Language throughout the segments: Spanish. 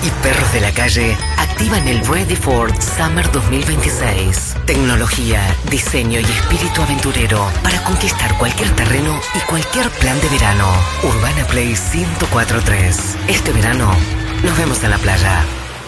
y perros de la calle activan el Ready Ford Summer 2026. Tecnología, diseño y espíritu aventurero para conquistar cualquier terreno y cualquier plan de verano. Urbana Play 104.3. Este verano nos vemos en la playa.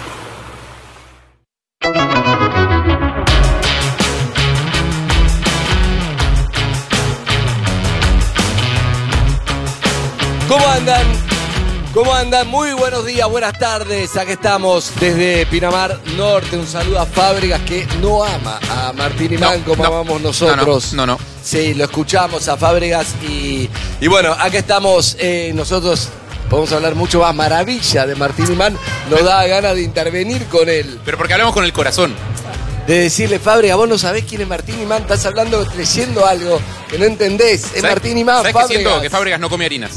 ¿Cómo andan? ¿Cómo andan? Muy buenos días, buenas tardes. Aquí estamos desde Pinamar Norte. Un saludo a Fábregas, que no ama a Martín Imán como amamos nosotros. No. Sí, lo escuchamos a Fábregas y bueno, acá estamos nosotros. Podemos hablar mucho más maravilla de Martín Imán. Nos da ganas de intervenir con él. Pero porque hablamos con el corazón. De decirle, Fábregas, vos no sabés quién es Martín Imán. Estás hablando, leyendo algo que no entendés. Es Martín Imán, ¿sabés Fábregas. que siento? Que Fábregas no come harinas.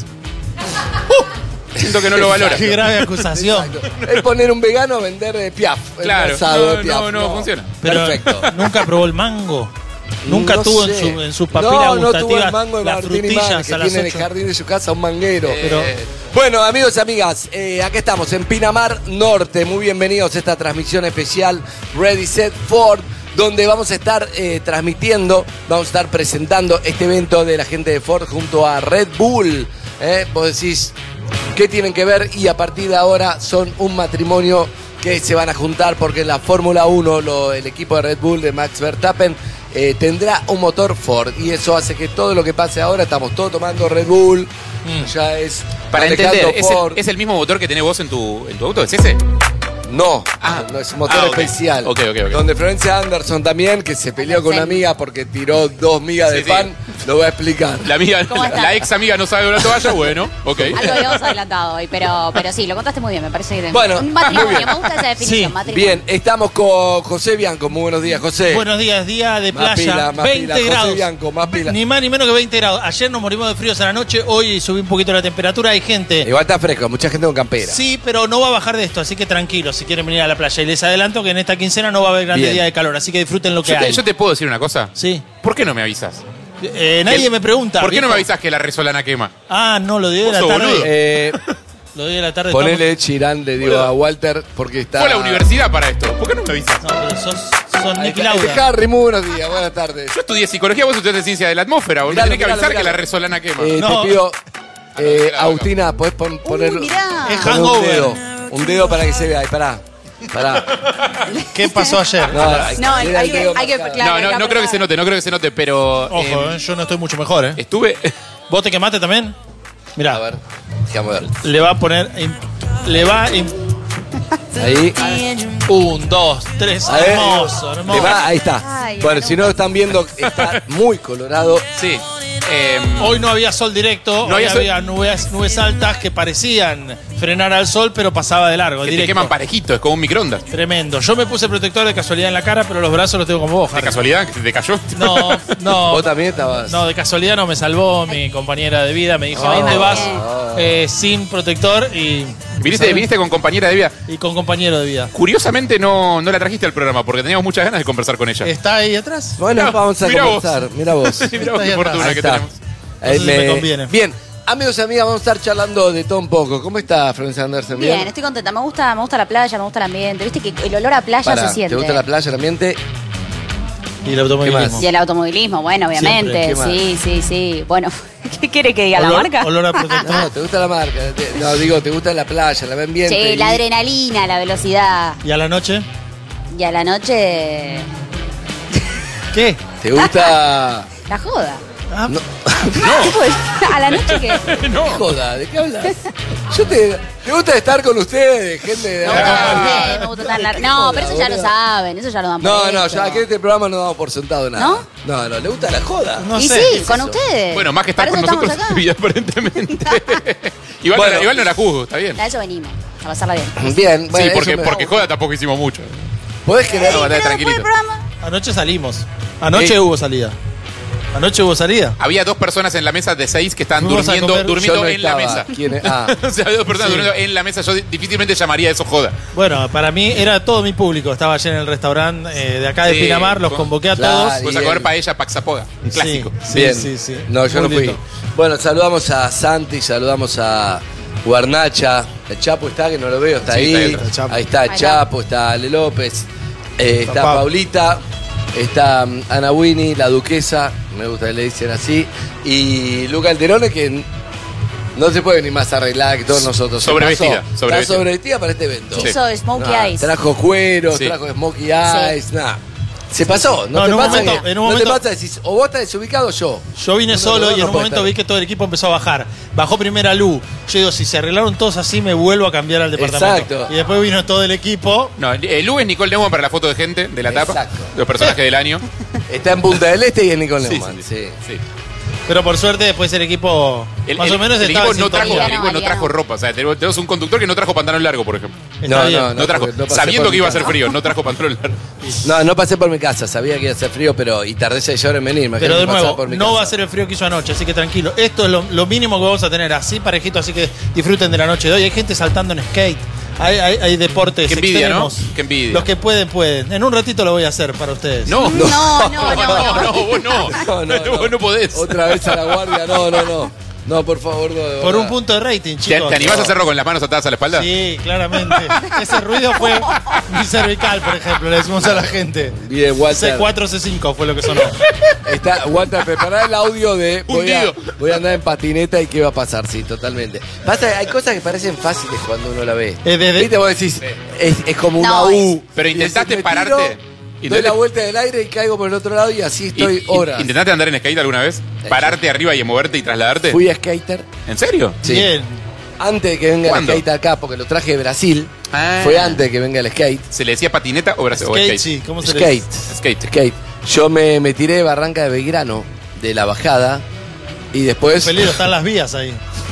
Siento que no lo valora. Qué grave acusación. Exacto. Es poner un vegano a vender Piaf. Claro, de Piaf. no funciona. Pero perfecto. nunca probó el mango. Nunca No tuvo sé. en sus papilas no tuvo el gustativas mango de las Martín Imán, frutillas que a las tiene en el 8. jardín de su casa un manguero. Pero Bueno, amigos y amigas, acá estamos en Pinamar Norte. Muy bienvenidos a esta transmisión especial Ready Set Ford, donde vamos a estar transmitiendo, vamos a estar presentando este evento de la gente de Ford junto a Red Bull. Vos decís, ¿qué tienen que ver? Y a partir de ahora son un matrimonio que se van a juntar porque en la Fórmula 1 el equipo de Red Bull de Max Verstappen tendrá un motor Ford y eso hace que todo lo que pase ahora, estamos todos tomando Red Bull, ya es Para manejando entender, Ford. ¿es el mismo motor que tenés vos en tu auto? ¿Es ese? No, Ah. no es un motor Ok. especial. Ok. Donde Florencia Anderson también, que se peleó con una amiga porque tiró 2 migas de Sí. pan, lo voy a explicar. La amiga, ¿Cómo estás? la ex amiga no sabe de una toalla, bueno, ok. Algo habíamos adelantado hoy, pero sí, lo contaste muy bien, me parece que Bueno, un muy matrimonio, bien. me gusta esa definición, Sí, matrimonio. Bien, estamos con José Bianco. Muy buenos días, José. buenos días, día de Más playa, pila, más 20 pila. grados. José Bianco, más pila. Ni más ni menos que 20 grados. Ayer nos morimos de fríos a la noche, hoy subí un poquito la temperatura, hay gente. Igual está fresco, mucha gente con campera. Sí, pero no va a bajar de esto, así que tranquilos si quieren venir a la playa. Y les adelanto que en esta quincena no va a haber grandes Bien. días de calor, así que disfruten lo que Yo hay. te puedo decir una cosa. Sí. ¿Por qué no me avisas? Nadie me pregunta. ¿Por qué no viejo. me avisas que la resolana quema? Ah, no, lo de Vos la sos tarde. boludo. Lo de la tarde. Ponele Chirán, le digo Boludo. a Walter, porque está... Fue a la universidad para esto. ¿Por qué no me avisas? No, pero sos Ahí Nicky está, Lauda. Harry, muy buenos días, buenas tardes. Yo estudié psicología, vos estudiaste ciencia de la atmósfera. Vos me Miralo, tenés que avisar miralo, que la miralo. resolana quema. No. Te pido, mirá, Agustina, ¿podés poner mirá. Es poner hangover. un dedo para que se vea? Ahí, pará. ¿Qué pasó ayer? No, hay queda el dedo que marcado. claro, No creo que se note, no creo que se note, pero... Ojo, yo no estoy mucho mejor, ¿eh? Estuve... ¿Vos te quemaste también? A Mirá, ver, déjame ver. le va a poner. Ahí. 1, 2, 3. A ver. Hermoso, Le hermoso. va, ahí está. Ay, Bueno, no. si no lo están viendo, está muy colorado. Sí. Hoy no había sol directo, No hoy había había nubes altas que parecían frenar al sol, pero pasaba de largo, que te directo. queman parejito, es como un microondas. Tremendo. Yo me puse protector de casualidad en la cara, pero los brazos los tengo como vos, ¿De Harry. casualidad? ¿Que se te cayó? No. Vos también estabas. No, de casualidad no me salvó mi compañera de vida. Me dijo, ¿a Ah. dónde vas? Bien. Sin protector y Viniste con compañera de vida. con compañero de vida. Curiosamente no la trajiste al programa porque teníamos muchas ganas de conversar con ella. ¿Está ahí atrás? Bueno, Mirá, vamos a mirá vos. conversar. Mira vos. Mirá vos qué Ahí fortuna Ahí que está. tenemos. Entonces me conviene. Bien, amigos y amigas, vamos a estar charlando de todo un poco. ¿Cómo está Florencia Anderson? Bien, estoy contenta, me gusta la playa, me gusta el ambiente, viste que el olor a playa Pará, se siente. ¿te gusta la playa, el ambiente? Y el automovilismo. ¿Qué más? Y el automovilismo, bueno, obviamente, Siempre, ¿qué sí. Bueno, ¿qué quiere que diga la Olor- marca? Olor a protector. No, ¿te gusta la marca? No, digo, ¿te gusta la playa, el ambiente? Sí, la Y- adrenalina, la velocidad. ¿Y a la noche? Y a la noche, ¿Qué? ¿Te gusta...? la joda. Ah, No. ¿Qué fue? A la noche que... ¿Qué joda? ¿De qué hablas? ¿Te gusta estar con ustedes, gente de... No, me gusta tan largo. No, pero eso ya lo saben, eso ya lo dan por No, hecho. ya aquí en este programa no damos por sentado nada. ¿No? No, ¿le gusta la joda? No Y sé. sí, con ustedes. Bueno, más que estar Para con eso nosotros estamos en acá. vida, aparentemente. igual, Bueno. igual no la juzgo, está bien. A eso venimos, a pasarla bien. Bien, bueno, Sí, porque, eso me- porque joda tampoco hicimos mucho. ¿Podés querer? No, Pero después tranquilito. del programa... Anoche salimos. Anoche Sí. hubo salida. Anoche hubo salida. Había 2 personas en la mesa de 6 que estaban Fuimos a durmiendo, comer. durmiendo Yo no en la estaba. mesa. ¿Quién es? Ah. O sea, había 2 personas Sí. durmiendo en la mesa. Yo difícilmente llamaría eso joda. Bueno, para mí era todo mi público. Estaba ayer en el restaurante de acá de Sí, Pinamar, los con- convoqué a Claro. todos. Fuimos a comer paella paxapoga. Un clásico. Sí, Bien. sí. No, yo Muy no fui. lindo. Bueno, saludamos a Santi, saludamos a Guarnacha, el Chapo está, que no lo veo, está Sí, ahí. está ahí atrás. Chapo. Ahí está el Ahí Chapo, está Ale López, está Pablo. Paulita, está Ana Winnie, la duquesa, me gusta que le dicen así, y Luca Alderone, que no se puede ni más arreglada que todos nosotros. ¿Se Sobrevestida, pasó? sobrevestida. Está sobrevestida para este evento. Hizo Smokey Nah, Eyes. trajo cuero, Sí. trajo Smokey Eyes, nada. Se pasó, No, no, en te un pasa momento- que- en un no te momento- pasa, decís, o vos estás desubicado o yo. Yo vine Uno solo de los y en dos un puede momento estar. vi que todo el equipo empezó a bajar. Bajó primero Lu. Yo digo, si se arreglaron todos así, me vuelvo a cambiar al departamento. Exacto. Y después vino todo el equipo. No, Lu es Nicole Neumann para la foto de gente de la tapa. Exacto. Los personajes del año. Está en Punta del Este y en Nicole Sí, Neumann. Sí. sí. Pero por suerte después el equipo más o menos el estaba equipo en no trajo, sintonía. el equipo no trajo ropa. O sea, tenemos un conductor que no trajo pantalón largo, por ejemplo. Está bien. No trajo. porque no pasé Sabiendo por que iba a mi ser casa. frío, no trajo pantalón largo. No pasé por mi casa, sabía que iba a hacer frío, pero y tardé 6 horas en venir. Pero imagínate de pasar nuevo, por mi no casa. va a ser el frío que hizo anoche, así que tranquilo. Esto es lo mínimo que vamos a tener, así parejito, así que disfruten de la noche de hoy. Hay gente saltando en skate, hay deportes Qué envidia, ¿no? extremos. Qué envidia. Los que pueden, pueden. En un ratito lo voy a hacer para ustedes. No, No, no, no, vos no. Vos no podés. Otra vez a la guardia, no. No, por favor, no. de Por verdad. un punto de rating, ¿Te, chicos. te animás a hacerlo con las manos atadas a la espalda? Sí, claramente. Ese ruido fue mi cervical, por ejemplo, le decimos a la gente. Bien, Walter. C4, C5 fue lo que sonó. Walter, prepará el audio de Hundido. voy a andar en patineta y qué va a pasar, sí, totalmente. Pasa, hay cosas que parecen fáciles cuando uno la ve. Desde- ¿Viste? Vos decís, es como una No, U. Pero Y intentaste decís, me tiro, pararte. Doy la vuelta del aire y caigo por el otro lado y así estoy horas. ¿Intentaste andar en skate alguna vez? ¿Pararte arriba y moverte y trasladarte? Fui a skater. ¿En serio? Sí. Bien. Antes de que venga ¿Cuándo? el skate acá, porque lo traje de Brasil, Ah. fue antes de que venga el skate. ¿Se le decía patineta o Skate, skate? sí. ¿Cómo se le Skate. dice? Skate. Skate. Yo me tiré de Barranca de Belgrano, de la bajada, y después Peligro, están las vías ahí.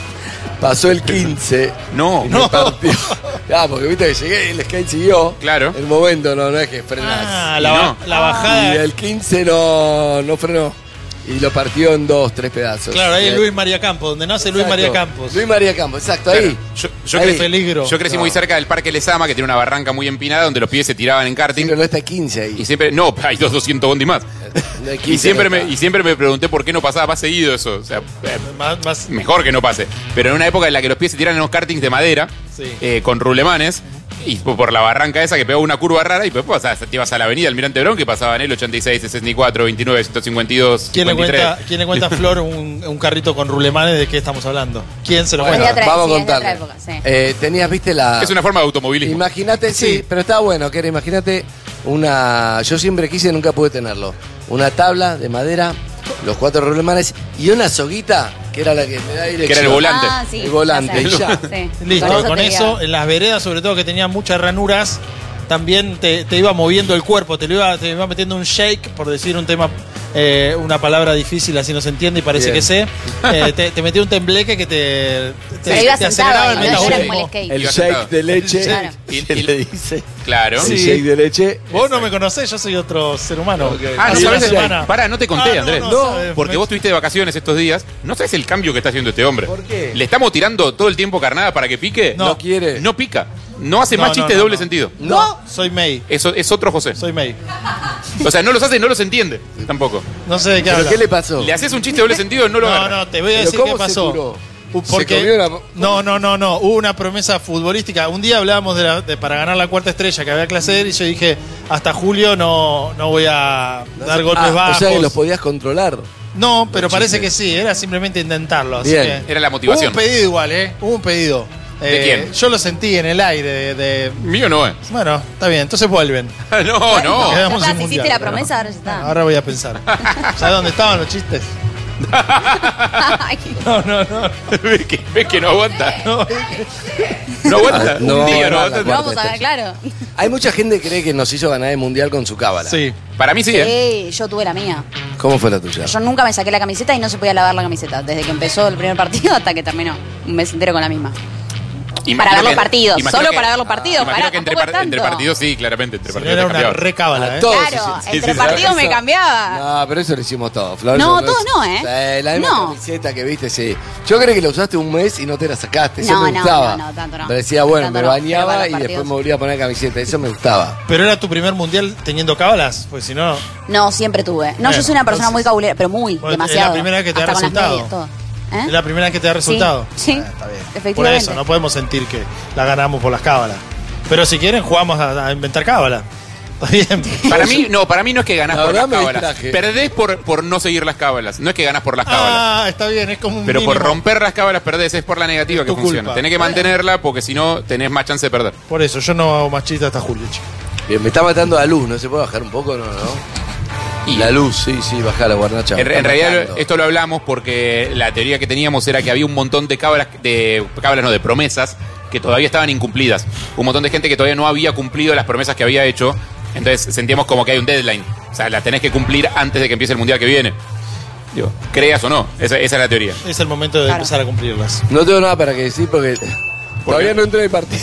pasó el 15. No, Y me partió. Ah, porque viste que llegué y el skate siguió. Claro. El momento no es que frenás. Ah, Y la, no. la Y bajada. el 15 no frenó. Y lo partió en 2-3 pedazos. Claro, ahí Y es Luis María Campos, donde nace Luis Exacto. María Campos. Luis María Campos, exacto, Claro. ahí. Yo Ahí. crecí, Peligro. yo crecí muy cerca del Parque Lezama, que tiene una barranca muy empinada donde los pies se tiraban en karting. Sí, pero no está 15 ahí. Y siempre, no, hay 200 bondi más. No hay Y 15 siempre, no me, está. y siempre me pregunté por qué no pasaba más seguido eso. O sea, Más- mejor que no pase. Pero en una época en la que los pies se tiran en unos kartings de madera, Sí. con rulemanes, y por la barranca esa que pegaba una curva rara, y después te ibas a la avenida Almirante Brown, que pasaban el 86, 64, 29, 152, ¿Quién le 53. cuenta a Flor un carrito con rulemanes? ¿De qué estamos hablando? ¿Quién se lo Bueno, Es de cuenta? otra- vamos a sí, es de otra contarle. época, sí. Tenías, viste, la... Es una forma de automovilismo. Imagínate, sí, pero está bueno, que era, imagínate una... Yo siempre quise y nunca pude tenerlo. Una tabla de madera, los 4 rulemanes y una soguita, que era la que me da dirección. Que era el volante. Ah, sí, El volante, ya sé. y ya. Sí. Listo, con te eso, guía. en las veredas, sobre todo que tenían muchas ranuras, también te iba moviendo el cuerpo, te iba metiendo un shake, por decir un tema, una palabra difícil, así no se entiende y parece Bien. que sé. Te metía un tembleque que te Pero iba te sentado aceleraba el ahí, no era como el metabolismo. skate. El Iba shake sentado. de leche, Claro. que le dice. Claro. El shake de leche. Vos no me conocés, yo soy otro ser humano. Ok. Ah, no Hace una sabes. semana. Pará, no te conté, Ah, Andrés. no, No, sabes, Porque me- vos estuviste de vacaciones estos días. ¿No sabes el cambio que está haciendo este hombre? ¿Por qué? ¿Le estamos tirando todo el tiempo carnada para que pique? No quiere. No pica. No hace No, más no, chistes de no, doble no. sentido. No. Soy May. Eso es otro José. Soy May. O sea, no los hace, no los entiende. Tampoco. No sé de qué ¿Pero hablas. qué le pasó? Le haces un chiste de doble sentido, no lo No, agarra. no, te voy a ¿Pero decir cómo qué se pasó. curó? ¿Se comió una- No. Hubo una promesa futbolística. Un día hablábamos de para ganar la cuarta estrella que había que hacer y yo dije, hasta julio no voy a dar golpes bajos. O sea que los podías controlar. No, pero Los parece chistes. que sí, era simplemente intentarlo. Así Bien. que- Era la motivación. Hubo un pedido igual, Hubo un pedido. ¿De quién? Yo lo sentí en el aire de... Mío no es. Bueno, está bien, entonces vuelven. No, Bueno, no. ya Quedamos está, sin si hiciste mundial. la promesa, ahora ya está. Ahora voy a pensar. ¿Sabes dónde estaban los chistes? Ay, No. ¿Ves que no aguanta? No. No aguanta. Ah, no un día va a no ganar aguanta. la no vamos a cuarta ver, claro. Hay mucha gente que cree que nos hizo ganar el mundial con su cábala. Sí. Para mí sí, ¿eh? Sí, yo tuve la mía. ¿Cómo fue la tuya? Yo nunca me saqué la camiseta y no se podía lavar la camiseta. Desde que empezó el primer partido hasta que terminó. Un mes entero con la misma. Imagino Para ver los que- partidos, imagino solo que- para ver los partidos. Imagino Pará, que entre, tampoco es entre tanto. partidos sí, claramente. Entre Si no partidos era te una cambiaba. recábala, A ¿eh? todos. Claro, Sí, entre sí, partidos eso- me cambiaba. No, pero eso lo hicimos todos, Flor. No, Eso todos es- no, ¿eh? Sí, la misma No. camiseta que viste, sí. Yo creo que la usaste un mes y no te la sacaste. Eso No, me no, gustaba. no, tanto no. Me decía, bueno, Tanto me no, pero bañaba para y los después partidos. me volvía a poner camiseta. Eso me gustaba. Pero era tu primer mundial teniendo cábalas, pues si no... No, siempre tuve. No, Bueno, yo soy una persona entonces- muy cabulera, pero muy, Bueno, es la demasiado. primera vez que te da Hasta con las resultado. medias, todo. Es la primera vez que te da resultado. Sí, Está bien. Por efectivamente. eso, no podemos sentir que la ganamos por las cábalas. Pero si quieren, jugamos a inventar cábalas. Está bien. Para mí no es que ganás La por verdad las me cábalas. distraje. Perdés por no seguir las cábalas. No es que ganás por las cábalas. Ah, está bien, es como un Pero por mínimo. romper las cábalas perdés, es por la negativa Es que tu funciona. culpa. Tenés que mantenerla porque si no tenés más chance de perder. Por eso, yo no hago más chistes hasta julio, chicos. Bien, me está matando la luz, ¿no se puede bajar un poco? No. Y La luz, sí, baja la guarnacha. en realidad esto lo hablamos porque la teoría que teníamos era que había un montón de promesas que todavía estaban incumplidas. Un montón de gente que todavía no había cumplido las promesas que había hecho. Entonces sentíamos como que hay un deadline. O sea, la tenés que cumplir antes de que empiece el mundial que viene. Digo, creas o no, esa es la teoría. Es el momento de empezar a cumplirlas. No tengo nada para que decir porque todavía no entré en el partido.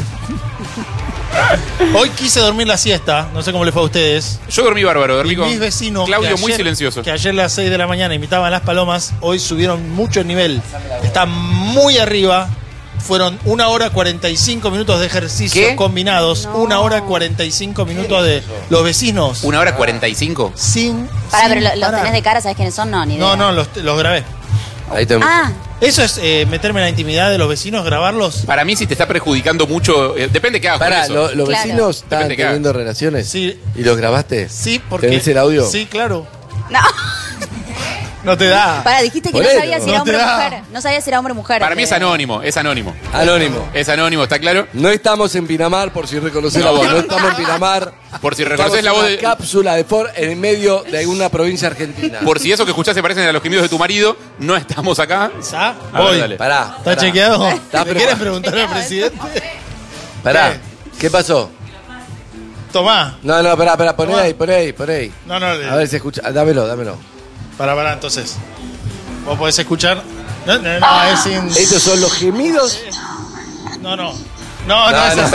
Hoy quise dormir la siesta, no sé cómo le fue a ustedes. Yo dormí bárbaro, dormí Y con mis vecinos, Claudio que muy ayer- silencioso. que ayer a las 6 de la mañana imitaban las palomas, hoy subieron mucho el nivel. Están muy arriba. Fueron 1 hora 45 minutos de ejercicios ¿Qué? combinados. No. 1 hora 45 minutos de los vecinos. 1 hora 45. Sin. Pará, sin pero los parar. tenés de cara, ¿sabés quiénes son? No, ni idea. No, los grabé. Ahí te Ah, Eso es meterme en la intimidad de los vecinos, grabarlos. Para mí, si te está perjudicando mucho, depende qué hagas con Pará, eso. los Claro. vecinos estaban Depende qué teniendo relaciones. Sí. ¿Y los grabaste? Sí, porque. ¿Tenés el audio? Sí, claro. no. No te da. Pará, dijiste que no Ponelo. sabía si era No te hombre o da. mujer. No sabía si era hombre o mujer. Para mí es anónimo, es anónimo. Anónimo. Es anónimo, ¿está claro? No estamos en Pinamar, por si reconoces No, la voz. no. No estamos en Pinamar. Por si Estamos reconoces en la voz una de... cápsula de Ford en el medio de alguna provincia argentina. Por si eso que escuchás se parecen a los gemidos de tu marido, no estamos acá. ¿Sa? A ver, Voy. dale. Pará. ¿Está chequeado? Está ¿Le quieres preguntar al presidente? Pará. ¿Qué pasó? Tomá. No, pará. Poné Tomá. ahí. No, no, A ver si escucha. Dámelo. Pará, entonces. Vos podés escuchar. No, es sin. ¿Estos son los gemidos? No, No, es no, ese.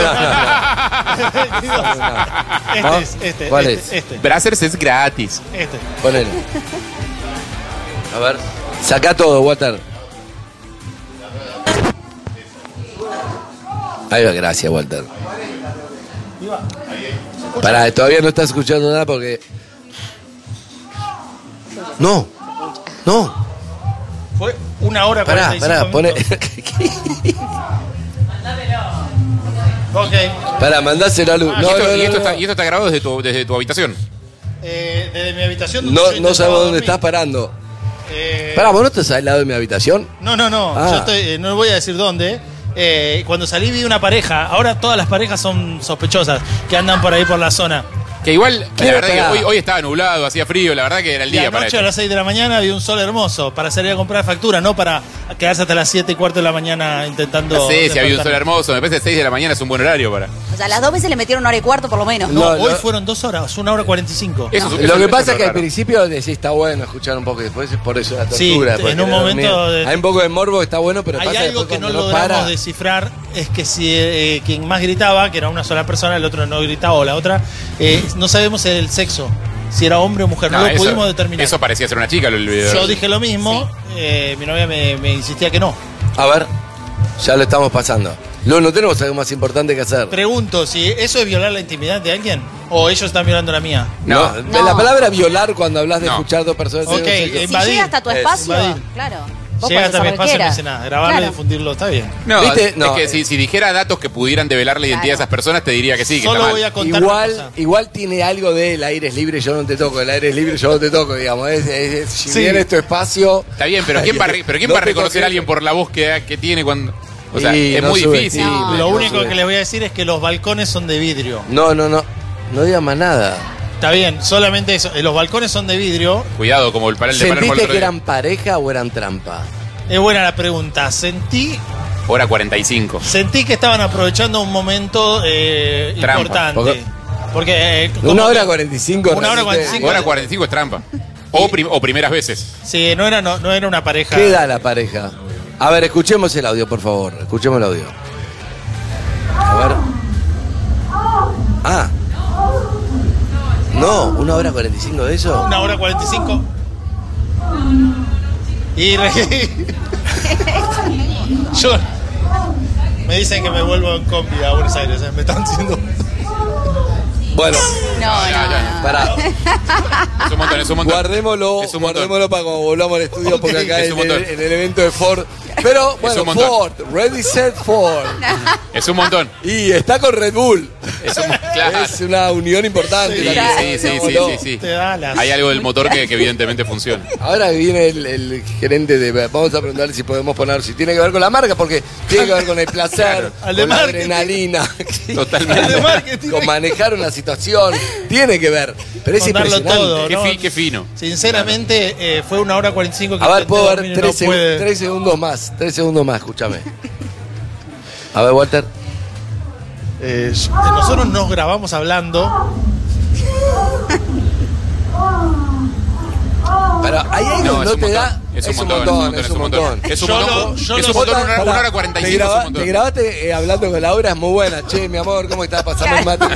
¿No? Este. ¿Cuál Este. Brazzers es gratis. Ponelo. A ver. Sacá todo, Walter. Ahí va, gracias, Walter. Pará, todavía no estás escuchando nada porque... No. Fue 1 hora 45 Pará, pone... minutos. Ok. Pará, mandáselo a Luz. y, esto No. está grabado desde tu habitación. Desde mi habitación. donde yo No intentaba sabemos dónde dormir. estás parando. Eh, Pará, ¿vos no estás al lado de mi habitación? No. Ah. Yo estoy, no voy a decir dónde. Cuando salí vi una pareja. Ahora todas las parejas son sospechosas que andan por ahí por la zona. Que igual, la Quiero verdad pegar. que hoy estaba nublado, hacía frío, la verdad que era el Y día para anoche eso. a las 6 de la mañana vi un sol hermoso para salir a comprar factura, no para quedarse hasta las 7:15 de la mañana intentando. Sí, si había un sol despertarme. hermoso, me parece que 6 de la mañana es un buen horario para... O sea, las 2 veces le metieron 1 hora y cuarto por lo menos. No, No, hoy no. fueron 2 horas, 1 hora 45. Eso, Lo que pasa es que al raro. principio decís está bueno escuchar un poco y después es por eso la Sí, tortura. después en un querés momento dormir. de- Hay un poco de morbo, está bueno, pero Hay pasa algo después que no cuando logramos para. descifrar, es que si quien más gritaba, que era una sola persona, el otro no gritaba o la otra, no sabemos el sexo, si era hombre o mujer, no, lo eso, pudimos determinar. Eso parecía ser una chica, el video. Yo dije lo mismo, mi novia me insistía que no. A ver, ya lo estamos pasando. Luego no tenemos algo más importante que hacer. Pregunto, si eso es violar la intimidad de alguien o ellos están violando la mía. No. La palabra violar cuando hablas de No. escuchar dos personas. Ok, no sé qué. Si invadir. llega hasta tu Es espacio, invadir. claro. Vos Llega podés hasta mi hacer lo que espacio y no quieras. dice nada. Grabarlo y Claro. difundirlo, está bien. No, ¿Viste? es No, que si dijera datos que pudieran develar la identidad de Claro. esas personas, te diría que sí, que Solo está mal. voy a contar una cosa. Igual tiene algo de el aire es libre, yo no te toco, el aire es libre, yo no te toco, digamos. Si Sí. bien es tu espacio. Está bien, pero ¿quién va a No te reconocer toques. a alguien por la voz que tiene cuando... O sea, Y es no muy sube, difícil. sí, No. Lo no único sube. que les voy a decir es que los balcones son de vidrio. No digas más nada. Está bien, solamente eso. Los balcones son de vidrio. Cuidado, como el panel de Palermo el ¿Sentiste otro que día. eran pareja o eran trampa? Es buena la pregunta. Sentí Hora 45. que estaban aprovechando un momento Trampa. importante. Porque. Una hora 45. 1 hora realmente. 45. Hora 45 es trampa. O primeras veces. Sí, no era una pareja. ¿Qué da la pareja? A ver, escuchemos el audio, por favor. Escuchemos el audio. A ver. Ah. No, 1 hora 45 de eso. 1 hora 45. Y yo me dicen que me vuelvo en combi a Buenos Aires, me están diciendo. Bueno, No. pará. Es un montón, es un montón. Guardémoslo para cuando volvamos al estudio, porque acá es un montón. en el evento de Ford. Pero bueno, un montón. Ford, Ready Set Ford. Es un montón. Y está con Red Bull. Claro. Es una unión importante. Sí, también, sí. digámoslo. Te da las... Hay algo del motor que evidentemente funciona. Ahora viene el gerente de... Vamos a preguntarle si podemos poner, si tiene que ver con la marca, porque tiene que ver con el placer, Claro. Al de con la marketing. adrenalina, Totalmente. de marketing. con manejar una situación. Tiene que ver. Pero es Con darlo impresionante. todo. Qué, No, qué fino. Sinceramente, fue 1 hora 45 que A ver, intenté puedo ver dormir y no 3 segundos más. 3 segundos más, escúchame. A ver, Walter. Nosotros nos grabamos hablando. Pero hay algo No, que es no un te montón. da. Es un montón. Es un montón. Es un Yo montón. lo- yo Es lo- un montón. Pará, 1 hora te 45 es un montón. Te grabaste hablando con Laura, es muy buena. Che, mi amor, ¿cómo estás? Pasando el mate.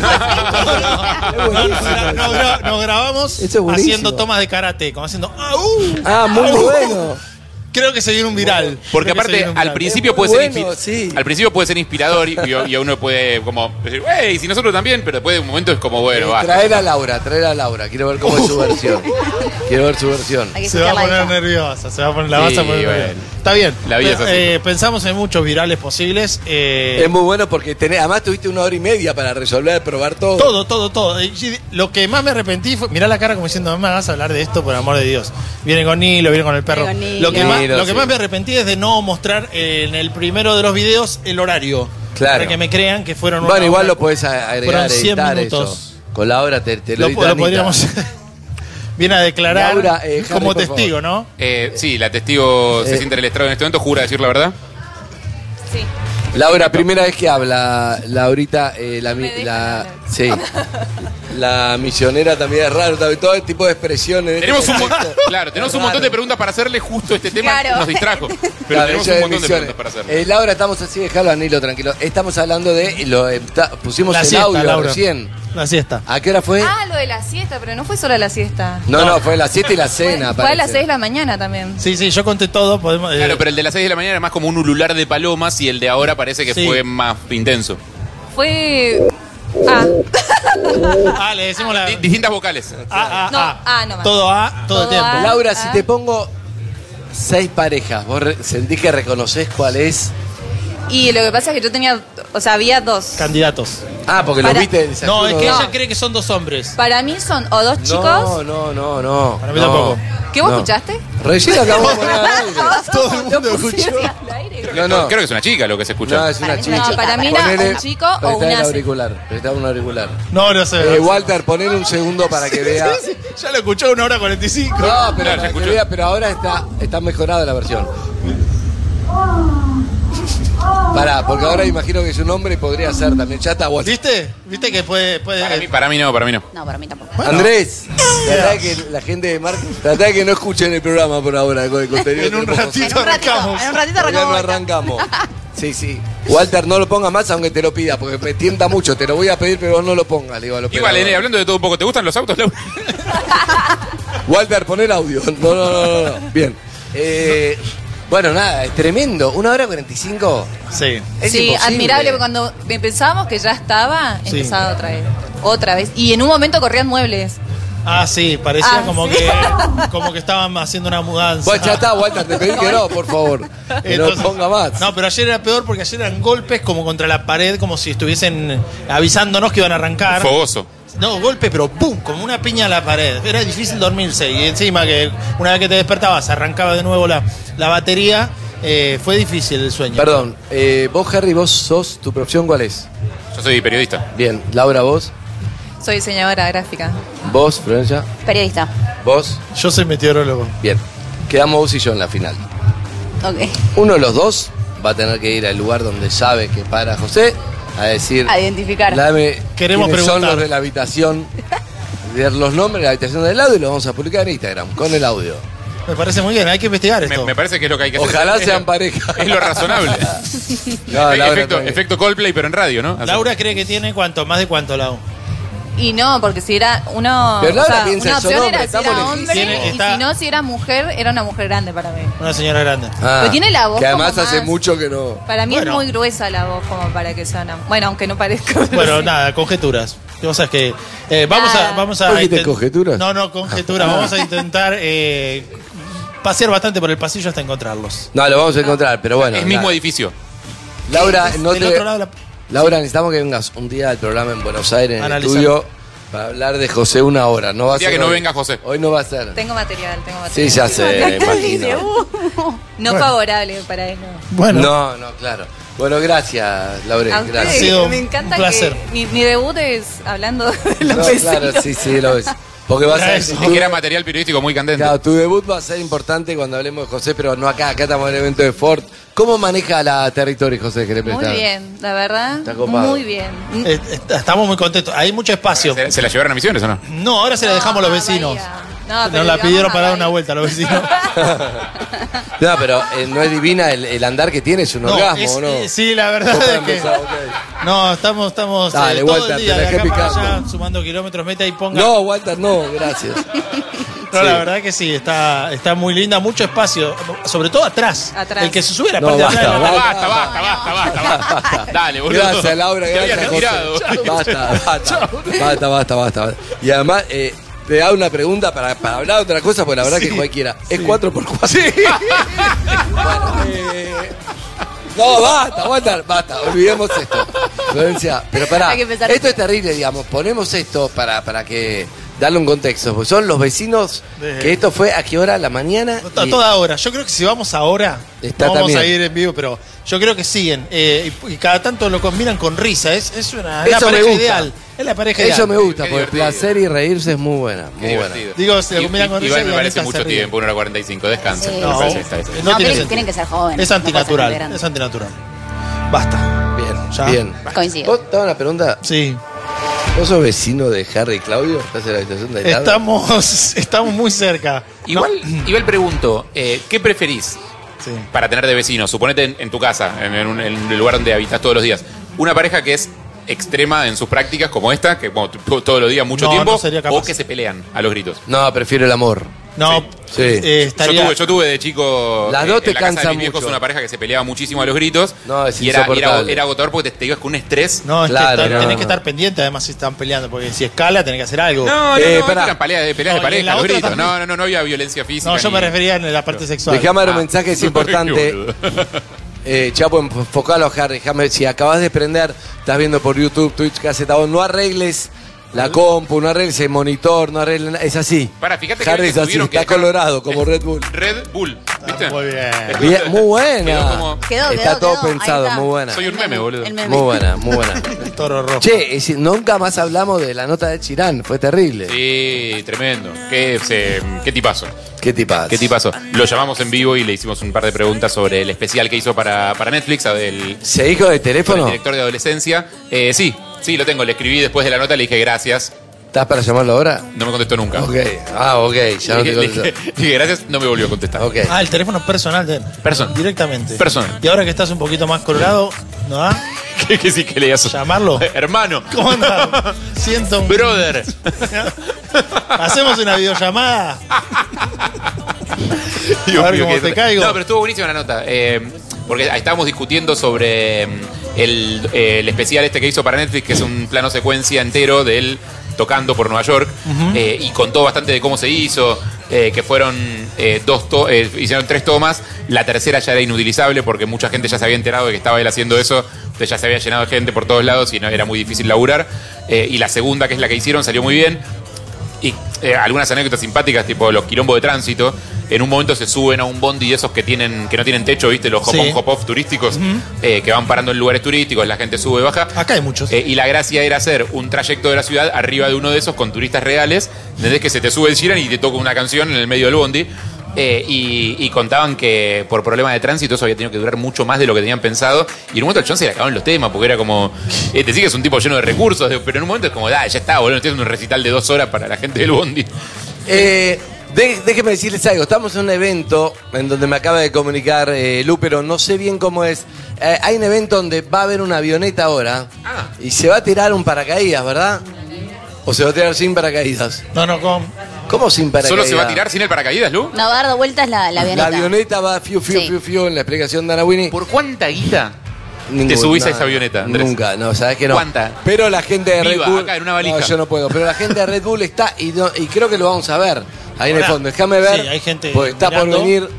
Nos grabamos Eso es buenísimo. haciendo tomas de karate, como haciendo Ah, muy bueno. Creo que se viene un viral. Porque Creo que se aparte, viene un al viral. principio Es muy puede ser bueno, sí. al principio puede ser inspirador y a uno puede como decir, wey, si nosotros también, pero después de un momento es como, bueno, va. Traer a Laura. Quiero ver cómo es su versión. Quiero ver su versión. Hay que Se va a escucharla poner ella. nerviosa, se va a poner, la Sí, vas a poner bueno. nerviosa. Está bien. La vida es así. Pensamos en muchos virales posibles. Es muy bueno porque además tuviste 1 hora y media para resolver, probar todo. Todo. Y lo que más me arrepentí fue, mirá la cara como diciendo, no me hagas hablar de esto, por amor de Dios. Viene con Nilo, viene con el perro. Viene con Nilo. Lo que, más, Nilo, lo que sí. más me arrepentí es de no mostrar en el primero de los videos el horario. Claro. Para que me crean que fueron Bueno, una igual hora. lo podés agregar, Fueron 100 editar minutos. eso. Con la hora te lo edita Lo Anita. podríamos... Viene a declarar Laura, Harry, como por testigo, favor. ¿no? Sí, la testigo se siente en el estrado en este momento, jura decir la verdad. Sí. Laura, primera vez que habla, Laurita, sí. La misionera también es raro, también, todo tipo de expresiones. Tenemos tenemos un montón de preguntas para hacerle, justo este tema Claro. nos distrajo. Pero Claro, tenemos ella un de montón de misiones. preguntas para hacerle. Laura, estamos así, dejalo a Nilo tranquilo. Estamos hablando de, pusimos La el siesta, audio Laura. recién. La siesta. ¿A qué hora fue? Ah, lo de la siesta, pero no fue solo la siesta. No, fue la 7 y la cena. Fue a las parece. 6 de la mañana también. Sí, yo conté todo. Podemos, Claro, pero el de las 6 de la mañana era más como un ulular de palomas y el de ahora parece que Sí. fue más intenso. Fue... Ah, le decimos la... Distintas vocales. No, no más. Todo A, todo el Todo tiempo. A. Laura, si te pongo 6 parejas, ¿vos sentís que reconoces cuál es? y lo que pasa es que yo tenía... O sea, había dos. Candidatos. Ah, porque lo Para- viste en el desayuno. No, es que No. ella cree que son 2 hombres. Para mí son o dos chicos... No. Para mí tampoco. ¿Qué vos No. escuchaste? Recién acabamos de poner al aire. Todo el mundo ¿Lo escuchó. pusieron al aire? No. Creo que es una chica lo que se escucha. No, es una Para mí chica. no, para mí era Ponele- un chico o prestá el una- auricular. Prestá un auricular. No sé. Walter, ponele un segundo para que vea. Ya lo escuchó 1 hora 45. No, pero Claro, para se que escuchó. vea, pero ahora está mejorada la versión. Pará, porque ahora imagino que es un hombre y podría ser también. Ya está, Walter. ¿Viste que puede... Para mí no. No, para mí tampoco. Bueno. Andrés, tratá de que la gente de marketing, tratá de que no escuchen el programa por ahora con el contenido. En un que tenemos ratito En un ratito Todavía no arrancamos. arrancamos. Sí. Walter, no lo pongas más aunque te lo pida, porque me tienta mucho. Te lo voy a pedir, pero vos no lo pongas. Le digo a los Igual, operadores. hablando de todo un poco, ¿te gustan los autos, Laura? Walter, pon el audio. No. Bien. Bueno, nada, es tremendo. 1 hora 45. Sí. Es sí, imposible. admirable. Porque cuando pensábamos que ya estaba, Sí. empezaba otra vez. Y en un momento corrían muebles. Ah, sí, parecía Ah, como sí. como que estaban haciendo una mudanza. Bueno, ya está, Walter, te pedí que no, por favor. Que no Entonces- ponga más. No, pero ayer era peor porque ayer eran golpes como contra la pared, como si estuviesen avisándonos que iban a arrancar. Fogoso. No, golpe, pero ¡pum! Como una piña a la pared. Era difícil dormirse. Y encima que una vez que te despertabas arrancaba de nuevo la batería. Fue difícil el sueño. Perdón, vos, Harry, vos sos, ¿tu profesión cuál es? Yo soy periodista. Bien, Laura, vos. Soy diseñadora gráfica. Vos, Florencia. Periodista. Vos. Yo soy meteorólogo. Bien. Quedamos vos y yo en la final. Ok. Uno de los dos va a tener que ir al lugar donde sabe que para José a decir. A identificar. Dame Queremos quiénes son preguntar. los de la habitación. Ver los nombres de la habitación del audio y lo vamos a publicar en Instagram con el audio. Me parece muy bien, hay que investigar esto. Me parece que es lo que hay que hacer. Ojalá Es sean lo- pareja. Es lo razonable. No, Laura, efecto, también. efecto Coldplay, pero en radio, ¿no? Laura cree que tiene cuánto, más de cuánto, Lau. Y no, porque si era uno... Pero Laura o sea, piensa una en su opción nombre, era si estamos era hombre lejísimos. y Está- si no, si era mujer, era una mujer grande para mí. Una señora grande. Ah, Pero tiene la voz que además como hace más- mucho que no. Para mí Bueno. es muy gruesa la voz como para que sea una... Bueno, aunque no parezca. Bueno, sí. nada, conjeturas. que pasa es que vamos a ¿Vos dijiste conjeturas? No, conjeturas. Vamos a intentar pasear bastante por el pasillo hasta encontrarlos. No, lo vamos a encontrar, pero bueno. Es mismo nada. edificio. Laura, Del otro lado de la- Laura, necesitamos que vengas un día al programa en Buenos Aires, en el Analizar. estudio, para hablar de José una hora. No va a El día ser que no hoy. venga José. Hoy no va a ser. Tengo material. Sí, ya sé, imagino. No favorable para él. No. Bueno, No, claro. Bueno, gracias, Laura. A Gracias. ustedes, sido me encanta un placer. que mi debut es hablando de los No, vecinos. claro, sí, lo ves. Porque vas a Eso. Es que era material periodístico muy candente. Claro, tu debut va a ser importante cuando hablemos de José, pero no acá estamos en el evento de Ford. ¿Cómo maneja la territorio, José, que le Muy prestaron? bien, la verdad. Está copado. Muy bien. estamos muy contentos. Hay mucho espacio. ¿Se la llevaron a Misiones o no? No, ahora se la dejamos a los vecinos. No, Nos la pidieron para dar una vuelta a los vecinos. No, pero no es divina el andar que tiene, es un orgasmo, ¿no? Sí, la verdad Vos es para que. empezar, ok. No, estamos Dale, todo Walter, el día te de dejé acá para picando. allá sumando kilómetros, meta y ponga. No, Walter, no, gracias. No, Sí. la verdad que sí, está muy linda, mucho espacio, sobre todo atrás. Atrás. El que se sube a la No, parte de basta, atrás. Basta. Dale, boludo. Gracias, Laura, Te gracias, había José. retirado. Basta. Y además, te da una pregunta para hablar de otra cosa, porque la verdad que cualquiera. ¿Es 4x4? Sí. No, basta, olvidemos esto. Florencia, pero pará, Hay que empezar esto de es terrible, digamos, ponemos esto para que darle un contexto, porque son los vecinos, que esto fue a qué hora, la mañana. A Y- toda hora. Yo creo que si vamos ahora, Está no vamos también. a ir en vivo, pero yo creo que siguen. Y cada tanto lo combinan con risa. Es la Eso me pareja gusta. ideal. Es la pareja Eso ideal. me gusta, Qué porque el divertido. placer y reírse es muy buena, Qué muy buena. divertido. Digo, se lo combinan con risa Igual y me parece Anita se mucho ríe. tiempo, 1:45. Descansen. Sí. Me No, parece que está bien. no No, tiene tienen, sentido. tienen que ser jóvenes. Es no pueden ser muy antinatural. grandes. Es antinatural. Basta. Bien, ¿Ya? bien. Coincido. ¿Vos te hago una pregunta? Sí. ¿Vos sos vecino de Harry y Claudio? ¿Estás en la habitación de al lado? Estamos muy cerca. Igual pregunto, ¿qué preferís Sí. para tener de vecino? Suponete en tu casa, en el lugar donde habitas todos los días. Una pareja que es extrema en sus prácticas, como esta, que bueno, todos los días mucho No, tiempo, no sería capaz. o que se pelean a los gritos. No, prefiero el amor. No, Sí. estaría. Yo tuve de chico Las dos te en la casa de cansan mis viejos mucho. una pareja que se peleaba muchísimo a los gritos. No, es y era insoportable. agotador porque te ibas con un estrés. No, es Claro, que no, tenés no. que estar pendiente además si están peleando, porque si escala tenés que hacer algo. No, pará. eran peleas de No, y en pareja, la a los otra gritos. también. No había violencia física. No, yo me ni- refería en la parte sexual. Dejame dar un Ah. mensaje, es Qué importante. boludo. Chapo, enfocalo, Harry. Déjame, si acabas de prender, estás viendo por YouTube, Twitch, Caseta, no arregles la compu, no arregles el monitor, no arregles nada. Es así. Pará, fíjate que Harry es así, tuvieron que está dejar- colorado, como Red Bull. Red Bull, ¿viste? Muy bien. Bien, muy buena. Quedó como- Está todo ahí pensado, está. muy buena. Soy un meme, boludo. El meme. Muy buena, muy buena. El toro rojo. Che, nunca más hablamos de la nota de Chirán, fue terrible. Sí, tremendo. ¿Qué tipazo? ¿Qué tipas? ¿Qué tipazo? Lo llamamos en vivo y le hicimos un par de preguntas sobre el especial que hizo para Netflix, del ¿Se dijo de teléfono? director de adolescencia. Sí, lo tengo. Le escribí después de la nota, le dije gracias. ¿Estás para llamarlo ahora? No me contestó nunca. Ok, ya no te Le contesto. dije gracias, no me volvió a contestar. Ok. Ah, el teléfono personal de él. Personal. Directamente. Personal. Y ahora que estás un poquito más colorado, ¿no da? ¿Qué sí que le digas? ¿Llamarlo? Hermano. ¿Cómo andas? Siento un... Brother. ¿Hacemos una videollamada? Dios A ver mío, cómo qué- te caigo. No, pero estuvo buenísima la nota. Porque estábamos discutiendo sobre el especial este que hizo para Netflix, que es un plano secuencia entero de él tocando por Nueva York. Y contó bastante de cómo se hizo, que fueron hicieron 3 tomas. La tercera ya era inutilizable porque mucha gente ya se había enterado de que estaba él haciendo eso. Entonces ya se había llenado de gente por todos lados y no, era muy difícil laburar. Y la segunda, que es la que hicieron, salió muy bien. Y algunas anécdotas simpáticas, tipo los quilombos de tránsito. En un momento se suben a un bondi de esos que no tienen techo, ¿viste? Los hop-on, Sí. hop-off turísticos, que van parando en lugares turísticos, la gente sube y baja. Acá hay muchos. Y la gracia era hacer un trayecto de la ciudad arriba de uno de esos con turistas reales. ¿Entendés? Que se te sube el Sheeran y te toca una canción en el medio del bondi. Y contaban que por problemas de tránsito eso había tenido que durar mucho más de lo que tenían pensado. Y en un momento al John se le acabaron los temas porque era como. Te sigues un tipo lleno de recursos, pero en un momento es como, ya está, boludo, estoy haciendo un recital de 2 horas para la gente del bondi. Déjeme decirles algo. Estamos en un evento en donde me acaba de comunicar Lu, pero no sé bien cómo es. Hay un evento donde va a haber una avioneta ahora y se va a tirar un paracaídas, ¿verdad? ¿O se va a tirar sin paracaídas? No, ¿Cómo sin paracaídas? ¿Solo se va a tirar sin el paracaídas, Lu? No, va a dar vueltas la avioneta. La avioneta va fiu, fiu, Sí. fiu, fiu en la explicación de Ana Winnie. ¿Por cuánta guita? ¿Te subís a esa avioneta, Andrés? Nunca, no, sabes que no. ¿Cuánta? Pero la gente de Viva, Red Bull. acá en una valija. No, yo no puedo. Pero la gente de Red Bull está y creo que lo vamos a ver. Ahí en el Ahora, fondo. Déjame ver. sí, hay gente porque está mirando. por venir.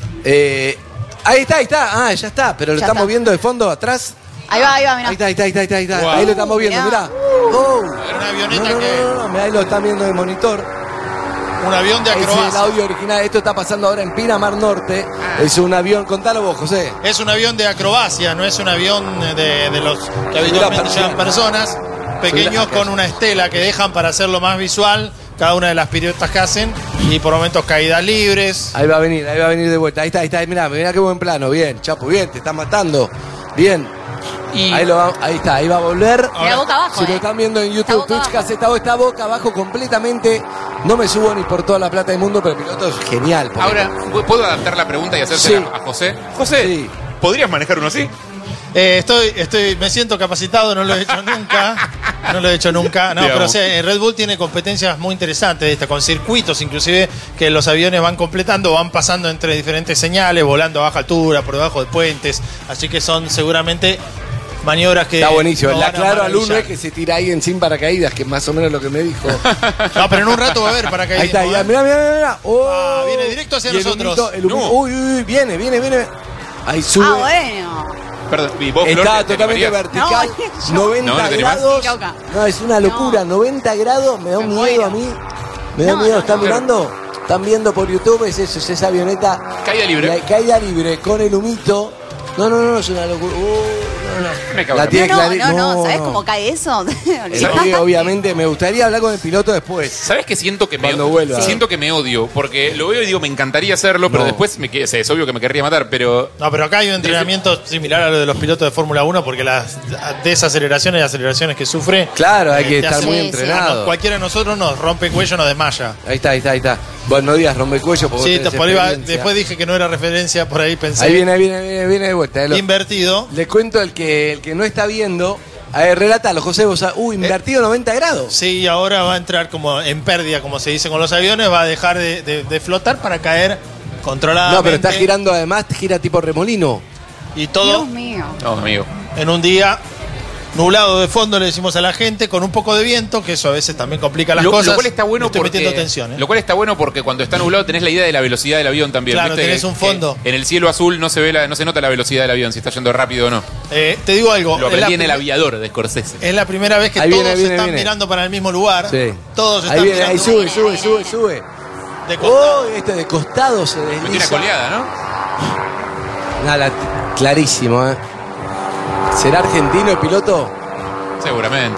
Ahí está. Ah, ya está. Pero lo Ya estamos está. viendo de fondo atrás. Ahí va, mirá. Ahí está. Wow. Ahí lo estamos viendo, Mirá. mirá. Oh. Era una avioneta No, mirá, ahí lo están viendo de monitor. un avión de Ese es el acrobacia. audio original. Esto está pasando ahora en Pinamar Norte. Es un avión. Contalo vos, José. Es un avión de acrobacia, no es un avión de los que habitualmente persiana. llevan personas, pequeños con una estela que dejan para hacerlo más visual cada una de las piruetas que hacen y por momentos caídas libres. Ahí va a venir de vuelta. Ahí está. Mirá qué buen plano. Bien, Chapo, bien, te están matando. Bien. Y Ahí está, ahí va a volver. Mirá boca abajo, Si lo están viendo en Está YouTube, boca Twitch, abajo. Casetado está boca abajo completamente. No me subo ni por toda la plata del mundo, pero el piloto es genial. porque- ahora, ¿puedo adaptar la pregunta y hacérsela Sí. a José? José, Sí. ¿podrías manejar uno así? Me siento capacitado, no lo he hecho nunca. No lo he hecho nunca. No, Te pero amo. o sea, Red Bull tiene competencias muy interesantes de esta, con circuitos inclusive que los aviones van completando, van pasando entre diferentes señales, volando a baja altura, por debajo de puentes. Así que son seguramente maniobras que. Está buenísimo. nos Le van a aclaro al uno maravillar. que se tira ahí en sin paracaídas, que es más o menos lo que me dijo. No, pero en un rato va a haber paracaidismo. Ahí está, ya, ¿eh? mirá. Oh. Ah, viene directo hacia Y el nosotros. humito, el humito. No. Uy, viene. Ahí sube. Ah, bueno. Perdón, ¿y vos, Flor, Está te totalmente animarías? vertical. No, 90 No, ¿no te animás? grados. Sí, Cauca. No, es una locura. 90 grados. Me da un Me miedo muero. a mí. Me da No, miedo. no, ¿Están no. mirando? ¿Están viendo por YouTube? Es eso, es esa avioneta. Caída libre. Caída libre con el humito. No, es una locura. Me cago La en tiene No, clari- ¿sabés cómo cae eso? Obviamente, me gustaría hablar con el piloto después. ¿Sabes qué siento que me Cuando vuelva. Siento que me odio, porque lo veo y digo, me encantaría hacerlo, pero No. después es obvio que me querría matar, pero No, pero acá hay un entrenamiento similar a lo de los pilotos de Fórmula 1 porque las desaceleraciones y aceleraciones que sufre. Claro, hay que te estar hacen- muy Sí, sí. entrenado. Cualquiera de nosotros nos rompe cuello, nos desmaya. Ahí está. Bueno, no digas rompecuello porque Sí, vos tenés por ahí va- experiencia. después dije que no era referencia, por ahí pensé. Ahí viene de vuelta. Invertido. Le cuento el que no está viendo. A ver, relátalo, José. Invertido 90 grados. Sí, y ahora va a entrar como en pérdida, como se dice con los aviones, va a dejar de flotar para caer controladamente. No, pero está girando además, gira tipo remolino. Y todo Dios mío. no, amigo. en un día nublado de fondo, le decimos a la gente, con un poco de viento, que eso a veces también complica las cosas. Lo cual está bueno Estoy porque metiendo tensión, ¿eh? Lo cual está bueno porque cuando está nublado tenés la idea de la velocidad del avión también. Claro, ¿viste? tenés un fondo. En el cielo azul no se ve no se nota la velocidad del avión, si está yendo rápido o no. Te digo algo. Lo es la aprendí en El prim- Aviador de Scorsese. Es la primera vez que Ahí todos viene, están viene. mirando para el mismo lugar. Sí. Todos Ahí están viene, ahí mirando sube. de costado. Oh, este de costado se Metió una desliza. coleada, ¿no? Nada, clarísimo, ¿eh? ¿Será argentino el piloto? Seguramente.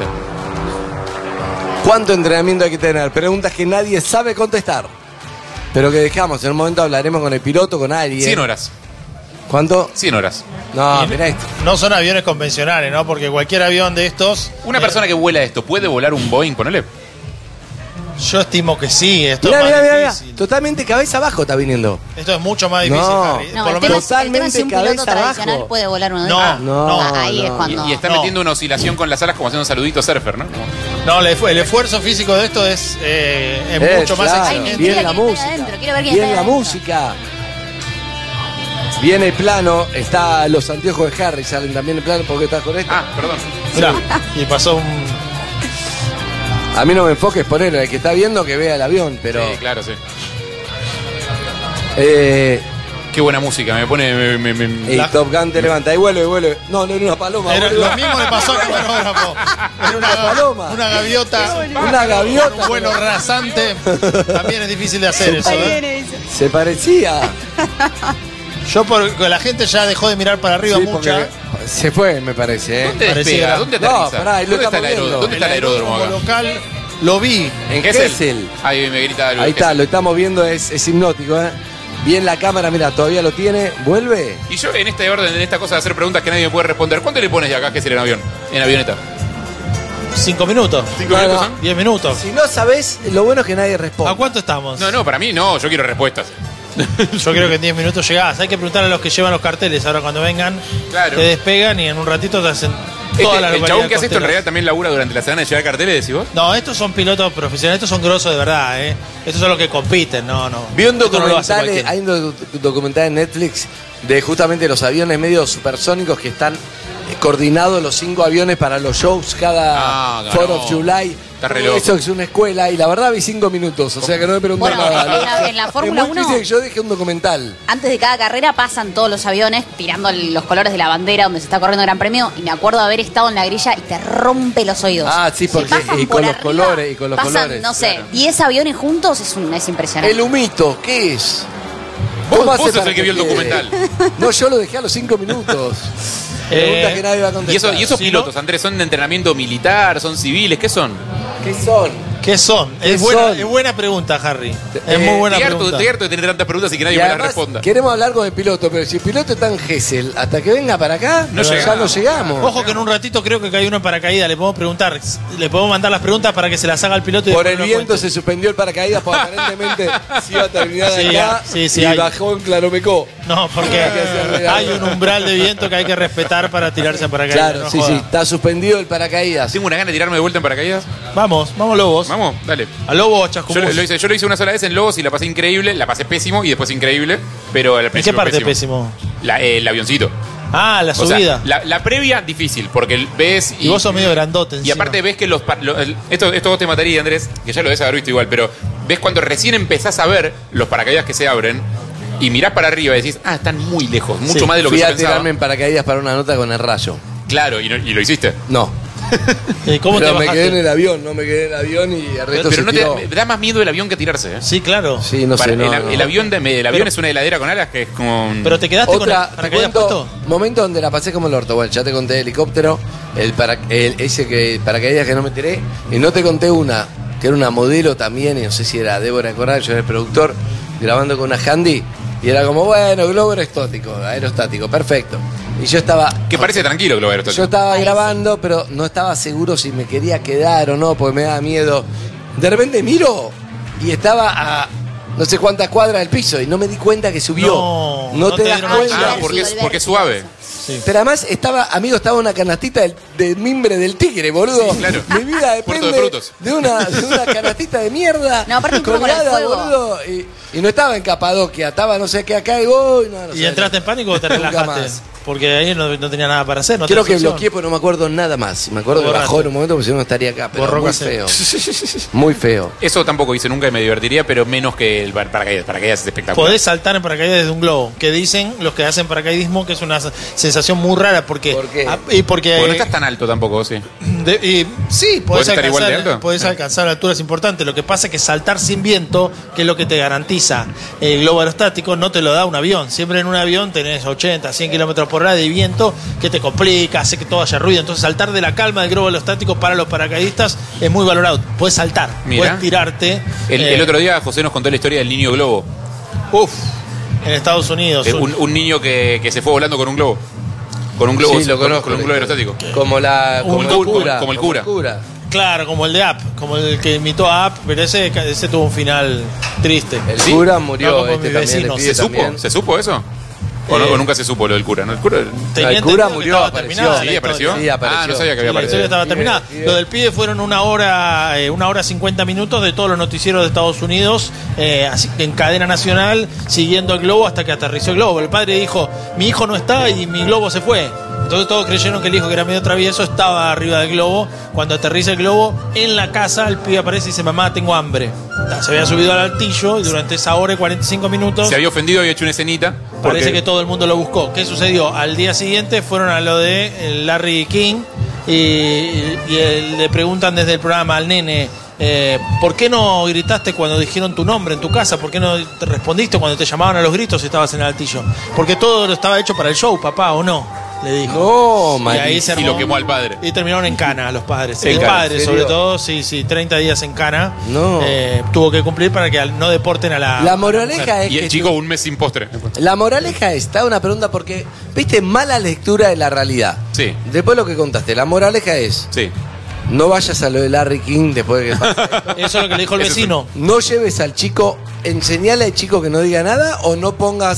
¿Cuánto entrenamiento hay que tener? Preguntas que nadie sabe contestar. Pero que dejamos, en un momento hablaremos con el piloto, con alguien. 100 horas. ¿Cuánto? 100 horas. No, Y mirá esto. no son aviones convencionales, ¿no? Porque cualquier avión de estos. Una persona que vuela esto, ¿puede volar un Boeing? Ponele. Yo estimo que sí. Esto Mirá, es más mirá. difícil. Totalmente cabeza abajo está viniendo. Esto es mucho más difícil, No. Harry. No, Por el lo tema, menos. es, el tema es si un Totalmente piloto cabeza tradicional abajo. puede volar uno de No, estos. no, Ahí es no. cuando. Y está No. metiendo una oscilación con las alas como haciendo un saludito surfer, ¿no? No, el esfuerzo físico de esto es mucho más claro. Ay, exigente. mentira, Bien la quiero ver música. adentro, quiero ver quién Bien está la adentro. música. Viene el plano, está los anteojos de Harry, salen también el plano porque estás con esto. Ah, perdón. Mirá, y pasó un. A mí no me enfoques, ponelo, el que está viendo que vea el avión, pero. Sí, claro, sí. Eh, Qué buena música, me pone... el Top Gun te levanta, ahí vuelve. No, no era una paloma. Era- boludo. lo mismo le pasó al camarógrafo. Era Una paloma. Una gaviota. Una gaviota. Un vuelo rasante. También es difícil de hacer eso. ¿eh? Se parecía. Yo, porque la gente ya dejó de mirar para arriba Sí, mucha. porque se fue, me parece, ¿eh? ¿Dónde Pareciera. despega? ¿Dónde No, aterriza? pará, ahí lo ¿Dónde está estamos viendo. ¿Dónde está el aeródromo acá? local lo vi. En Kessel. Kessel. Ahí me grita algo. Ahí está, Kessel. lo estamos viendo, es hipnótico, ¿eh? Bien la cámara, mira, todavía lo tiene. ¿Vuelve? Y yo en este orden, en esta cosa de hacer preguntas que nadie me puede responder, ¿cuánto le pones de acá que es en avión? En avioneta. 5 minutos. 5 No, minutos no. son? 10 minutos. Si no sabés, lo bueno es que nadie ¿A responde. cuánto estamos? No, para mí no, yo quiero respuestas. Yo creo que en 10 minutos llegás. Hay que preguntar a los que llevan los carteles ahora cuando vengan. Claro. Te despegan y en un ratito te hacen toda la el localidad chabón que hace esto en costera. realidad también labura durante la semana de llevar carteles, decís vos. No, estos son pilotos profesionales, estos son grosos de verdad, ¿eh? Estos son los que compiten, no. Vi un Esto no lo hace documental, cualquiera. hay un documental en Netflix de justamente los aviones medio supersónicos que están coordinado los 5 aviones para los shows cada 4 of July. Está re Todo loco. eso es una escuela y la verdad vi 5 minutos, o sea que no me pregunté Bueno, nada. en la Fórmula Es muy 1 difícil que yo dije un documental. antes de cada carrera pasan todos los aviones tirando los colores de la bandera donde se está corriendo el Gran Premio y me acuerdo de haber estado en la grilla y te rompe los oídos. Ah, sí, Se porque- pasan y por con los arriba, colores, y con los pasan, colores, no sé, claro. 10 aviones juntos, es impresionante. El humito, ¿qué es? Vos ¿Cómo hace sos para el que vio el quede? documental. No, yo lo dejé a los 5 minutos. Preguntas que nadie va a ¿Y contestar. esos Sí, pilotos, Andrés, son de entrenamiento militar? ¿Son civiles? ¿Qué son? ¿Qué son? ¿Qué son? ¿Qué Es son? buena pregunta, Harry. Es muy buena Estoy pregunta. harto de tener tantas preguntas y que nadie Y me las además, responda. queremos hablar con el piloto, pero si el piloto está en Gesell, hasta que venga para acá, No ya llegamos. no llegamos. Ojo que en un ratito creo que hay uno en paracaídas. Le podemos preguntar, le podemos mandar las preguntas para que se las haga el piloto. Y Por después el nos viento cuente. se suspendió el paracaídas, porque aparentemente se iba a terminar Sí, acá sí, y hay. bajó en Claromecó. No, porque Hay que hacer hay un umbral de viento que hay que respetar para tirarse en paracaídas. Claro, no sí, joda. sí, está suspendido el paracaídas. Tengo una gana de tirarme de vuelta en paracaídas. Vamos Lobos. Vamos, dale. A Lobo o Yo Chascomús. lo hice una sola vez en Lobos y la pasé increíble. La pasé pésimo y después increíble. Pero al ¿En qué principio parte pésimo? El avioncito. Ah, la O sea, subida. la previa difícil, porque ves y vos sos medio grandote Y encima. aparte ves que esto vos te mataría, Andrés, que ya lo debes haber visto igual, pero ves cuando recién empezás a ver los paracaídas que se abren y mirás para arriba y decís, están muy lejos, mucho Sí, más de lo que Fui yo a pensaba. tirarme en paracaídas para una nota con el rayo. Claro, y lo hiciste. No. ¿Cómo Pero te me bajaste? quedé en el avión, no me quedé en el avión y el resto Pero se no tiró. te da más miedo el avión que tirarse, ¿eh? Sí, claro. Sí, no sé, no, no. El avión es una heladera con alas que es como... Pero te quedaste Otra, con el te paracaídas cuento, puesto. momento donde la pasé como el orto. Bueno, ya te conté el helicóptero, paracaídas que no me tiré, y no te conté una, que era una modelo también, y no sé si era Débora Corral, yo era el productor, grabando con una handy, y era como, bueno, globo aerostático, perfecto. Y yo estaba... Que parece tranquilo, Globo Aerostático. Yo estaba Parece. grabando, pero no estaba seguro si me quería quedar o no, porque me daba miedo. De repente miro y estaba a no sé cuántas cuadras del piso y no me di cuenta que subió. No, No no te te das dieron cuenta. Ah, porque es suave. Sí. Pero además estaba una canastita de mimbre del tigre, boludo. Sí, claro. Mi vida Puerto depende de frutos. de una canastita de mierda. No, aparte incluso con el colgada, fuego. boludo. Y no estaba en Capadocia, estaba no sé qué acá y voy. No ¿Y sé, entraste en pánico o te Nunca relajaste? más. Porque ahí no tenía nada para hacer. No Creo tenía que opción. bloqueé, pero no me acuerdo nada más. Me acuerdo que Borraste. bajó en un momento, porque si no no estaría acá. Pero Borró muy cassette. feo. Muy feo. Eso tampoco hice nunca y me divertiría, pero menos que el paracaídas. Paracaídas es espectacular. Podés saltar en paracaídas desde un globo. Que dicen los que hacen paracaidismo que es una sensación muy rara. Porque, ¿Por qué? Y porque. Porque no estás tan alto tampoco, sí. Sí, ¿Podés estar igual de alto? Podés alcanzar alturas importantes. Lo que pasa es que saltar sin viento, que es lo que te garantiza el globo aerostático, no te lo da un avión. Siempre en un avión tenés 80, 100 kilómetros por hora de viento que te complica, hace que todo haya ruido. Entonces saltar de la calma del globo aerostático para los paracaidistas es muy valorado. Puedes saltar, Mirá. puedes tirarte. El otro día José nos contó la historia del niño globo. En Estados Unidos. Un niño que se fue volando con un globo. Con un globo, Sí, lo conozco. con un globo aerostático. Como el cura. Claro, como el de App, como el que imitó a App, pero ese tuvo un final triste. El ¿Sí? cura murió, No, como este mi también. vecino. el pibe ¿Se supo? también. ¿Se supo eso? ¿O, no, o nunca se supo lo del cura? ¿No? El cura... Tenía el cura entendido que murió, estaba apareció. terminada la ¿Sí apareció? historia. Sí, apareció. Ah, no sabía que había La historia aparecido. estaba terminada. Pibe. Lo del pibe fueron una hora 50 minutos de todos los noticieros de Estados Unidos, así en cadena nacional, siguiendo el globo hasta que aterrizó el globo. El padre dijo, mi hijo no está y mi globo se fue. Entonces todos creyeron que el hijo, que era medio travieso, estaba arriba del globo. Cuando aterriza el globo, en la casa el pibe aparece y dice, mamá, tengo hambre. Se había subido al altillo y durante esa hora y 45 minutos... Se había ofendido y había hecho una escenita. Parece porque- que todo el mundo lo buscó. ¿Qué sucedió? Al día siguiente fueron a lo de Larry King y le preguntan desde el programa al nene, ¿por qué no gritaste cuando dijeron tu nombre en tu casa? ¿Por qué no te respondiste cuando te llamaban a los gritos si estabas en el altillo? Porque todo estaba hecho para el show, papá, ¿o no? Le dijo. No, Y ahí se Y armó- lo quemó al padre. Y terminaron en cana los padres. En El cana, padre, ¿en sobre serio? todo, sí, 30 días en cana. No. Tuvo que cumplir para que no deporten a la... La moraleja es Y el que chico un mes sin postre. la moraleja está una pregunta porque viste mala lectura de la realidad. Sí. Después lo que contaste, la moraleja es Sí. no vayas a lo de Larry King después de que pase esto. Eso es lo que le dijo el Eso es vecino. No lleves al chico, enseñale al chico que no diga nada o no pongas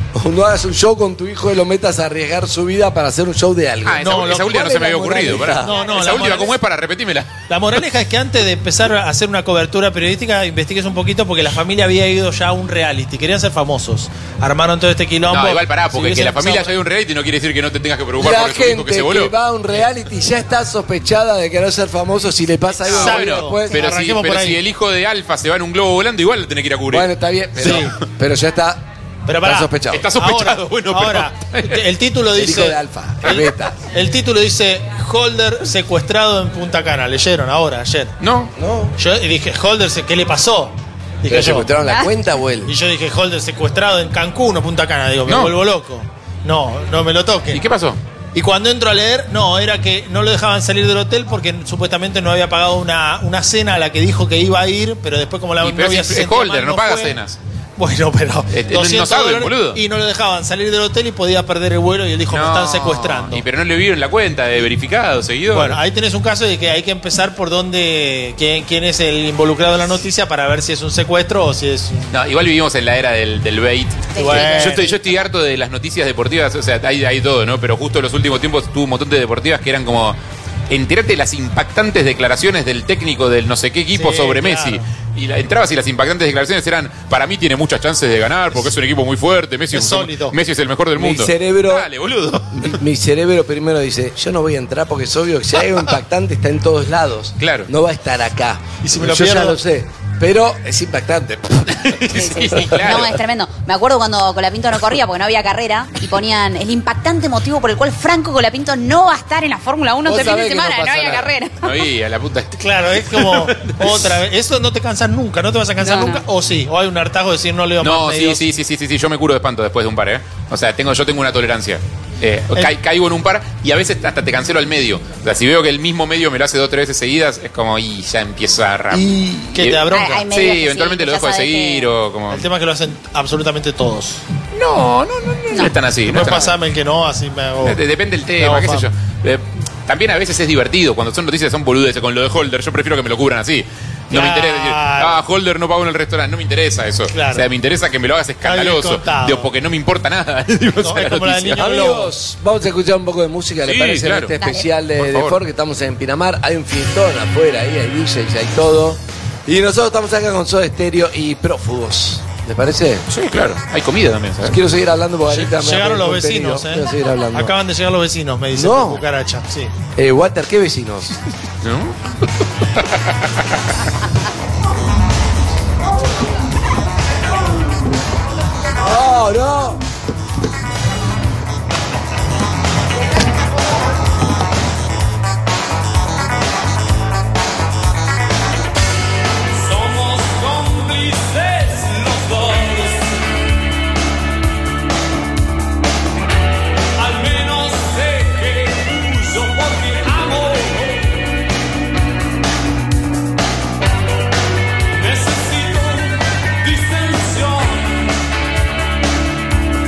O no hagas un show con tu hijo y lo metas a arriesgar su vida para hacer un show de algo. Ah, esa No, última no ¿cuál se me es había la ocurrido. moraleja? Pará. No, Esa la última, moraleja- ¿cómo es? Para repetímela. La moraleja es que antes de empezar a hacer una cobertura periodística, investigues un poquito porque la familia había ido ya a un reality. Querían ser famosos. Armaron todo este quilombo. No, igual pará, Si porque hubiesen que la familia empezado- haya ido a un reality no quiere decir que no te tengas que preocupar La por tu hijo gente que se que voló. va a un reality ya está sospechada de querer ser famoso si le pasa algo Ah, Exacto. bueno, después. pero, Arranquemos por ahí. si el hijo de Alfa se va en un globo volando, igual lo tenés que ir a cubrir. Bueno, está bien, pero, Sí. pero ya está, Pero está pará, sospechado. Está sospechado, Ahora, bueno, ahora, el título El dice. hijo de Alfa, el beta. El título dice Holder secuestrado en Punta Cana. ¿Leyeron ahora, ayer? No, ¿No? Yo dije, Holder, ¿qué le pasó? Dije ¿Pero yo. secuestraron la cuenta o él? Y yo dije, Holder secuestrado en Cancún o Punta Cana. Digo, me No. vuelvo loco. No, no me lo toquen. ¿y qué pasó? Y cuando entro a leer, no, era que no lo dejaban salir del hotel porque supuestamente no había pagado una cena a la que dijo que iba a ir, pero después como la Y pero novia si se es sentía Holder, mal, no paga fue. cenas. Bueno, pero No 200 sabe, dólares, boludo. y no lo dejaban salir del hotel y podía perder el vuelo y él dijo, me están secuestrando. Y pero no le vieron la cuenta de verificado, seguidor. Bueno, ahí tenés un caso de que hay que empezar por dónde, quién es el involucrado en la noticia para ver si es un secuestro o si es... No, igual vivimos en la era del bait. Bueno. Yo estoy harto de las noticias deportivas, o sea, hay todo, ¿no? Pero justo en los últimos tiempos tuvo un montón de deportivas que eran como... Entérate de las impactantes declaraciones del técnico del no sé qué equipo Sí, sobre claro. Messi. Y entrabas y las impactantes declaraciones eran, para mí tiene muchas chances de ganar porque es un equipo muy fuerte, Messi Es sólido. Messi es el mejor del Mi mundo. cerebro- Dale, boludo. Mi cerebro primero dice, yo no voy a entrar porque es obvio que si hay algo impactante está en todos lados. Claro. No va a estar acá. Y si me lo yo ya pierdo- lo sé. Pero es impactante. Sí, claro. No, es tremendo. Me acuerdo cuando Colapinto no corría porque no había carrera y ponían el impactante motivo por el cual Franco Colapinto no va a estar en la Fórmula 1 Vos este fin de sabés que no semana, no, pasa había nada. carrera. No, y a la puta. Claro, es como otra vez. Eso no te cansas nunca, no te vas a cansar No, nunca. no. O sí, o hay un hartazgo de decir no leo No, más sí, medios. sí, yo me curo de espanto después de un par, ¿eh? O sea, yo tengo una tolerancia. Caigo en un par y a veces hasta te cancelo al medio. O sea, si veo que el mismo medio me lo hace 2 o 3 veces seguidas, es como, y ya empieza a Y que te da bronca. Hay medios que Sí, eventualmente sí, lo que dejo ya de sabes seguir que- o como... El tema es que lo hacen absolutamente todos. No están así. No Después están así. pasame el que no, así me hago. Depende del me tema, hago qué sé yo. fan. También a veces es divertido. Cuando son noticias son boludeces. Con lo de Holder, yo prefiero que me lo cubran así. No me interesa decir, Holder no pagó en el restaurante. No me interesa eso. Claro. O sea, me interesa que me lo hagas escandaloso. contado. Digo, porque no me importa nada. Digo, No, o sea, es como la del noticia. niño Amigos, vamos a escuchar un poco de música, ¿le Sí, parece? claro. En este especial Por de favor. Ford, que estamos en Pinamar. Hay un fiestón afuera, ahí hay DJs, hay todo. Y nosotros estamos acá con Soda Stereo y Prófugos. ¿Les parece? Sí, claro. Hay comida también, ¿sabes? Quiero seguir hablando porque ahorita me Llegaron los voy a poner vecinos, contenido. Quiero seguir hablando. Acaban de llegar los vecinos, me dice No. Cucaracha. Sí. Walter, ¿qué vecinos? ¿No? ¡Oh, no! Somos cómplices los dos. Al menos sé que uso porque amo. Necesito distensión.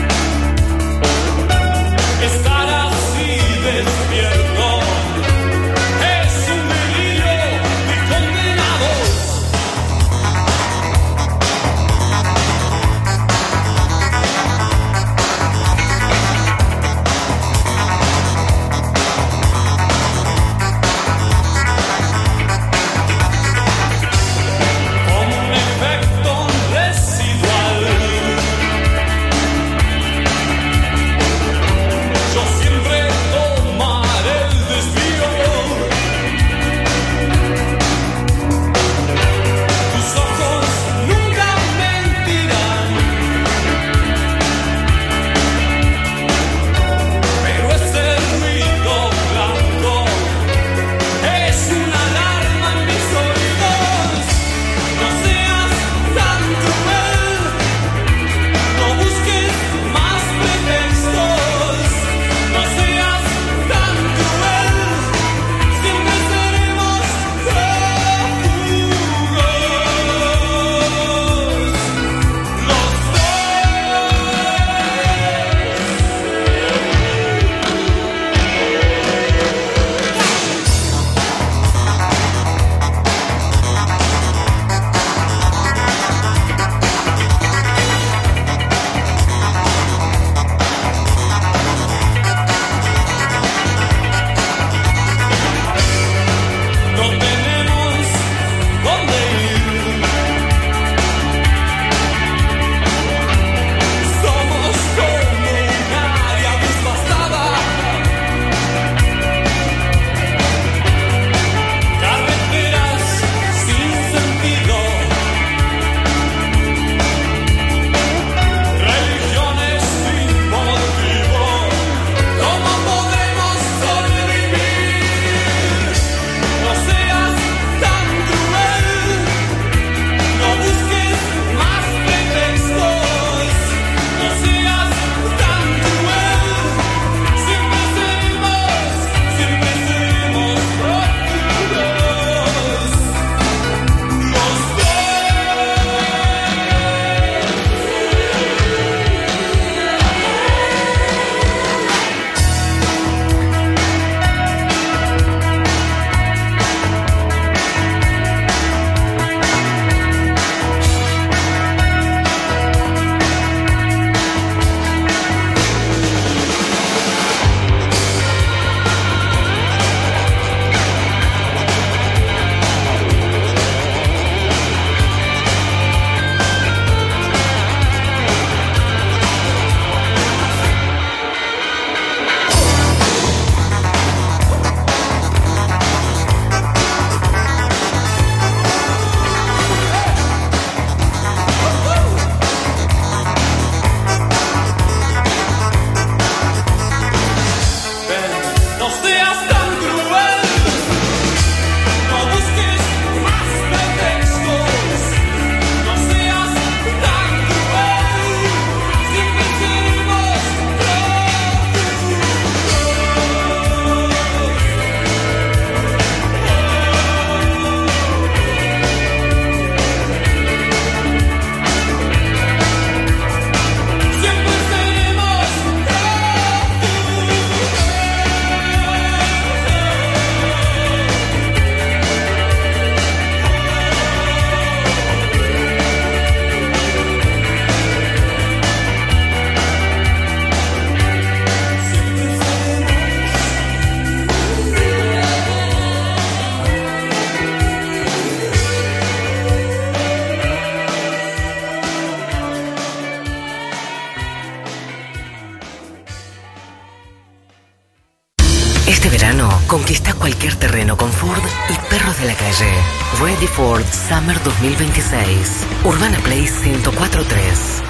cualquier terreno con Ford y perros de la calle. Ready Ford Summer 2026. Urbana Play 104.3.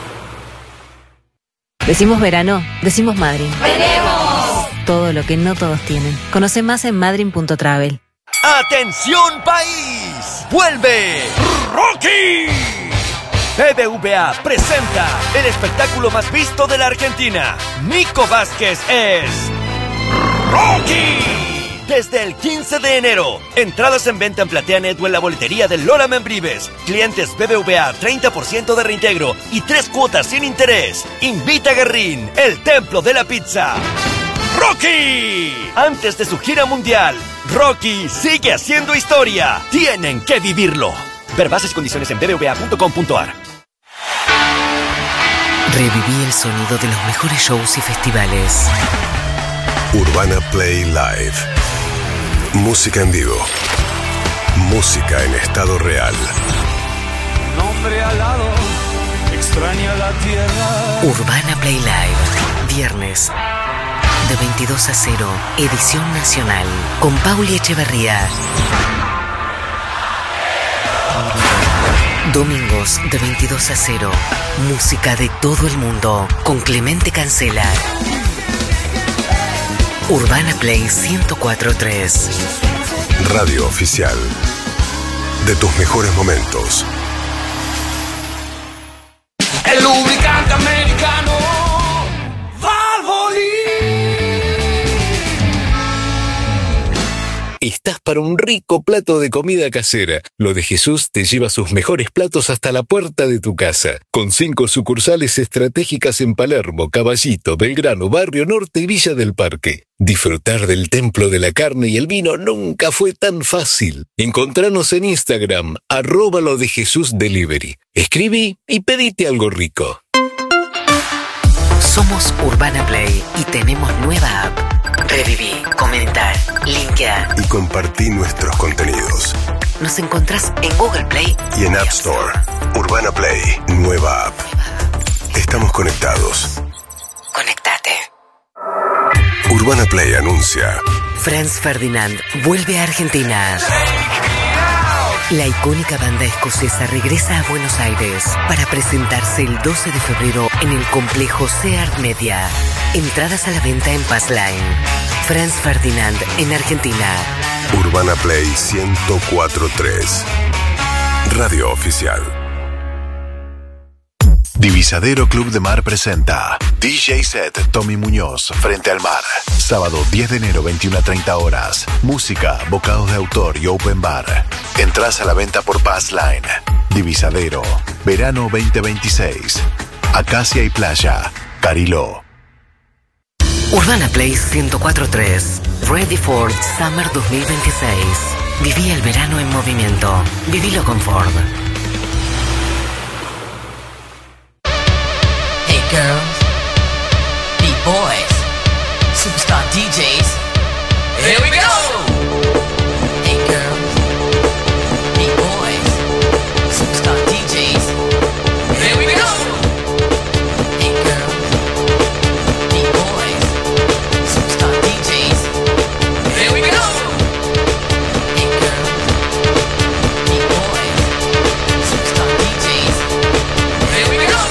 Decimos verano, decimos Madryn. ¡Tenemos! Todo lo que no todos tienen. Conoce más en madryn.travel. ¡Atención país! ¡Vuelve Rocky! BBVA presenta el espectáculo más visto de la Argentina. Nico Vázquez es Rocky. Desde el 15 de enero. Entradas en venta en PlateaNet o en la boletería de Lola Membrives. Clientes BBVA 30% de reintegro y 3 cuotas sin interés. Invita a Guerrín, el templo de la pizza. ¡Rocky! Antes de su gira mundial, Rocky sigue haciendo historia. Tienen que vivirlo. Ver bases y condiciones en bbva.com.ar. Reviví el sonido de los mejores shows y festivales. Urbana Play Live. Música en vivo. Música en estado real. Nombre alado, extraña la tierra. Urbana Play Live. Viernes de 22 a 0. Edición nacional. Con Pauli Echeverría. Domingos de 22 a 0. Música de todo el mundo. Con Clemente Cancela. Urbana Play 104.3. Radio oficial de tus mejores momentos. El lubricante americano Valvoline. Estás para un rico plato de comida casera. Lo de Jesús te lleva sus mejores platos hasta la puerta de tu casa. Con 5 sucursales estratégicas en Palermo, Caballito, Belgrano, Barrio Norte y Villa del Parque. Disfrutar del templo de la carne y el vino nunca fue tan fácil. Encontranos en Instagram, @lodejesusdelivery. Escribí y pedite algo rico. Somos Urbana Play y tenemos nueva app. Reviví, comentar, linkear Y compartí nuestros contenidos. Nos encontrás en Google Play Y en App Store. Urbana Play, nueva app. Estamos conectados. Conectate. Urbana Play anuncia. Franz Ferdinand vuelve a Argentina. La icónica banda escocesa regresa a Buenos Aires para presentarse el 12 de febrero en el complejo Seart Media. Entradas a la venta en Passline. Franz Ferdinand en Argentina. Urbana Play 104.3. Radio oficial. Divisadero Club de Mar presenta DJ Set Tommy Muñoz frente al mar. Sábado 10 de enero 21 a 30 horas. Música, bocados de autor y open bar. Entrás a la venta por Passline. Divisadero, verano 2026. Acacia y Playa, Cariló. Urbana Play 104.3. Ready for Summer 2026. Viví el verano en movimiento. Vivilo con Ford. Hey girls, beat boys, superstar DJs. Here we go. Hey girls, beat boys, superstar DJs. Here we go. Hey girls, beat boys, superstar DJs. Here we go. Hey girls, beat boys, superstar DJs. Here we go.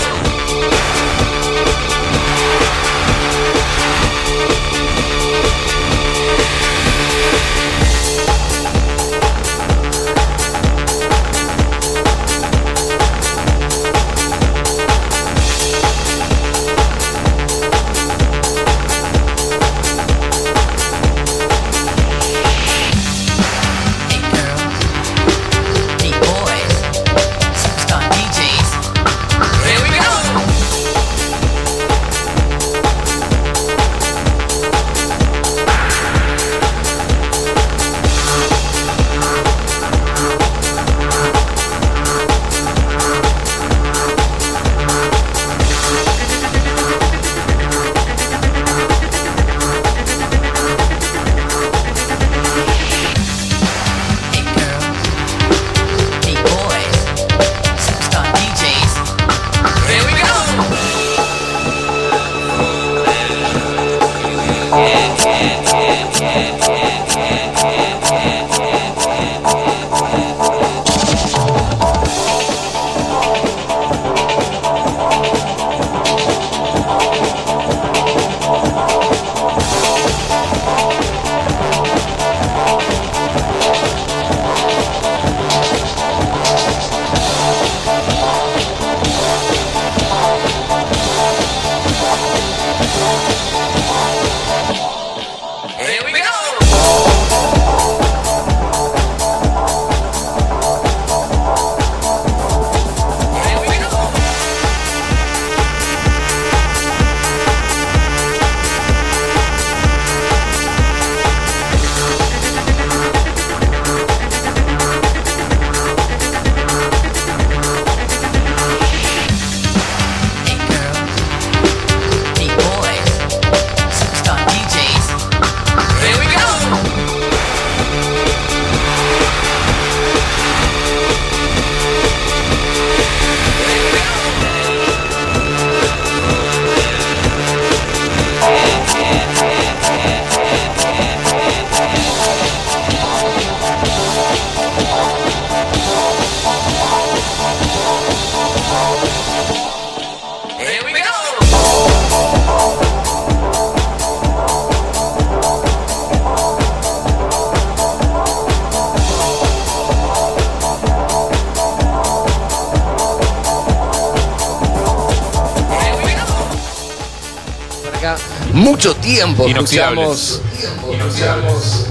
mucho tiempo Inoxidables. escuchamos.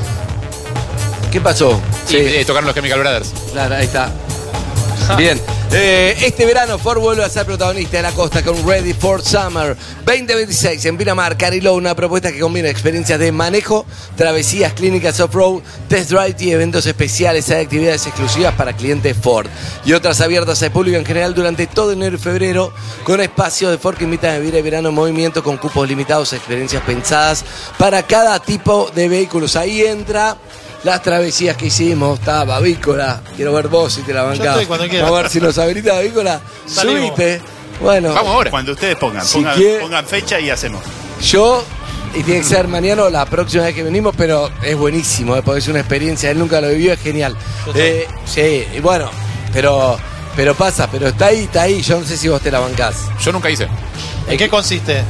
¿Qué pasó? Tocaron los Chemical Brothers. Claro, ahí está. Bien. Este verano Ford vuelve a ser protagonista de la costa con Ready for Summer 2026 en Pinamar, Cariló, una propuesta que combina experiencias de manejo, travesías, clínicas off-road, test drive y eventos especiales. Hay actividades exclusivas para clientes Ford y otras abiertas al público en general durante todo enero y febrero, con espacios de Ford que invitan a vivir el verano en movimiento con cupos limitados, experiencias pensadas para cada tipo de vehículos. Ahí entra las travesías que hicimos, está Bavícola. Quiero ver vos si te la bancás. Yo estoy cuando quieras. Vamos a ver si nos habilita Bavícola. Salimos. Subiste. Bueno, Vamos ahora. Cuando ustedes pongan fecha y hacemos. yo, y tiene que ser mañana o la próxima vez que venimos, pero es buenísimo, porque es una experiencia, él nunca lo vivió, es genial. Sí, y bueno, pero pasa, pero está ahí, yo no sé si vos te la bancás. Yo nunca hice. ¿En qué consiste?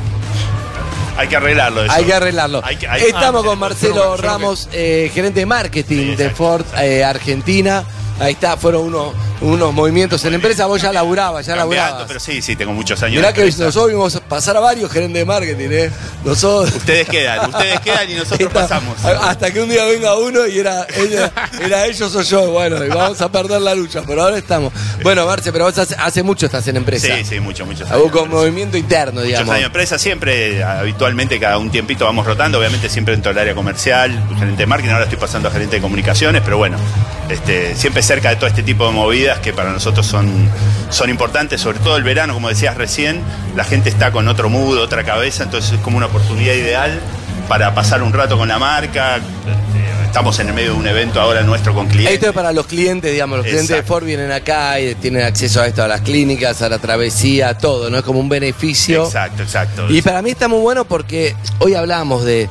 Hay que arreglarlo eso. Hay que arreglarlo. Estamos con Marcelo Ramos, gerente de marketing de Ford Argentina. Ahí está, fueron unos movimientos en la empresa. Vos ya laburabas, Pero sí, tengo muchos años. Mirá que nosotros vimos pasar a varios gerentes de marketing, Nosotros... Ustedes quedan y nosotros pasamos. Hasta que un día venga uno y era ellos o yo. Bueno, y vamos a perder la lucha, pero ahora estamos. Bueno, Marce, pero vos hace mucho estás en empresa. Sí, muchos años. Con movimiento interno, digamos. Muchos años en empresa, siempre, habitualmente, cada un tiempito vamos rotando, obviamente siempre dentro del área comercial, gerente de marketing, ahora estoy pasando a gerente de comunicaciones, pero bueno, siempre cerca de todo este tipo de movidas que para nosotros son importantes, sobre todo el verano, como decías recién, la gente está con otro mood, otra cabeza, entonces es como una oportunidad ideal para pasar un rato con la marca. Estamos en el medio de un evento ahora nuestro con clientes. Esto es para los clientes, digamos, los clientes de Ford vienen acá y tienen acceso a esto, a las clínicas, a la travesía, a todo, ¿no? Es como un beneficio. Exacto. Y para mí está muy bueno porque hoy hablamos de...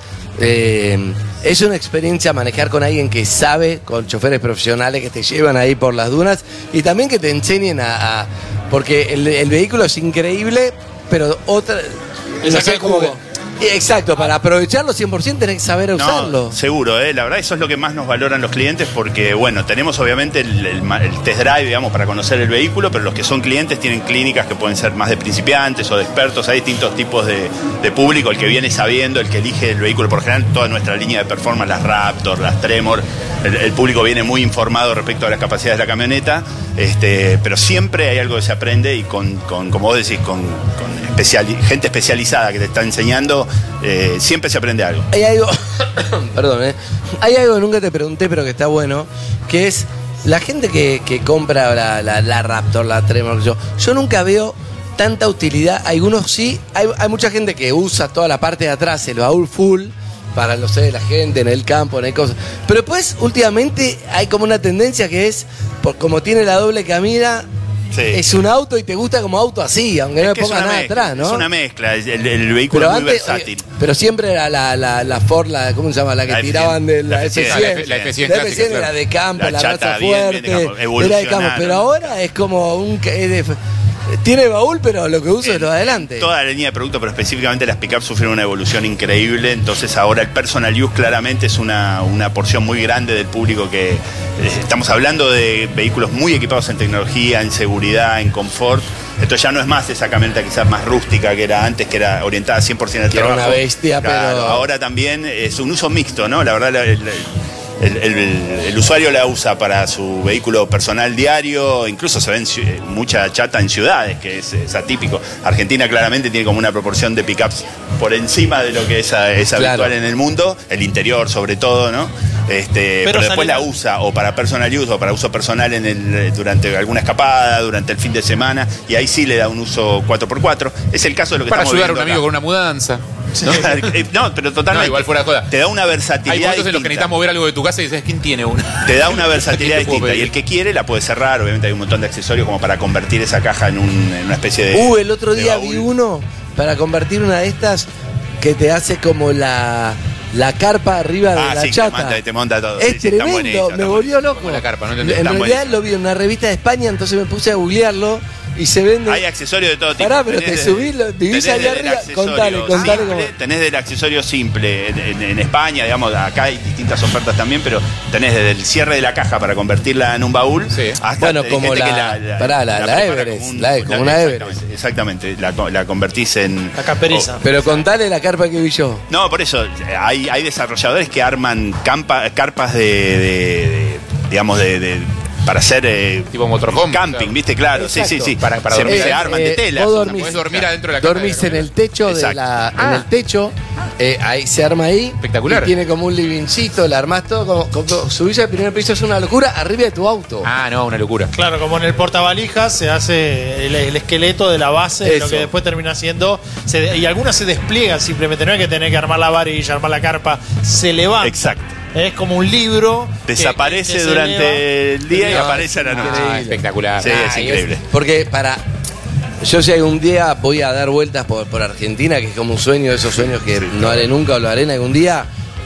es una experiencia manejar con alguien que sabe, con choferes profesionales que te llevan ahí por las dunas y también que te enseñen porque el vehículo es increíble, pero otra... No sé cómo exacto, para aprovecharlo 100% tenés que saber usarlo. Seguro, la verdad eso es lo que más nos valoran los clientes porque, bueno, tenemos obviamente el test drive, digamos, para conocer el vehículo, pero los que son clientes tienen clínicas que pueden ser más de principiantes o de expertos, hay distintos tipos de público, el que viene sabiendo, el que elige el vehículo, por general toda nuestra línea de performance, las Raptor, las Tremor, el público viene muy informado respecto a las capacidades de la camioneta, pero siempre hay algo que se aprende y como vos decís, con gente especializada que te está enseñando, siempre se aprende algo. Hay algo, perdón, hay algo que nunca te pregunté, pero que está bueno, que es la gente que compra la Raptor, la Tremor. Yo nunca veo tanta utilidad. Algunos sí, hay mucha gente que usa toda la parte de atrás, el baúl full, para, no sé, la gente en el campo, en el cosas. Pero después, últimamente, hay como una tendencia que es, como tiene la doble cabina, es un auto y te gusta como auto así, aunque no le ponga nada atrás, ¿no? Es una mezcla, el vehículo es muy versátil. Pero siempre era la Ford, ¿cómo se llama? La que tiraban de la F100. La F100 clásica, era de campo, la raza fuerte, era de campo. Pero ahora es como tiene baúl, pero lo que uso es lo de adelante. Toda la línea de productos, pero específicamente las pick-up sufrieron una evolución increíble. Entonces ahora el personal use claramente es una porción muy grande del público que estamos hablando de vehículos muy equipados en tecnología, en seguridad, en confort. Esto ya no es más esa camioneta quizás más rústica que era antes, que era orientada 100% al trabajo. Era una bestia, claro, pero ahora también es un uso mixto, ¿no? La verdad, el usuario la usa para su vehículo personal diario, incluso se ven mucha chata en ciudades, que es atípico. Argentina claramente tiene como una proporción de pickups por encima de lo que es habitual en el mundo, el interior sobre todo, ¿no? Pero después la usa o para personal use o para uso personal durante alguna escapada, durante el fin de semana, y ahí sí le da un uso 4x4. Es el caso de lo que para estamos ayudar a viendo un amigo acá. con una mudanza. No, pero totalmente. No, igual fuera de joda. Te da una versatilidad. Hay momentos en los que distinta. necesitas mover algo de tu casa y dices, ¿quién tiene una? Te da una versatilidad ¿Quién te puedo distinta. pedir? Y el que quiere la puede cerrar. Obviamente hay un montón de accesorios como para convertir esa caja en una especie de. El otro día vi uno para convertir una de estas que te hace como la carpa arriba de la chata. Te monta todo. Es tremendo, me volvió loco. La carpa, no entendí. En realidad lo vi en una revista de España, entonces me puse a googlearlo y se vende. Hay accesorios de todo tipo. Pará, pero te subís, vivís allá arriba. Contale cómo. Tenés del accesorio simple. En España, digamos, acá hay distintas ofertas también, pero tenés desde el cierre de la caja para convertirla en un baúl, hasta bueno, como la Everest, como una Everest. Exactamente, la convertís en... La camperiza. Pero contale la carpa que vi yo. No, por eso, hay desarrolladores que arman carpas digamos, para hacer tipo motorhome, camping, ¿viste? Claro, exacto. sí. Para se arman de tela. Podés dormir adentro de la casa. Dormís en el techo en el techo, ahí se arma ahí. Espectacular. Y tiene como un livingcito, la armás todo, subís al primer piso, es una locura, arriba de tu auto. Ah, no, una locura. Claro, como en el portavalijas se hace el esqueleto de la base, de lo que después termina siendo. Y algunas se despliegan simplemente, no hay que tener que armar la varilla, armar la carpa, se levanta. Exacto. Es como un libro. Desaparece que durante el día y aparece a la noche. Espectacular. Sí, es increíble. Porque yo si algún día voy a dar vueltas por Argentina, que es como un sueño de esos sueños que no haré nunca o lo haré en algún día,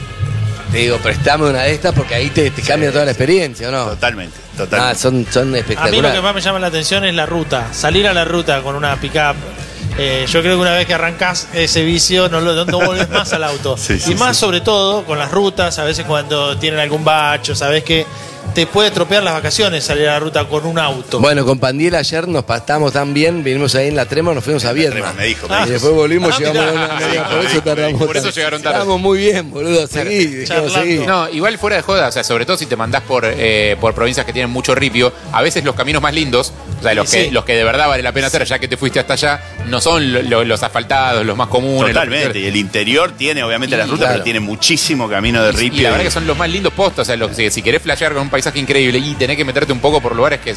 te digo, prestame una de estas porque ahí te cambia toda la experiencia, ¿o no? Totalmente. Son espectaculares. A mí lo que más me llama la atención es la ruta. Salir a la ruta con una pick-up. Yo creo que una vez que arrancás ese vicio no volvés más al auto. Y más sobre todo con las rutas, a veces cuando tienen algún bacho, sabés que te puede tropear las vacaciones salir a la ruta con un auto. Bueno, con Pandiel ayer nos pasamos tan bien, vinimos ahí en la Trema, nos fuimos a Viedma. Me dijo. Y después volvimos, llegamos a una media, por eso tardamos. Por eso llegaron tarde. Estábamos muy bien, boludo, seguí. No, igual fuera de joda, o sea, sobre todo si te mandás por provincias que tienen mucho ripio, a veces los caminos más lindos, o sea, los que de verdad vale la pena hacer, ya que te fuiste hasta allá, no son los asfaltados, los más comunes. Totalmente, y el interior tiene obviamente las rutas, pero tiene muchísimo camino de ripio. Y la verdad que son los más lindos postos, o sea, si querés flashear con un paisaje increíble y tenés que meterte un poco por lugares que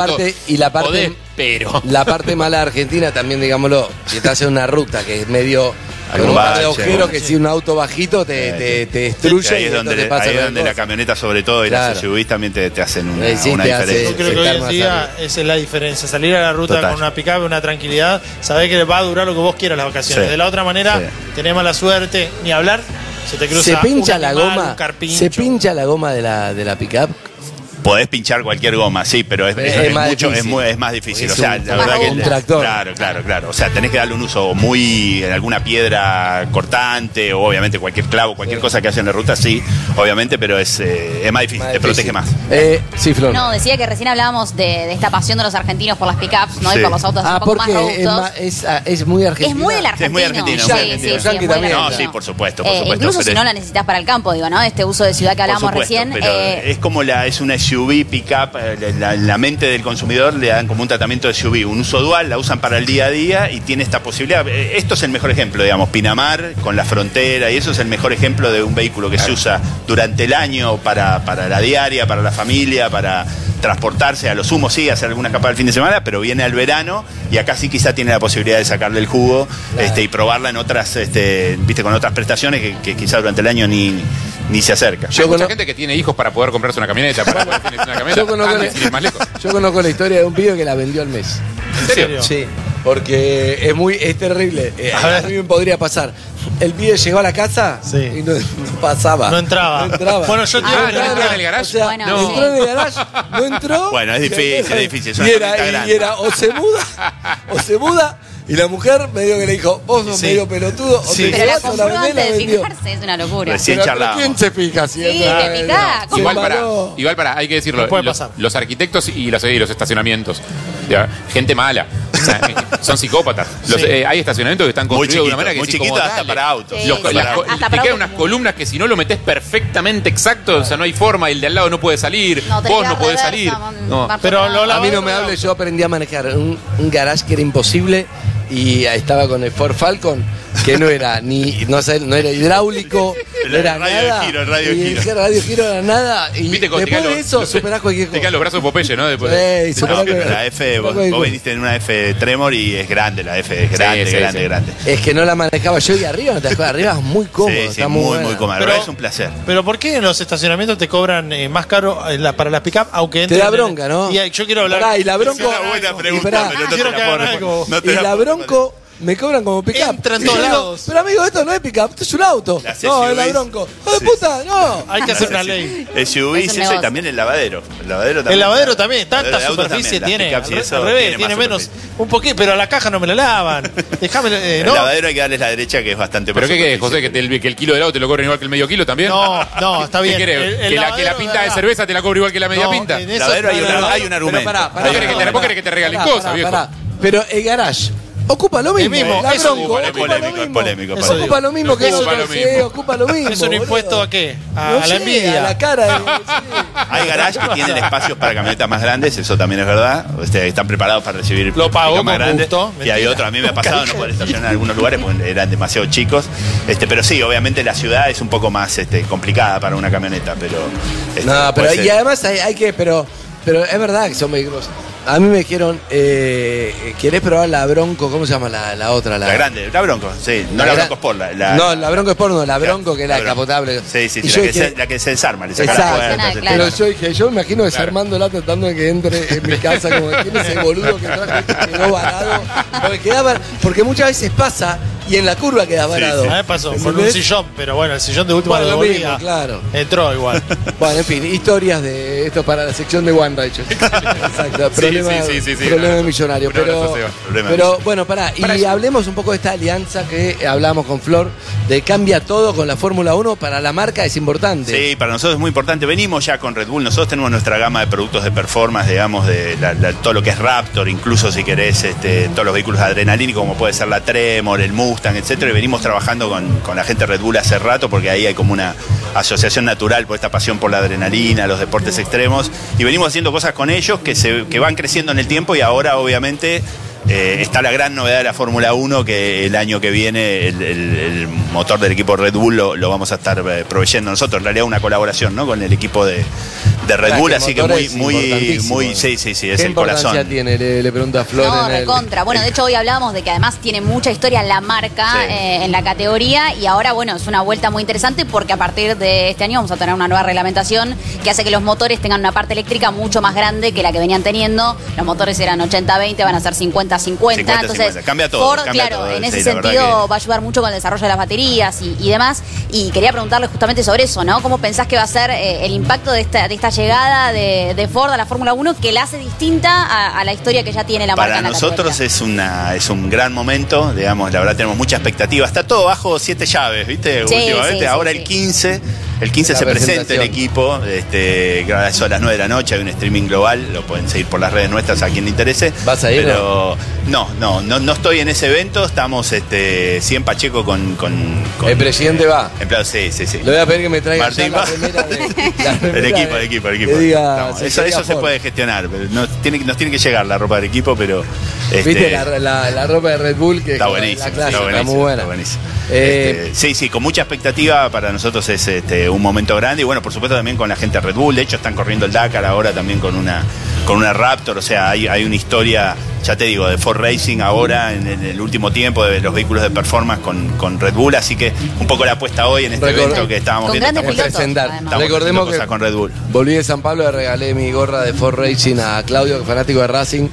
podés, pero la parte mala de Argentina también, digámoslo, si estás en una ruta que es medio con un par de agujeros que si un auto bajito te destruye. Ahí es donde la camioneta sobre todo y las SUVs también te hacen una diferencia. Yo creo que hoy en día esa es la diferencia, salir a la ruta con una pick-up, una tranquilidad, sabés que va a durar lo que vos quieras las vacaciones. De la otra manera, tenés mala suerte, ni hablar, se te cruza un carpincho. Se pincha la goma de la pick-up. Podés pinchar cualquier goma, sí, pero es más difícil. Es o sea, la verdad que un tractor. Claro. O sea, tenés que darle un uso muy en alguna piedra cortante, o obviamente cualquier clavo, cualquier cosa que haya en la ruta, sí, obviamente, pero es más difícil, te protege más. Sí, Flor. No, decía que recién hablábamos de esta pasión de los argentinos por las pickups, ¿no? Y por los autos un poco más robustos. Es muy argentino. Es muy del argentino. Es muy argentino. No, sí, por supuesto. Incluso si no la necesitas para el campo, digo, ¿no? Este uso de ciudad que hablábamos recién. Pero es como es una SUV pick-up, la mente del consumidor le dan como un tratamiento de SUV, un uso dual, la usan para el día a día y tiene esta posibilidad. Esto es el mejor ejemplo, digamos, Pinamar con la frontera, y eso es el mejor ejemplo de un vehículo que se usa durante el año para la diaria, para la familia, para transportarse, a lo sumo sí, hacer alguna escapada el fin de semana, pero viene al verano y acá sí quizá tiene la posibilidad de sacarle el jugo y probarla en otras, viste, con otras prestaciones que quizá durante el año ni se acerca. Hay mucha gente que tiene hijos para poder comprarse una camioneta, para poder tener una camioneta. Yo conozco la historia de un pibe que la vendió al mes. ¿En serio? Sí, porque es terrible. A mí me podría pasar. El pibe llegó a la casa y no pasaba. No entraba. Bueno, yo quiero entrar en el garage. O sea, entró en el garage, no entró. Bueno, es difícil. Y era o se muda. Y la mujer medio que le dijo, vos sos medio pelotudo, o te pero la quedás o la compró antes de vendió. fijarse, es una locura. Recién charlado. ¿Quién se fija? Sí, te fijás. Igual para, hay que decirlo, los arquitectos y los estacionamientos, gente mala, o sea, son psicópatas. Hay estacionamientos que están construidos de una manera que muy chiquitos hasta para autos. Te quedan unas columnas que si no lo metés perfectamente exacto, o sea, no hay forma, el de al lado no puede salir, vos no podés salir. Pero a mí no me hable, yo aprendí a manejar un garage que era imposible. Y estaba con el Ford Falcon, que no era no era hidráulico, no era nada. El radio giro era nada. Y después de eso superás cualquier cosa. Te quedan los brazos de Popeye, ¿no? Después la F, vos viniste en una F Tremor y es grande, la F es grande. Es que no la manejaba yo y arriba, no te acuerdas, arriba es muy cómodo. Sí, está muy cómodo, pero es un placer. Pero ¿por qué en los estacionamientos te cobran más caro para las pick-up, aunque te da bronca, ¿no? Y yo quiero hablar. Y la bronca. Es una buena pregunta, pero no te la puedo responder. Y la Bronco me cobran como pick-up. Entra en Y todos yo digo, lados. pero amigo, esto no es pick-up, esto es un auto. Las No, es la SUVs. Bronco. ¡Oh, de puta! ¡No! Hay que hacer una ley. SUVs, Es un eso y negocio. también el lavadero. El El lavadero también, El lavadero tanta de autos superficie también, tiene. las pickups y Al eso revés, tiene tiene más menos. superficie. Un poquito, pero a la caja no me la lavan. Déjame, El ¿no? lavadero hay que darles la derecha, que es bastante ¿Pero más qué querés, superficie. José? ¿Que el kilo de helado te lo cobren igual que el medio kilo también? No, está bien. ¿Qué querés? El ¿Que la lavadero, pinta de verdad. cerveza te la cobro igual que la media No, pinta? en El eso- lavadero hay no, hay un Pero argumento. pará, ¿Vos querés que te regalen cosas, viejo? Pero el garage ocupa lo mismo. mismo, La eso Bronco es ocupa lo polémico, mismo. es polémico, Eso Ocupa lo mismo que Ocupa eso, lo no mismo. sé, ocupa lo mismo. ¿Es un boludo. impuesto a qué? A No la sé, envidia. A la cara de. Hay garage que tienen espacios para camionetas más grandes, eso también es verdad. Están preparados para recibir Lo pago, pickup más con grandes. gusto. Y hay Mentira. otros, a mí me ha pasado no poder estacionar en algunos lugares porque eran demasiado chicos. Pero sí, obviamente la ciudad es un poco más complicada para una camioneta, pero. No, pero puede ser. y además hay que. Pero es verdad que son vehículos. A mí me dijeron, ¿querés probar la Bronco? ¿Cómo se llama la otra? La grande, la Bronco, sí. No la gran- Bronco Sport, No, la Bronco Sport no, la Bronco que es la Bronco. capotable. Sí, sí, Y sí, yo la dije, que se desarma, le saca exacto. las puertas. Claro. Pero yo dije, yo me imagino desarmándola tratando de que entre en mi casa, como que tiene ese boludo que traje que quedó varado. Porque muchas veces pasa y en la curva queda varado. A mí pasó con un ¿Entendés? sillón, pero bueno, el sillón de última Bueno, lo categoría mismo, claro. entró igual. Bueno, en fin, historias de esto para la sección de One Rachel. Exacto, problema, sí, problema de millonario. Un abrazo, Pero, Seba. Problema de pero millonario. bueno, pará, y hablemos un poco de esta alianza que hablamos con Flor, de cambia todo con la Fórmula 1, para la marca es importante. Sí, para nosotros es muy importante. Venimos ya con Red Bull. Nosotros tenemos nuestra gama de productos de performance, digamos, de todo lo que es Raptor, incluso si querés, todos los vehículos adrenalínicos, como puede ser la Tremor, el Mustang, etcétera. Y venimos trabajando con la gente de Red Bull hace rato, porque ahí hay como una asociación natural por esta pasión por la adrenalina, los deportes extremos. Y venimos haciendo cosas con ellos que van creciendo en el tiempo y ahora, obviamente. Está la gran novedad de la Fórmula 1, que el año que viene el motor del equipo Red Bull lo vamos a estar proveyendo nosotros, en realidad una colaboración, ¿no?, con el equipo de Red Bull, así que muy, sí, es ¿Qué el importancia corazón. tiene? Le pregunta a Flor. No, en el- recontra. Bueno, de hecho hoy hablábamos de que además tiene mucha historia la marca Sí. en la categoría y ahora, bueno, es una vuelta muy interesante porque a partir de este año vamos a tener una nueva reglamentación que hace que los motores tengan una parte eléctrica mucho más grande que la que venían teniendo. Los motores eran 80-20, van a ser 50-50. 50-50. Entonces, Cambia todo, Ford, cambia claro, todo. en Sí, ese la verdad sentido va a ayudar mucho con el desarrollo de las baterías y demás. Y quería preguntarle justamente sobre eso, ¿no? ¿Cómo pensás que va a ser el impacto de esta llegada de Ford a la Fórmula 1 que la hace distinta a la historia que ya tiene la marca Para en la nosotros categoría? es un gran momento, digamos, la verdad tenemos mucha expectativa. Está todo bajo 7 llaves, ¿viste? Sí, Últimamente. sí, Ahora sí, el sí. 15 se La presenta el presentación. equipo, que ahora eso a las 9 de la noche, hay un streaming global, lo pueden seguir por las redes nuestras a quien le interese. ¿Vas a ir, Pero no estoy en ese evento, estamos sí en Pacheco con El presidente va. empleados, sí. Le voy a pedir que me traiga Martín ya la va. remera de... El equipo. Que diga, No, se eso diga se Ford. puede gestionar, pero nos tiene que llegar la ropa del equipo, pero ¿Viste la ropa de Red Bull? Que está es buenísimo, la clásica, está muy buena. buenísimo. Eh, Sí, con mucha expectativa para nosotros es un momento grande y bueno, por supuesto también con la gente de Red Bull. De hecho están corriendo el Dakar ahora también con una Raptor, o sea, hay una historia, ya te digo, de Ford Racing ahora en el último tiempo de los vehículos de performance con Red Bull, así que un poco la apuesta hoy en este evento que estábamos Con viendo. grandes Estamos pilotos, presentar. además. Recordemos haciendo cosas que con Red Bull. volví de San Pablo, le regalé mi gorra de Ford Racing a Claudio, que es fanático de Racing.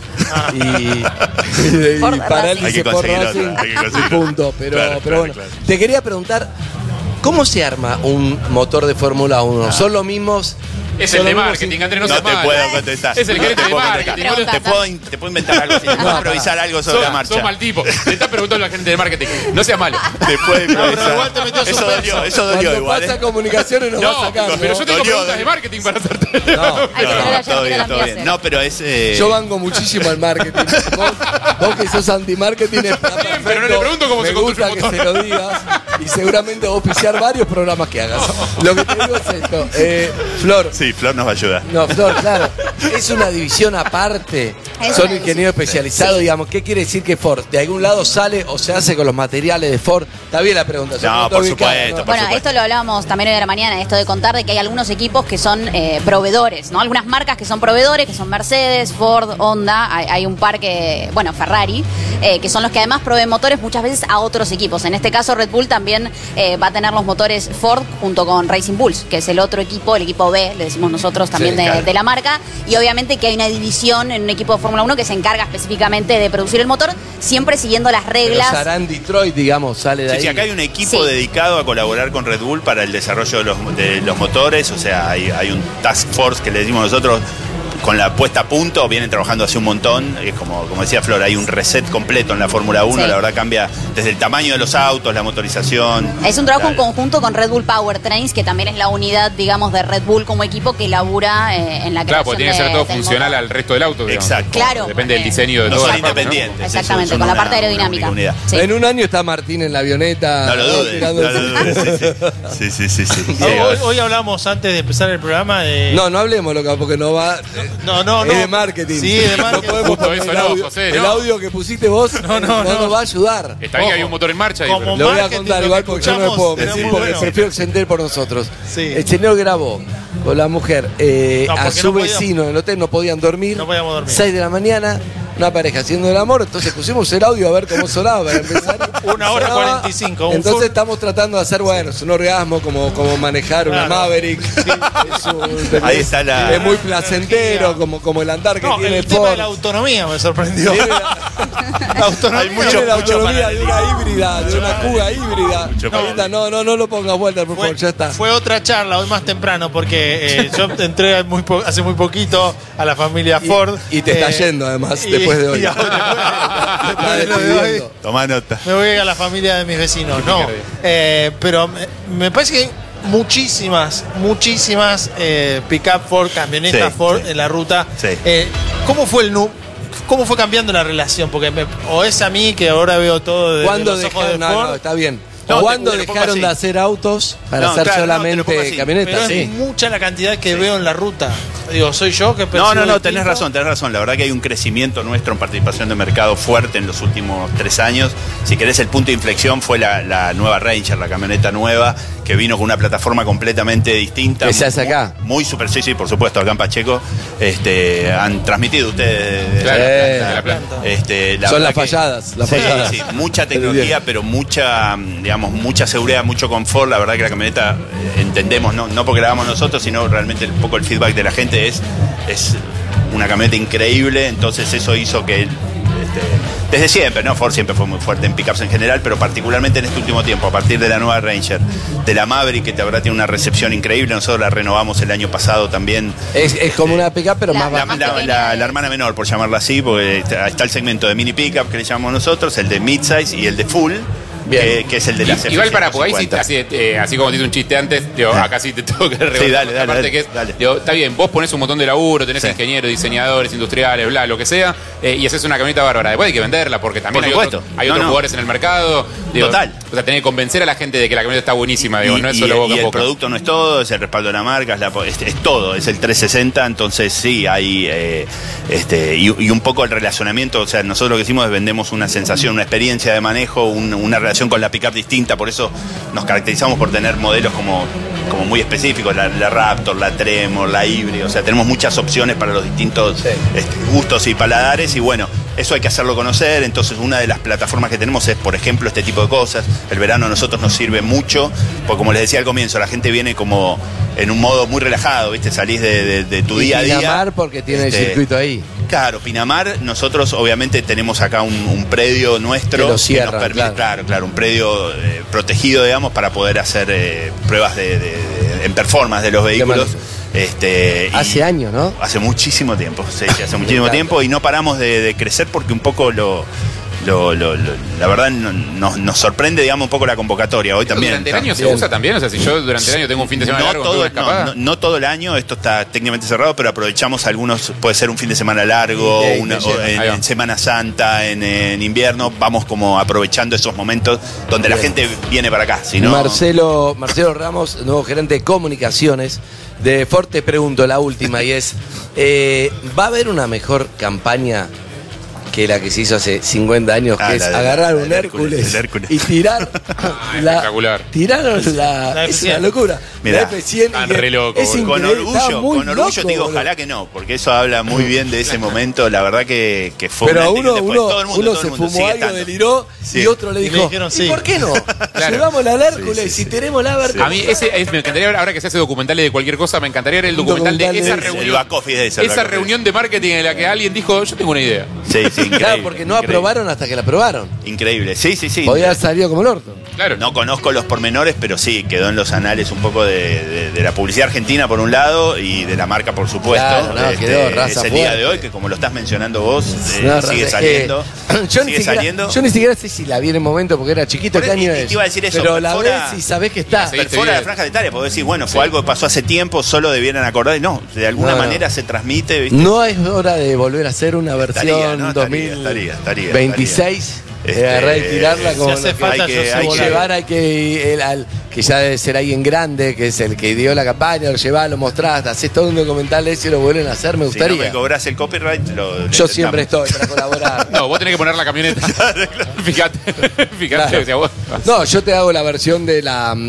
y Ford para él Racing. Hay que dice Ford conseguir Racing, otra, hay que conseguir punto. otra. Pero, Claro, pero bueno, claro. te quería preguntar, ¿cómo se arma un motor de Fórmula 1? ¿Son los mismos? Es son el de los mismos marketing, in- Andrés, no No se te puedo contestar. Es el No gerente te de puedo marketing. contestar. Te puedo inventar algo, te puedo improvisar algo sobre la marcha. Sos mal tipo. Le estás preguntando a la gente de marketing. No seas malo. Te puedo improvisar. igual te metió Eso suspenso. dolió, eso dolió Cuando igual. pasa comunicaciones nos va a sacar. pero yo tengo Dolió, preguntas de dolió. marketing para hacerte. Hay que tener ayer, todo que bien, la todo mía bien. hacer. No, pero es. Yo banco muchísimo al marketing. Vos que sos anti-marketing está bien, pero no perfecto. le pregunto cómo Me se construye gusta un que motor. se lo digas y seguramente vos auspiciar varios programas que hagas. Lo que te digo es esto. Flor. Sí, Flor nos va a ayudar. No, Flor, claro. Es una división aparte. Es Son una ingenieros especializados, Sí. digamos. ¿Qué quiere decir que Ford de algún lado sale o se hace con los materiales de Ford? Está bien la pregunta. No, está por ubicada, supuesto, ¿no? por Bueno, supuesto. esto lo hablábamos también hoy de la mañana, esto de contar de que hay algunos equipos que son proveedores, ¿no? Algunas marcas que son proveedores, que son Mercedes, Ford, Honda, hay un par que, bueno, Ferrari, que son los que además proveen motores muchas veces a otros equipos. En este caso Red Bull también va a tener los motores Ford junto con Racing Bulls, que es el otro equipo, el equipo B, le decimos decimos nosotros también Sí, claro. de la marca, y obviamente que hay una división en un equipo de Fórmula 1 que se encarga específicamente de producir el motor, siempre siguiendo las Pero reglas. Sarán Detroit, digamos, sale de Sí, ahí. sí, acá hay un equipo Sí. dedicado a colaborar con Red Bull para el desarrollo de los motores, o sea, hay un task force que le decimos nosotros con la puesta a punto, vienen trabajando hace un montón, es como decía Flor, hay un reset completo en la Fórmula 1, Sí. la verdad cambia desde el tamaño de los autos, la motorización. Es un trabajo en La- conjunto con Red Bull Powertrains, que también es la unidad, digamos, de Red Bull como equipo que labura en la Claro, creación porque tiene que ser todo del funcional motor. al resto del auto. digamos. Exacto. Claro. Depende del diseño de No toda son la parte, ¿no? independientes. Exactamente, son con la una- parte aerodinámica. una unidad. Sí. En un año está Martín en la avioneta. No lo dudes, tirando- no lo dudes, sí, sí, sí, sí, sí. Sí, Hoy hablamos antes de empezar el programa de... No, no hablemos, loca, porque no va. no. Es de marketing. Sí, de marketing. No podemos Justo poner eso el no, audio, José, el no. audio que pusiste vos no nos va a ayudar. Está bien que hay un motor en marcha ahí, Como pero- Lo voy a marketing, contar lo igual que porque yo no me puedo escuchamos era decir muy porque bueno. prefiero que se entere por nosotros. Sí. El señor grabó con la mujer No, a porque su no podíamos- vecino en el hotel, no podían dormir. No podíamos dormir. 6 de la mañana, una pareja haciendo el amor, entonces pusimos el audio a ver cómo sonaba para empezar. 1 hora Sonaba, 45, un Entonces full- estamos tratando de hacer, bueno, es un orgasmo, como manejar una Claro. Maverick. Es un- Ahí está la- Es muy placentero, como el andar que No, tiene el tema Ford. de la autonomía me sorprendió. Tiene La autonomía. Hay mucho- Tiene la mucho autonomía para de una híbrida, de una cuga híbrida. Mucho para Ahorita no lo pongas vuelta, por favor, ya está. Fue otra charla hoy más temprano porque yo entré hace muy poquito a la familia Ford. Y te está yendo, además, después de hoy. Después de lo de hoy, despidiendo. Toma nota. me voy a la familia de mis vecinos. No, pero me parece que hay muchísimas pick-up Ford, camionetas Sí, Ford sí. en la ruta. Sí. ¿Cómo fue cambiando la relación? Porque o es a mí que ahora veo todo de ¿Cuándo los ojos dejaron? de No, Ford, no, está bien. No, ¿Cuándo te lo pongo dejaron así. de hacer autos para No, hacer claro, no, te lo pongo solamente así. camionetas? pero Sí. es mucha la cantidad que veo en la ruta. Digo, ¿soy yo que percibo No, distinto? tenés razón. La verdad que hay un crecimiento nuestro en participación de mercado fuerte en los últimos 3 años. Si querés, el punto de inflexión fue la nueva Ranger, la camioneta nueva, que vino con una plataforma completamente distinta. ¿Que se hace acá? Muy super, sí, por supuesto, acá en Pacheco. Han transmitido ustedes. Claro, Sí. de la planta. La Son verdad las que- falladas, las Sí, falladas. sí, mucha Pero tecnología, bien. pero mucha seguridad, mucho confort. La verdad que la camioneta, entendemos, no porque la hagamos nosotros, sino realmente un poco el feedback de la gente es una camioneta increíble. Entonces eso hizo que desde siempre, ¿no? Ford siempre fue muy fuerte en pickups en general, pero particularmente en este último tiempo, a partir de la nueva Ranger, de la Maverick, que de verdad tiene una recepción increíble. Nosotros la renovamos el año pasado también. Es como una pickup, pero La- más La, baja. más pequeña. la hermana menor, por llamarla así, porque está el segmento de mini pickup que le llamamos nosotros, el de midsize y el de full, Bien. que es el de las Igual para, porque ahí sí, F-150. así como te hice un chiste antes, digo, acá sí te tengo que rebotar. Sí, dale, Aparte dale, que es, dale. digo, está bien, vos ponés un montón de laburo, tenés Sí. ingenieros, diseñadores, industriales, bla, lo que sea, y haces una camioneta bárbara. Después hay que venderla, porque también Por hay supuesto. hay No, otros no. jugadores en el mercado. Digo, Total. O sea, tenés que convencer a la gente de que la camioneta está buenísima, digo, no es solo boca y a el boca. producto no es todo, es el respaldo de la marca, es todo, es el 360, entonces sí, hay y un poco el relacionamiento, o sea, nosotros lo que hicimos es vendemos una sensación, una experiencia de manejo, una relación con la pickup distinta, por eso nos caracterizamos por tener modelos como muy específicos, la Raptor, la Tremor, la Hybrid, o sea, tenemos muchas opciones para los distintos gustos y paladares, y bueno, eso hay que hacerlo conocer. Entonces una de las plataformas que tenemos es, por ejemplo, este tipo de cosas. El verano a nosotros nos sirve mucho, porque como les decía al comienzo, la gente viene como en un modo muy relajado, ¿viste? Salís de tu día a día. Pinamar porque tiene el circuito ahí. Claro, Pinamar, nosotros obviamente tenemos acá un predio nuestro Que lo cierra, nos permite, claro, un predio protegido, digamos, para poder hacer pruebas en performance de los vehículos. Hace años, ¿no? Hace muchísimo tiempo, sí, hace muchísimo tiempo, y no paramos de crecer porque un poco la verdad nos sorprende, digamos, un poco la convocatoria. Hoy también. ¿Durante el año se Bien. usa también? O sea, si yo durante el año tengo un fin de semana largo, tengo una escapada. No todo el año, esto está técnicamente cerrado, pero aprovechamos algunos, puede ser un fin de semana largo, Sí, o en Semana Santa, en invierno, vamos como aprovechando esos momentos donde la Bien. gente viene para acá. Si no, Marcelo Ramos, nuevo gerente de comunicaciones de Ford, te pregunto la última y es, ¿va a haber una mejor campaña que la que se hizo hace 50 años, que es agarrar un Hércules y tirar espectacular. Tiraron la F100. es una locura. Mirá, la F100 están re locos, es boludo. increíble, Con orgullo te digo, ojalá que no, porque eso habla muy bien de ese momento. La verdad que fue pero un antes y un después. Todo el mundo se fumó sigue algo, estando. deliró, Sí. y otro le Y le dijo, dijeron ¿y sí. por qué no? Claro. Llevamos la Hércules y tenemos la Hércules. A mí me encantaría ver, ahora que se hace documentales de cualquier cosa, me encantaría ver el documental de esa El reunión. back-office de esa. Esa reunión de marketing en la que alguien dijo, yo tengo una idea. Sí, increíble. Claro, porque no aprobaron hasta que la aprobaron. Increíble, sí. Podía haber salido como el orto. Claro. No conozco los pormenores, pero sí, quedó en los anales un poco de la publicidad argentina por un lado y de la marca por supuesto. Claro, no, quedó raza es el día fuerte. de hoy que como lo estás mencionando vos, No, sigue saliendo. Yo ni siquiera sé si la vi en el momento porque era chiquito. ¿Qué año y es? te iba a decir eso, pero la fuera- ves y sabés que está. Pero fuera de la franja etaria, podés decir, bueno, fue algo que pasó hace tiempo, solo debieran acordar. Y no, de alguna No. manera se transmite, ¿viste? No es hora de volver a hacer una Estaría, versión ¿no? Estaría, 2026. Agarrar y tirarla como si hace lo que falta, hay yo que, sé hay que volar. llevar, que ya debe ser alguien grande, que es el que dio la campaña, lo llevás, lo mostrás, haces todo un documental de eso y lo vuelven a hacer, me Si no gustaría. me cobras el copyright, Yo siempre estoy para colaborar. No, vos tenés que poner la camioneta. Fíjate, Claro. o sea, vos- No, yo te hago la versión de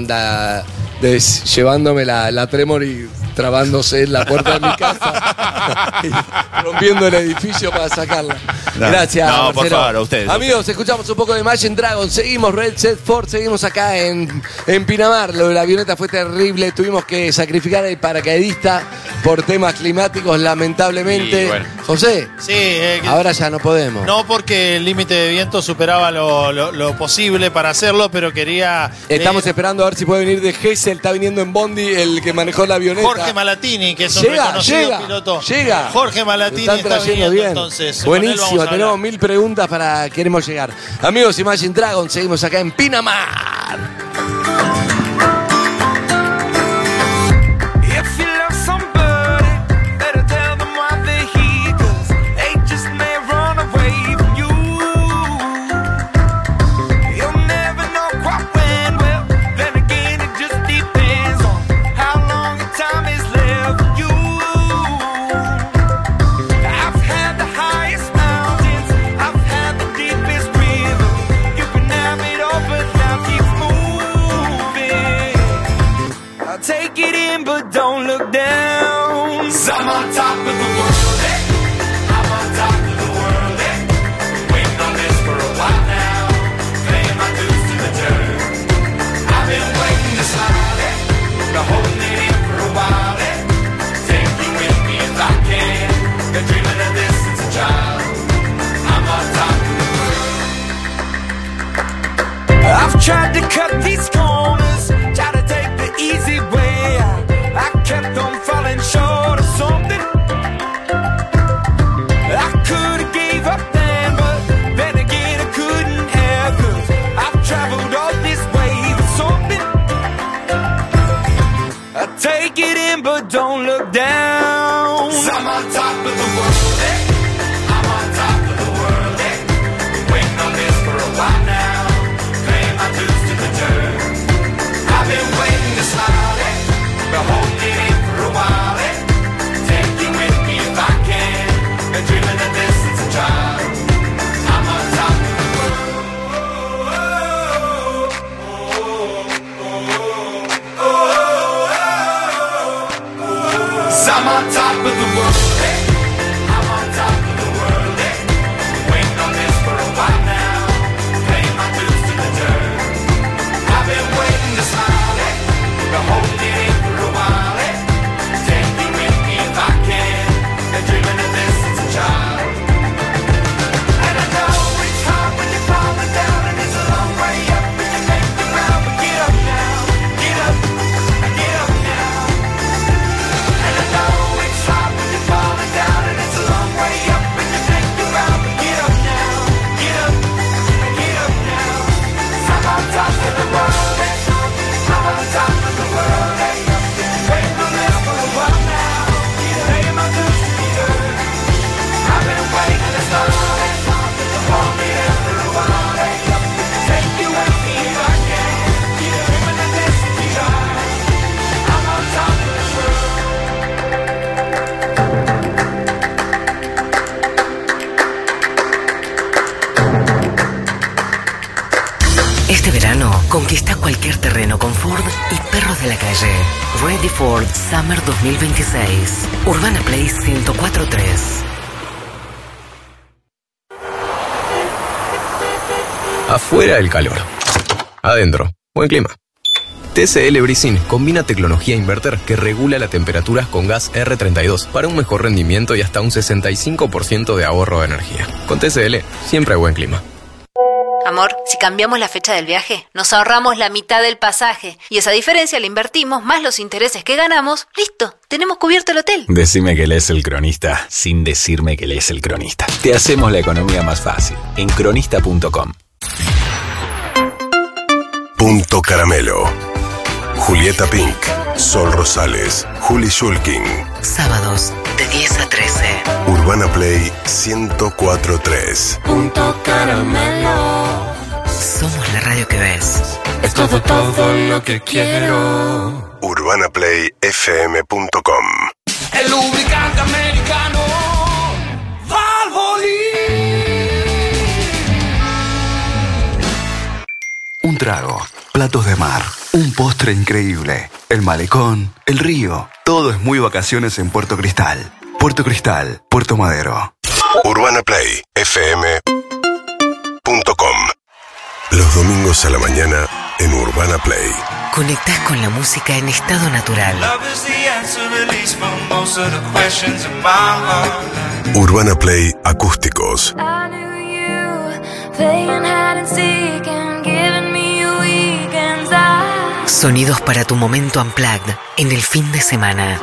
de llevándome la Tremor y trabándose en la puerta de mi casa y rompiendo el edificio para sacarla. No. Gracias, No, por Marcelo. favor, a ustedes. Amigos, escuchamos un poco de Imagine Dragon, seguimos Red Set Ford, seguimos acá en Pinamar. Lo de la avioneta fue terrible, tuvimos que sacrificar el paracaidista por temas climáticos, lamentablemente. Y bueno. José, Sí, ahora ya no podemos. no porque el límite de viento superaba lo posible para hacerlo, pero quería... Estamos esperando a ver si puede venir de Gesell, está viniendo en Bondi el que manejó la avioneta. Jorge Malatini, que es un Llega, reconocido piloto. llega. Jorge Malatini Lo están está trayendo viniendo, bien. entonces. con él Buenísimo, vamos a tenemos hablar. 1000 preguntas para queremos llegar. Amigos, Imagine Dragon, seguimos acá en Pinamar. If you love somebody, better tell them why they're here, 'cause they just may run away from you. You'll never know quite when, well, then again it just depends on how long the time is left for you. I've had the highest mountains, I've had the deepest river. You can have it all, but now keep moving. I'll take it in, but don't look down. 'Cause I'm on top of the world, eh? I'm on top of the world, eh? Waiting on this for a while now. Paying my dues to the dirt. I've been waiting to slide, eh? Been holding it in for a while, eh? Take you with me if I can. Been dreaming of this since a child. I'm on top of the world. I've tried to cut these corners, try to take the easy way out. I kept on falling short of something. I could have gave up then, but then again I couldn't have, 'cause I've traveled all this way for something. I take it in, but don't look down. 'Cause I'm on top of the world, eh? I'm on top of the world, eh? Waiting on this for a while now. Paying my dues to the dirt. I've been waiting to slide, eh? Been holding it in for a while, eh? Take you with me if I can. Been dreaming of this since a child. I'm on top of the world. 'Cause I'm on top of the world, eh? I'm on top calle. Ready for Summer 2026. Urbana Play 104.3. Afuera el calor. Adentro, buen clima. TCL Breezing combina tecnología inverter que regula las temperaturas con gas R32 para un mejor rendimiento y hasta un 65% de ahorro de energía. Con TCL siempre hay buen clima. Amor, si cambiamos la fecha del viaje, nos ahorramos la mitad del pasaje. Y esa diferencia la invertimos, más los intereses que ganamos. ¡Listo! Tenemos cubierto el hotel. Decime que lees El Cronista, sin decirme que lees El Cronista. Te hacemos la economía más fácil. En cronista.com. Punto Caramelo. Julieta Pink, Sol Rosales, Juli Shulkin. Sábados de 10 a 13. Urbana Play 104.3. Punto Caramelo. Somos la radio que ves. Es todo lo que quiero. UrbanaPlayFM.com. El lubricante americano Valvoline. Un trago, platos de mar, un postre increíble, el malecón, el río. Todo es muy vacaciones en Puerto Cristal. Puerto Cristal, Puerto Madero. UrbanaPlayFM.com. Los domingos a la mañana en Urbana Play. Conectás con la música en estado natural. Urbana Play Acústicos. Sonidos para tu momento unplugged en el fin de semana.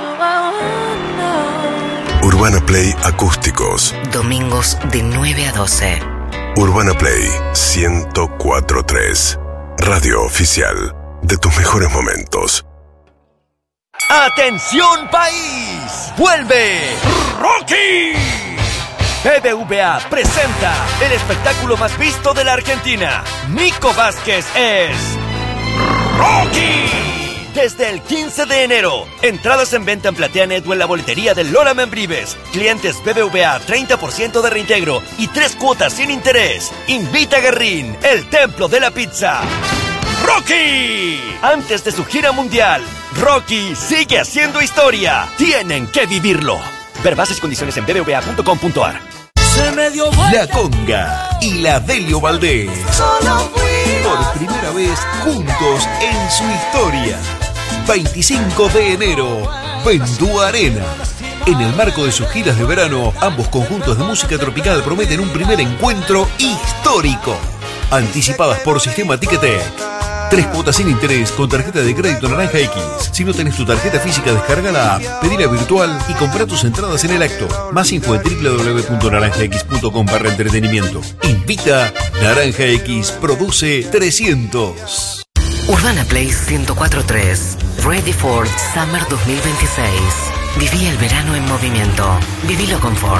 Urbana Play Acústicos. Domingos de 9 a 12. Urbana Play 104.3. Radio oficial de tus mejores momentos. ¡Atención país! ¡Vuelve Rocky! BBVA presenta el espectáculo más visto de la Argentina. Nico Vázquez es Rocky. Desde el 15 de enero. Entradas en venta en PlateaNet o en la boletería de Lola Membrives. Clientes BBVA 30% de reintegro y 3 cuotas sin interés. Invita a Guerrín, el templo de la pizza. ¡Rocky! Antes de su gira mundial, Rocky sigue haciendo historia. Tienen que vivirlo. Ver bases y condiciones en bbva.com.ar. La Conga y la Delio Valdés. Por primera vez juntos en su historia. 25 de enero, Vendú Arena. En el marco de sus giras de verano, ambos conjuntos de música tropical prometen un primer encuentro histórico. Anticipadas por Sistema Ticketek. 3 cuotas sin interés con tarjeta de crédito Naranja X. Si no tenés tu tarjeta física, descarga la app, pedila virtual y compra tus entradas en el acto. Más info en www.naranjax.com/entretenimiento. Invita Naranja X, produce 300. Urbana Play 104.3. Ready for Summer 2026. Viví el verano en movimiento. Vivilo con Ford.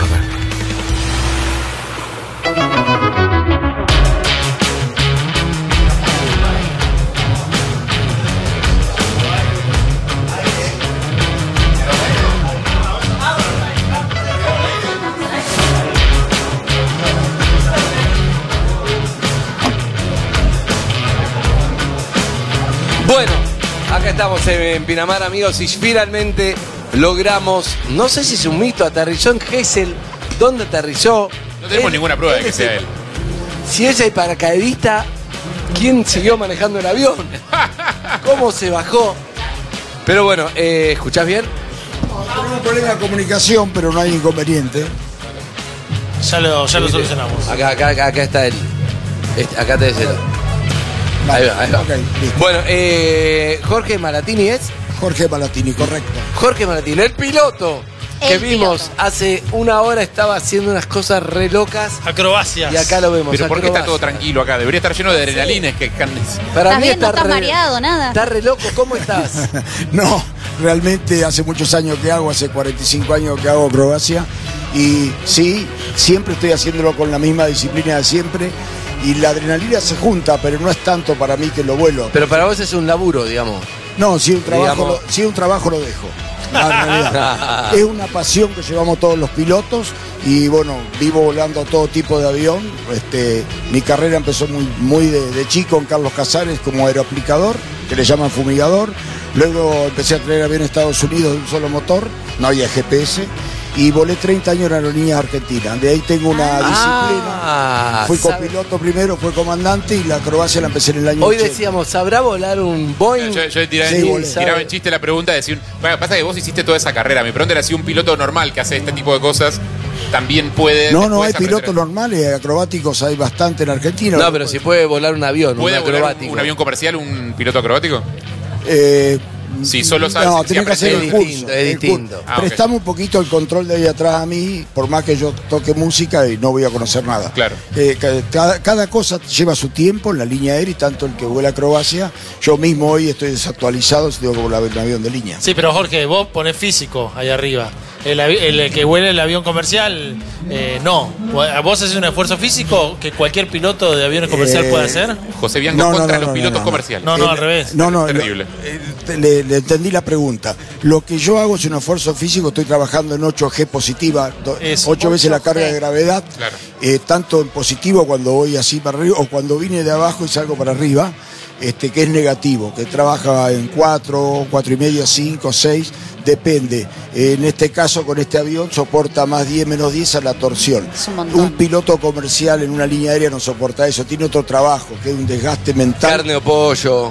Bueno, acá estamos en Pinamar, amigos, y finalmente logramos, no sé si es un mito, aterrizó en Gesell. ¿Dónde aterrizó? No tenemos ninguna prueba de que sea él. Si es el paracaidista, ¿quién siguió manejando el avión? ¿Cómo se bajó? Pero bueno, ¿escuchás bien? Tenemos un problema de comunicación, pero no hay inconveniente. Ya lo solucionamos. Acá está el. Acá tenés el. Ahí va. Okay, bueno, Jorge Malatini es. Jorge Malatini, correcto. Jorge Malatini, el piloto que vimos hace una hora, estaba haciendo unas cosas re locas. Acrobacias. Y acá lo vemos. Pero ¿por qué está todo tranquilo acá? Debería estar lleno de adrenalina. Para ¿Estás mí bien? ¿No está estás mareado? Nada. Está re loco, ¿cómo estás? No, realmente hace muchos años que hago, hace 45 años que hago acrobacia. Y sí, siempre estoy haciéndolo con la misma disciplina de siempre. Y la adrenalina se junta, pero no es tanto para mí que lo vuelo. Pero para vos es un laburo, digamos. No, si un trabajo lo dejo. En realidad. Es una pasión que llevamos todos los pilotos y bueno, vivo volando todo tipo de avión. Mi carrera empezó muy de chico en Carlos Casares como aeroaplicador, que le llaman fumigador. Luego empecé a traer aviones a Estados Unidos de un solo motor, no había GPS. Y volé 30 años en aerolíneas argentinas. De ahí tengo una disciplina. Fui copiloto primero, fue comandante y la acrobacia la empecé en el año Hoy 80. decíamos, ¿sabrá volar un Boeing? Yo tiraba en chiste la pregunta de si pasa que vos hiciste toda esa carrera. Mi pregunta era si un piloto normal que hace este tipo de cosas también puede. No hay pilotos normales, acrobáticos hay bastante en Argentina. No, pero si puede volar un avión, ¿puede un acrobático. volar un avión comercial, un piloto acrobático? Si solo sabes no, si tenés que hacer el curso. Es distinto. Prestame un poquito el control de ahí atrás a mí, por más que yo toque música y no voy a conocer nada. Claro. Cada cosa lleva su tiempo en la línea aérea y tanto el que vuela acrobacia. Yo mismo hoy estoy desactualizado si tengo que volar un avión de línea. Sí, pero Jorge, vos ponés físico ahí arriba. El que vuela el avión comercial, no. ¿Vos haces un esfuerzo físico que cualquier piloto de aviones comercial puede hacer? José Bianco contra los pilotos comerciales. No, al revés. Terrible. Le entendí la pregunta. Lo que yo hago es un esfuerzo físico, estoy trabajando en 8G positiva, 8 veces la carga de gravedad, tanto en positivo cuando voy así para arriba, o cuando vine de abajo y salgo para arriba, que es negativo, que trabaja en 4, 4,5, 5, 6, depende. En este caso, con este avión, soporta más 10, menos 10 a la torsión. Un piloto comercial en una línea aérea no soporta eso, tiene otro trabajo, que es un desgaste mental. Carne o pollo.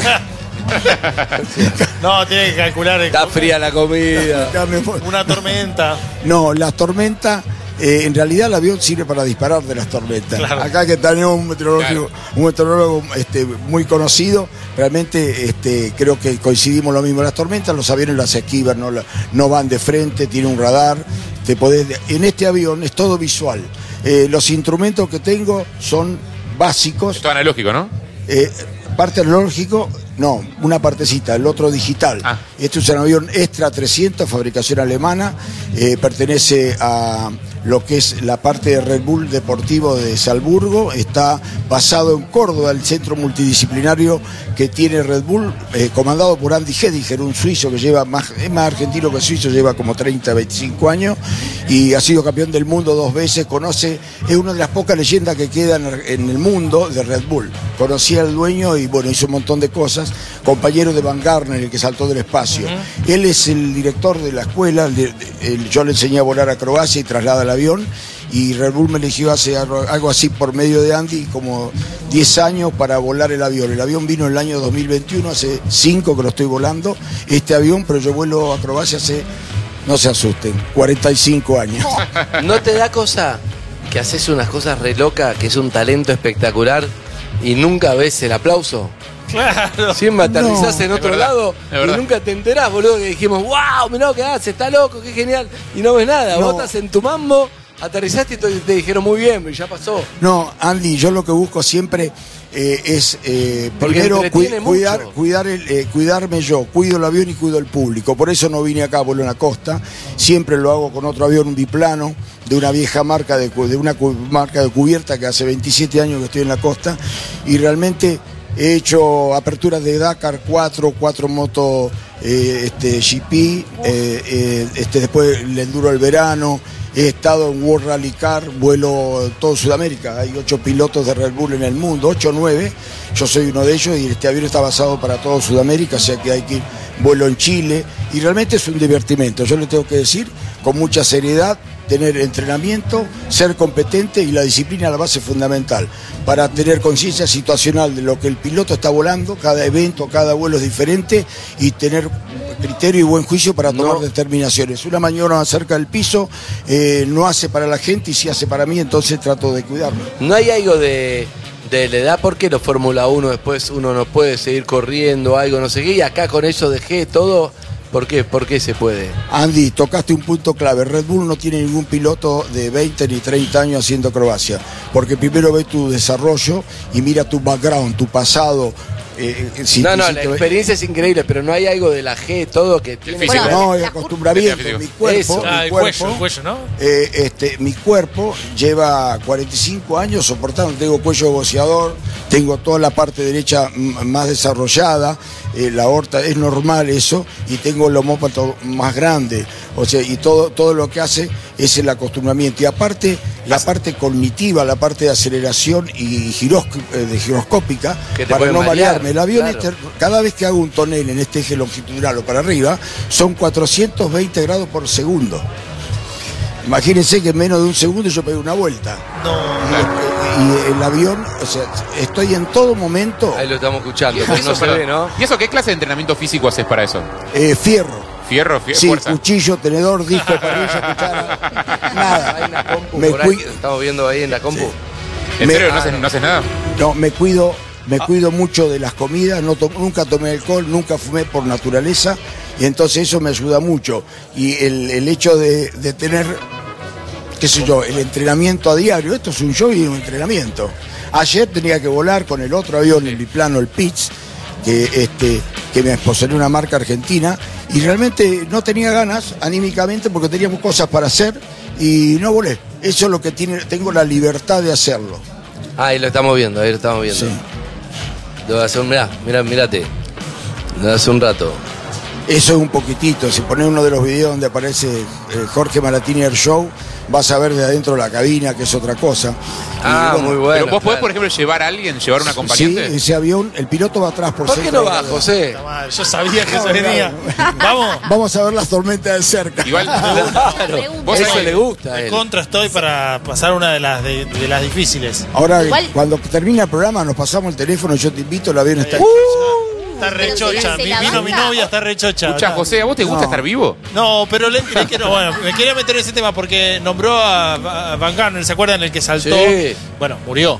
No, tiene que calcular. Está fría la comida. Una tormenta. No, las tormentas. En realidad el avión sirve para disparar de las tormentas. Claro. Acá que tenemos un meteorólogo muy conocido, realmente creo que coincidimos lo mismo. Las tormentas, los aviones las esquivan, no van de frente, tiene un radar. En este avión es todo visual. Los instrumentos que tengo son básicos. Esto es analógico, ¿no? Parte analógico, no, una partecita, el otro digital. Este es un avión Extra 300, fabricación alemana, pertenece a lo que es la parte de Red Bull Deportivo de Salzburgo, está basado en Córdoba, el centro multidisciplinario que tiene Red Bull, comandado por Andy Hediger, un suizo que es más argentino que suizo, lleva como 30, 25 años y ha sido campeón del mundo 2 veces, es una de las pocas leyendas que quedan en el mundo de Red Bull. Conocía al dueño y bueno, hizo un montón de cosas, compañero de Van Garner, el que saltó del espacio. Él es el director de la escuela, yo le enseñé a volar acrobacia y traslada el avión, y Red Bull me eligió hace algo así por medio de Andy, como 10 años para volar el avión. El avión vino en el año 2021, hace 5 que lo estoy volando, este avión, pero yo vuelo acrobacia hace, no se asusten, 45 años. ¿No te da cosa que haces unas cosas re locas, que es un talento espectacular y nunca ves el aplauso? Claro. Siempre aterrizás en otro lado y verdad. nunca te enterás, boludo, que dijimos, wow, mirá lo que hace, está loco, qué genial. Y no ves nada, vos estás en tu mambo, aterrizaste y te dijeron muy bien, y ya pasó. No, Andy, yo lo que busco siempre es primero cuidarme yo, cuido el avión y cuido el público. Por eso no vine acá a vuelo en la costa, siempre lo hago con otro avión, un biplano, de una vieja marca, de una marca de cubierta que hace 27 años que estoy en la costa, y realmente he hecho aperturas de Dakar 4 motos GP, después el enduro del verano, he estado en World Rally Car, vuelo todo Sudamérica, hay 8 pilotos de Red Bull en el mundo, 8 o 9, yo soy uno de ellos y este avión está basado para todo Sudamérica, o sea que hay que ir, vuelo en Chile y realmente es un divertimento, yo le tengo que decir con mucha seriedad, tener entrenamiento, ser competente y la disciplina a la base fundamental para tener conciencia situacional de lo que el piloto está volando, cada evento, cada vuelo es diferente y tener criterio y buen juicio para tomar determinaciones. Una maniobra más cerca del piso no hace para la gente y sí hace para mí, entonces trato de cuidarlo. ¿No hay algo de la edad? ¿Por qué los Fórmula 1 después uno no puede seguir corriendo, algo, no sé qué? Y acá con eso dejé todo. ¿Por qué? ¿Por qué se puede? Andy, tocaste un punto clave. Red Bull no tiene ningún piloto de 20 ni 30 años haciendo acrobacia, porque primero ve tu desarrollo y mira tu background, tu pasado. La experiencia es increíble, pero no hay algo de la G, todo que tiene. Bueno, no, el acostumbramiento. Mi cuerpo, el cuello, ¿no? Mi cuerpo lleva 45 años soportando. Tengo cuello boceador, tengo toda la parte derecha más desarrollada. la aorta, es normal eso, y tengo el homóplato más grande, o sea, y todo lo que hace es el acostumbramiento. Y aparte, la parte cognitiva, la parte de aceleración y giroscópica, Que te para puede no marear, marearme. El avión, claro. cada vez que hago un tonel en este eje longitudinal o para arriba, son 420 grados por segundo. Imagínense que en menos de un segundo yo pego una vuelta. Y el avión, o sea, estoy en todo momento. Ahí lo estamos escuchando, ¿Y pero no eso, se ve, ¿no? ¿Y eso qué clase de entrenamiento físico haces para eso? Fierro. ¿Fierro? Sí, ¿Fuerza? cuchillo, tenedor, disco, parrilla, cuchara. Nada. Hay una compu Me por ahí cui- que estamos viendo ahí en la compu. ¿En serio? ¿No haces nada? No, me cuido mucho de las comidas, nunca tomé alcohol, nunca fumé por naturaleza, y entonces eso me ayuda mucho. Y el hecho de tener, qué sé yo, el entrenamiento a diario, esto es un show y un entrenamiento. Ayer tenía que volar con el otro avión, el biplano, el Pitts, que me posee una marca argentina, y realmente no tenía ganas anímicamente porque teníamos cosas para hacer y no volé. Eso es lo que tengo la libertad de hacerlo. Ahí lo estamos viendo, ahí lo estamos viendo. Sí. Lo hace mirate. Lo hace un rato. Eso es un poquitito. Si pones uno de los videos donde aparece Jorge Malatini Air Show, vas a ver de adentro de la cabina, que es otra cosa. Ah, muy bueno. Pero vos podés, por ejemplo, llevar a alguien, llevar un acompañante. Sí, ese avión, el piloto va atrás por ¿Por qué no va, José? Yo sabía que se venía. Vamos. Vamos a ver las tormentas de cerca. Igual, Claro, vos eso sabés- le gusta a De él. contra estoy para pasar una de las difíciles. Ahora, Igual- cuando termina el programa, nos pasamos el teléfono, yo te invito, el avión está... Está Pero rechocha. se la Vino mi banca. novia, está rechocha. Escuchá, José, ¿a vos te gusta No. estar vivo? No, pero le que no. Bueno, me quería meter en ese tema porque nombró a Van Garner, ¿se acuerdan? El que saltó. Sí. Bueno, murió.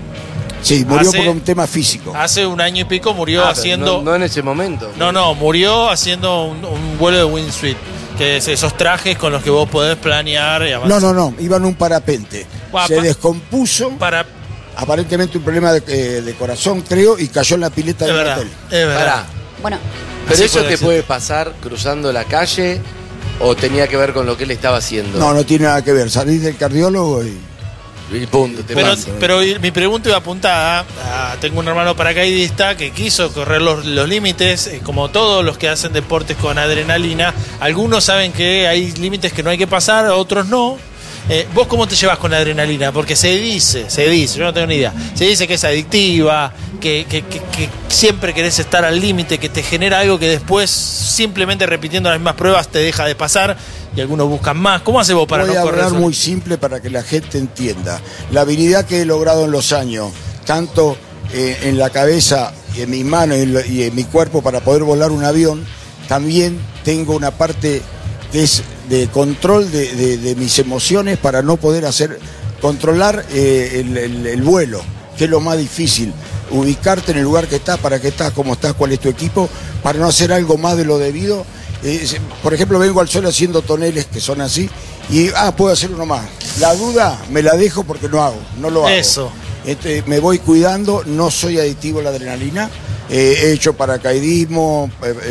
Sí, murió Hace- por un tema físico. Hace un año y pico murió Ah, pero haciendo. no en ese momento. No, murió haciendo un vuelo de wingsuit. Que es esos trajes con los que vos podés planear y avanzar. No, iba en un parapente. Guapa. Se descompuso, Para. aparentemente un problema de corazón, creo, y cayó en la pileta Es del verdad. hotel. Es verdad. Pará. Bueno, ¿Pero Así eso puede te ser. puede pasar cruzando la calle o tenía que ver con lo que él estaba haciendo? No tiene nada que ver. Salís del cardiólogo y... Y punto, te Pero, pasa. pero mi pregunta iba apuntada a, tengo un hermano paracaidista que quiso correr los límites, como todos los que hacen deportes con adrenalina. Algunos saben que hay límites que no hay que pasar, otros no. ¿Vos cómo te llevas con la adrenalina? Porque se dice, yo no tengo ni idea, se dice que es adictiva, que siempre querés estar al límite, que te genera algo que después, simplemente repitiendo las mismas pruebas, te deja de pasar y algunos buscan más. ¿Cómo haces vos para Voy no a correr hablar eso? muy simple para que la gente entienda. La habilidad que he logrado en los años, tanto en la cabeza y en mis manos y en mi cuerpo para poder volar un avión, también tengo una parte que es de control de mis emociones para no poder controlar el vuelo, que es lo más difícil. Ubicarte en el lugar que estás, para qué estás, cómo estás, cuál es tu equipo, para no hacer algo más de lo debido. Por ejemplo, vengo al sol haciendo toneles que son así y puedo hacer uno más. La duda me la dejo porque no lo hago. Eso. Me voy cuidando, no soy adictivo a la adrenalina. He hecho paracaidismo,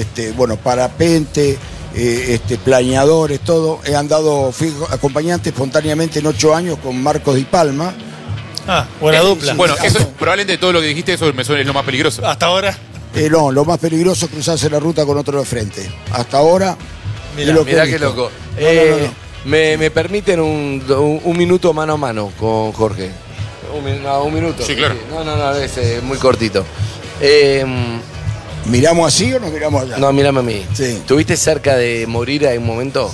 parapente, planeadores, todo. Fui acompañante espontáneamente en 8 años con Marcos Di Palma. Buena dupla. Bueno, eso probablemente de todo lo que dijiste, eso me suena es lo más peligroso. Hasta ahora. No, lo más peligroso es cruzarse la ruta con otro de frente. Hasta ahora. Mirá, he qué visto. loco. No. ¿Me permiten un minuto mano a mano con Jorge? Un minuto. Sí, claro. No, es muy cortito. ¿Miramos así o nos miramos allá? No, mírame a mí. Sí. ¿Tuviste cerca de morir en un momento?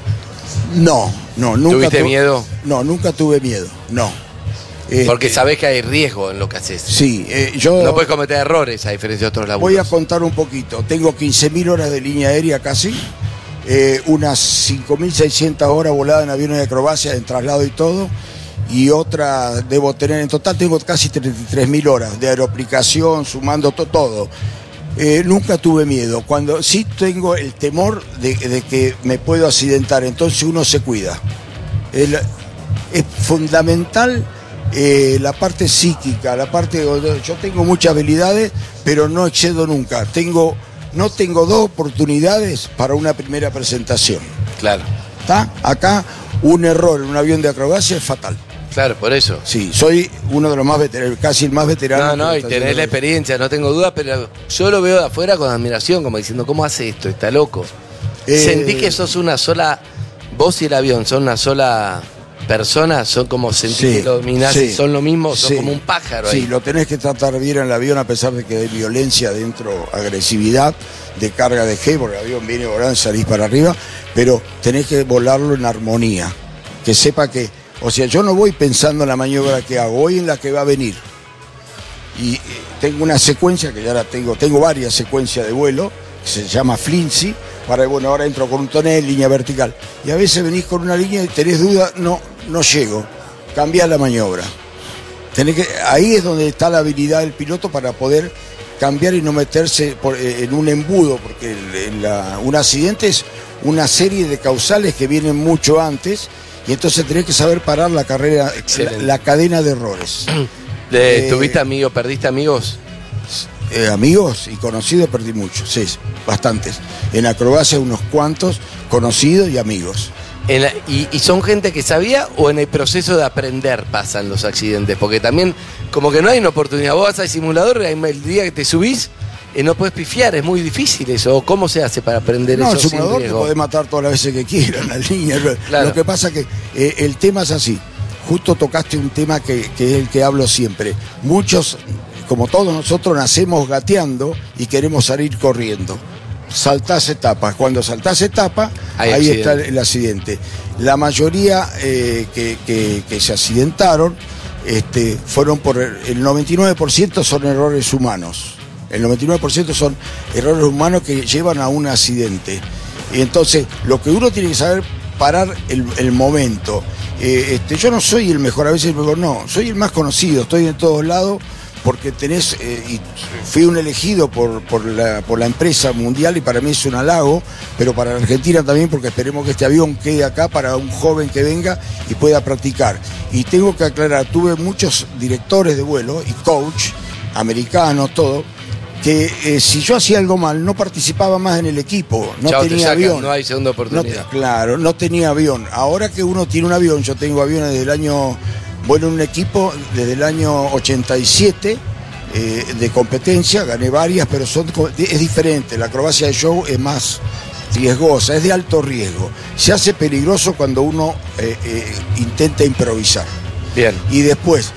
No, nunca. ¿Tuviste miedo? No, nunca tuve miedo. No. Porque sabés que hay riesgo en lo que haces. Sí, yo. No puedes cometer errores a diferencia de otros laburos. Voy a contar un poquito. Tengo 15.000 horas de línea aérea casi. Unas 5.600 horas voladas en aviones de acrobacia, en traslado y todo. Y otra debo tener, en total tengo casi 33.000 horas de aeroplicación, sumando todo. Nunca tuve miedo. Cuando sí tengo el temor de que me puedo accidentar, entonces uno se cuida. Es fundamental la parte psíquica, yo tengo muchas habilidades, pero no excedo nunca. No tengo 2 oportunidades para una primera presentación. Claro. ¿Está? Acá un error en un avión de acrobacia es fatal. Claro, por eso. Sí, soy uno de los más veteranos, casi el más veterano. No, y tenés la experiencia, no tengo duda, pero yo lo veo de afuera con admiración, como diciendo, ¿cómo hace esto? Está loco. Sentí que sos una sola, vos y el avión son una sola persona, son como sentí que lo dominás, son lo mismo, son como un pájaro ahí. Sí, lo tenés que tratar bien en el avión a pesar de que hay violencia dentro, agresividad, de carga de G, porque el avión viene volando, salís para arriba, pero tenés que volarlo en armonía, que sepa que, o sea, yo no voy pensando en la maniobra que hago, voy en la que va a venir. Y tengo una secuencia que ya la tengo varias secuencias de vuelo, que se llama Flincy, para bueno, ahora entro con un tonel, línea vertical. Y a veces venís con una línea y tenés duda, no llego, cambiá la maniobra. Ahí es donde está la habilidad del piloto para poder cambiar y no meterse en un embudo, porque un accidente es una serie de causales que vienen mucho antes, y entonces tenés que saber parar la carrera, la cadena de errores. ¿Tuviste amigos, perdiste amigos? Amigos y conocidos perdí muchos, sí, bastantes. En acrobacia unos cuantos, conocidos y amigos. ¿Y son gente que sabía o en el proceso de aprender pasan los accidentes? Porque también como que no hay una oportunidad. Vos vas al simulador, el día que te subís, no puedes pifiar, es muy difícil eso. ¿Cómo se hace para aprender eso? No, el simulador te podés matar todas las veces que quieras, la línea. Claro. Lo que pasa es que el tema es así. Justo tocaste un tema que es el que hablo siempre. Muchos, como todos nosotros, nacemos gateando y queremos salir corriendo. Saltás etapas. Cuando saltás etapas, ahí está el accidente. La mayoría que se accidentaron fueron por el 99% son errores humanos. El 99% son errores humanos que llevan a un accidente. Y entonces, lo que uno tiene que saber parar el momento. Yo no soy el mejor, a veces no, soy el más conocido, estoy en todos lados porque y fui un elegido por la empresa mundial y para mí es un halago, pero para la Argentina también, porque esperemos que este avión quede acá para un joven que venga y pueda practicar. Y tengo que aclarar, tuve muchos directores de vuelo y coach, americanos, todo, que si yo hacía algo mal no participaba más en el equipo, no tenía avión. No hay segunda oportunidad. Claro, no tenía avión. Ahora que uno tiene un avión, yo tengo aviones desde el año, en un equipo desde el año 87 de competencia, gané varias, pero es diferente. La acrobacia de show es más riesgosa, es de alto riesgo. Se hace peligroso cuando uno intenta improvisar. Bien. Y después,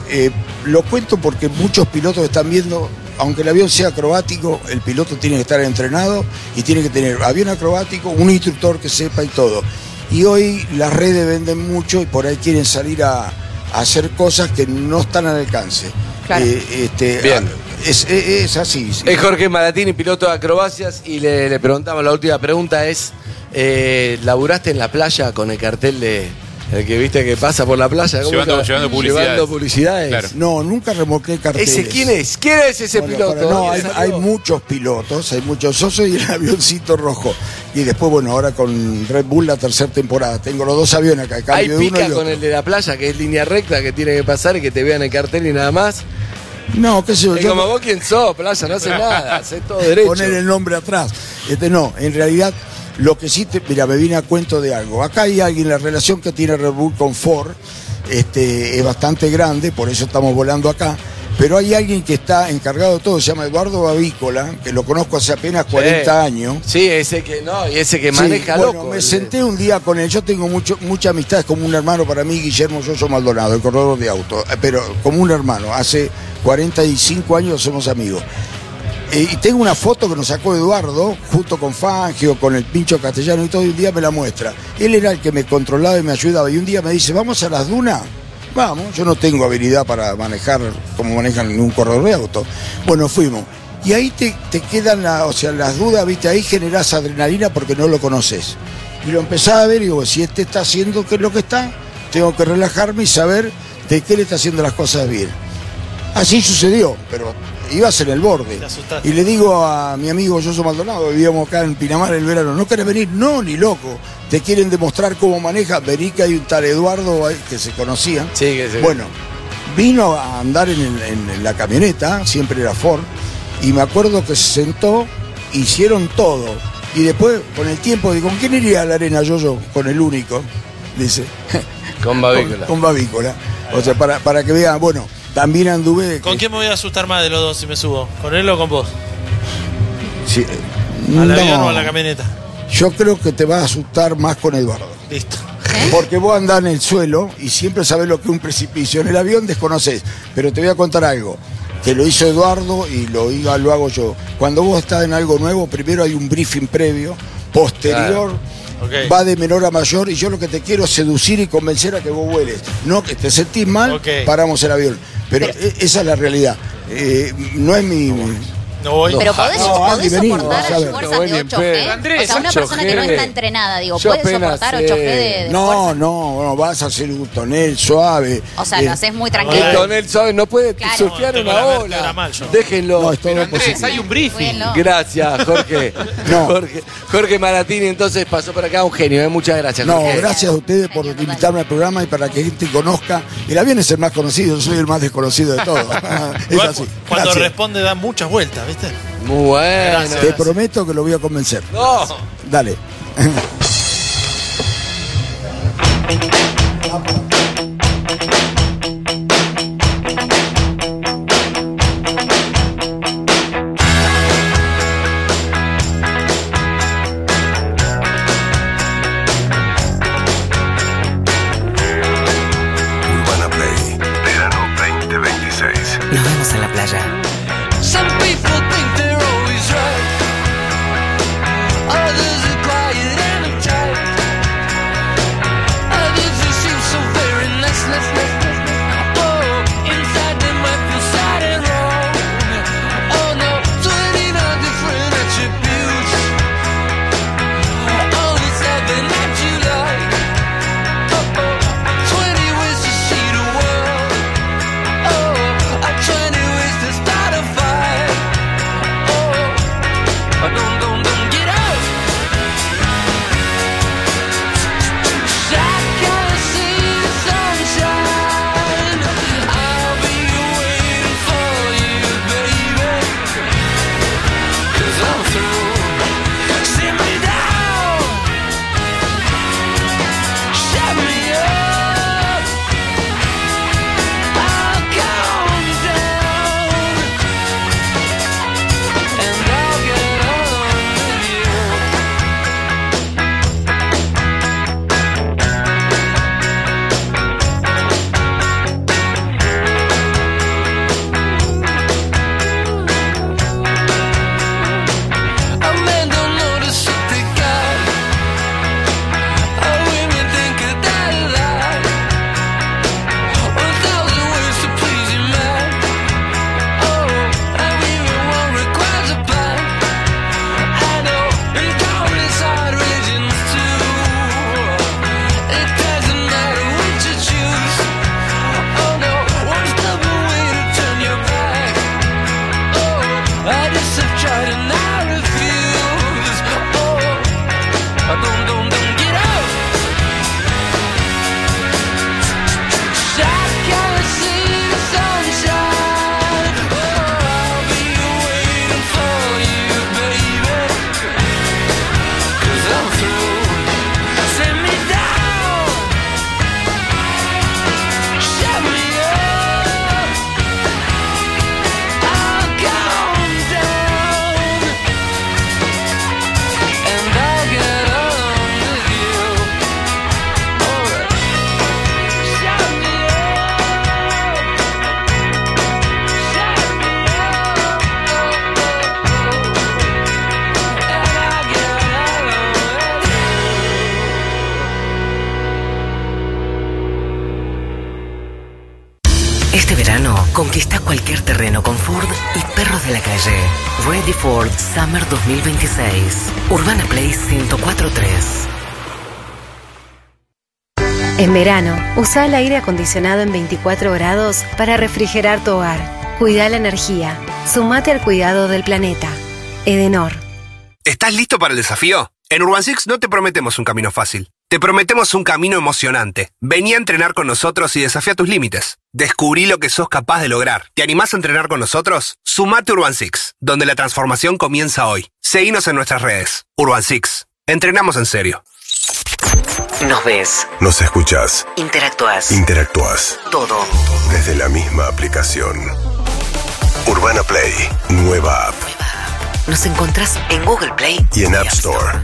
lo cuento porque muchos pilotos están viendo. Aunque el avión sea acrobático, el piloto tiene que estar entrenado y tiene que tener avión acrobático, un instructor que sepa y todo. Y hoy las redes venden mucho y por ahí quieren salir a hacer cosas que no están al alcance. Claro. Bien. Es así. Sí. Es Jorge Maratini, piloto de acrobacias, y le preguntamos, la última pregunta es, ¿laburaste en la playa con el cartel de... El que viste que pasa por la playa. Llevando publicidades. Llevando publicidades. Claro. No, nunca remolqué carteles. ¿Ese quién es? ¿Quién es ese piloto? No, hay muchos pilotos, Yo soy el avioncito rojo. Y después, ahora con Red Bull la tercera temporada. Tengo los dos aviones acá. ¿Hay pica con el de la playa, que es línea recta, que tiene que pasar y que te vean el cartel y nada más? No, qué sé yo. Es como vos quién sos, playa, no hace nada, hace todo derecho. Poner el nombre atrás. No, en realidad... Lo que sí, mira, me viene a cuento de algo. Acá hay alguien, la relación que tiene Red Bull con Ford es bastante grande, por eso estamos volando acá. Pero hay alguien que está encargado de todo, se llama Eduardo Bavícola, que lo conozco hace apenas 40 años. Sí, ese que maneja loco. Me senté un día con él, yo tengo mucha amistad, es como un hermano para mí, Guillermo Yoyo Maldonado, el corredor de auto, pero como un hermano, hace 45 años somos amigos. Y tengo una foto que nos sacó Eduardo, junto con Fangio, con el Pincho Castellano y todo, y un día me la muestra. Él era el que me controlaba y me ayudaba, y un día me dice, ¿vamos a las dunas? Vamos, yo no tengo habilidad para manejar como manejan en un corredor de auto. Bueno, fuimos. Y ahí te quedan las dudas, ¿viste? Ahí generás adrenalina porque no lo conoces. Y lo empezás a ver y digo, si está haciendo qué es lo que está, tengo que relajarme y saber de qué le está haciendo las cosas bien. Así sucedió, pero ibas en el borde. Y le digo a mi amigo Yoso Maldonado, vivíamos acá en Pinamar el verano, ¿no querés venir? No, ni loco. Te quieren demostrar cómo maneja. Vení, que hay un tal Eduardo que se conocían. Sí, que se... Bueno, vino a andar en la camioneta, siempre era Ford, y me acuerdo que se sentó, hicieron todo. Y después, con el tiempo, digo, ¿con quién iría a la arena, Yoyo? Con el único. dice. Con bavícola. Con bavícola. O sea, para que vean, bueno, también anduve... ¿Con quién me voy a asustar más de los dos si me subo? ¿Con él o con vos? Sí, ¿Al avión o a la camioneta? Yo creo que te vas a asustar más con Eduardo. Listo. Porque vos andás en el suelo y siempre sabés lo que es un precipicio. En el avión desconocés, pero te voy a contar algo. Que lo hizo Eduardo y lo hago yo. Cuando vos estás en algo nuevo, primero hay un briefing previo, posterior, Okay. va de menor a mayor, y yo lo que te quiero es seducir y convencer a que vos vueles. No que te sentís mal, paramos el avión. Pero esa es la realidad. No es mi... No voy. Pero podés Andy, vení, soportar vas a ver. fuerzas de 8G. Andrés, O sea, una persona que no está entrenada, digo, Yo ¿puede apenas, soportar 8G de no, fuerza? no, vas a hacer un tonel suave. O sea, lo haces muy tranquilo. El tonel suave no puede Claro. surfear Tengo una la vértebra ola. mal yo. Déjenlo. No, es todo Pero Andrés, posible. hay un briefing. Bueno. Gracias, Jorge. No. Jorge Maratini, entonces pasó por acá un genio, muchas gracias. No, Jorge. gracias a ustedes por invitarme al programa y para que gente conozca. El avión es el más conocido, yo soy el más desconocido de todos. Es Igual, así. cuando Gracias. responde da muchas vueltas, ¿viste? Muy bueno. Te prometo que lo voy a convencer. No. Dale. Urbana Play, verano 2026. Nos vemos en la playa. Some people think they're always right. Others are quiet and uptight. Others who seem so very restless. Oh, inside they might feel sad and wrong. Oh no, 29 different attributes. All the stuff that you like. Oh, 20 ways to see the world. Oh, 20 ways to start a fire. Oh, don't get out. I can't see the sunshine. I'll be waiting for you, baby. 'Cause I'm through. Sit me down. Shut me up. I'll calm down. And I'll get on with you. A man don't notice what they got. Women think that a lot. 1,000 ways to please your man. Oh, and even one requires a plan. I know, and countless odd reasons too. It doesn't matter which you choose. Oh no, one step away to turn your back. Oh, I just have tried and I refuse. Oh, don't get out. I can't see the sunshine. Oh, I'll be waiting for you, baby. 'Cause I'm through. Sit me down. Shut me up. I'll calm down. And I'll get on with you. Alright. Shut me up. Shut me up. And I'll get on with you. Este verano conquista cualquier terreno con Ford y perros de la calle. Ready Ford Summer 2026. Urbana Play 104.3. En verano, usa el aire acondicionado en 24 grados para refrigerar tu hogar. Cuida la energía. Sumate al cuidado del planeta. Edenor. ¿Estás listo para el desafío? En Urban Six no te prometemos un camino fácil. Te prometemos un camino emocionante. Vení a entrenar con nosotros y desafía tus límites. Descubrí lo que sos capaz de lograr. ¿Te animás a entrenar con nosotros? Sumate a Urban Six, donde la transformación comienza hoy. Seguinos en nuestras redes. Urban Six. Entrenamos en serio. Nos ves. Nos escuchás. Interactúas. Interactúas. Todo. Desde la misma aplicación. Urbana Play. Nueva app. Nos encontrás en Google Play Y en App Store.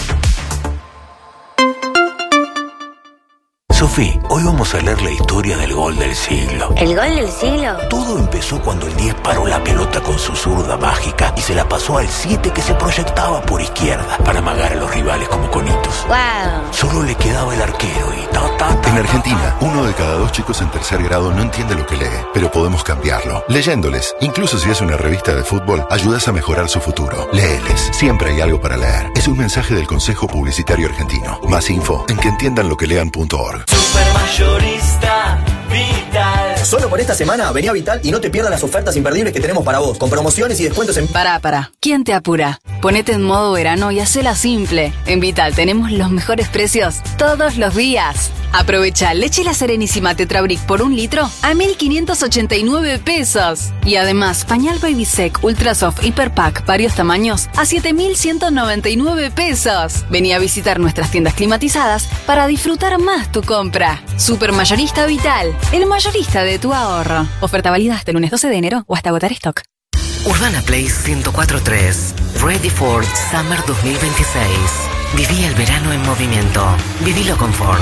Sofi, hoy vamos a leer la historia del gol del siglo. ¿El gol del siglo? Todo empezó cuando el 10 paró la pelota con su zurda mágica y se la pasó al 7 que se proyectaba por izquierda para amagar a los rivales como conitos. ¡Wow! Solo le quedaba el arquero y En Argentina, 1 de cada 2 chicos en tercer grado no entiende lo que lee, pero podemos cambiarlo. Leyéndoles, incluso si es una revista de fútbol, ayudas a mejorar su futuro. Léeles, siempre hay algo para leer. Es un mensaje del Consejo Publicitario Argentino. Más info en queentiendanloquelean.org. Supermayorista Vital. Solo por esta semana vení a Vital y no te pierdas las ofertas imperdibles que tenemos para vos, con promociones y descuentos en... Pará. ¿Quién te apura? Ponete en modo verano y hacela simple. En Vital tenemos los mejores precios todos los días. Aprovecha leche La Serenísima Tetrabric por 1 litro a 1.589 pesos. Y además, pañal Baby Sec Ultra Soft Hyper Pack varios tamaños a 7.199 pesos. Vení a visitar nuestras tiendas climatizadas para disfrutar más tu compra. Supermayorista Vital, el mayorista de tu ahorro. Oferta válida hasta el lunes 12 de enero o hasta agotar stock. Urbana Play 104.3. Ready for Summer 2026. Viví el verano en movimiento. Vivilo con Ford.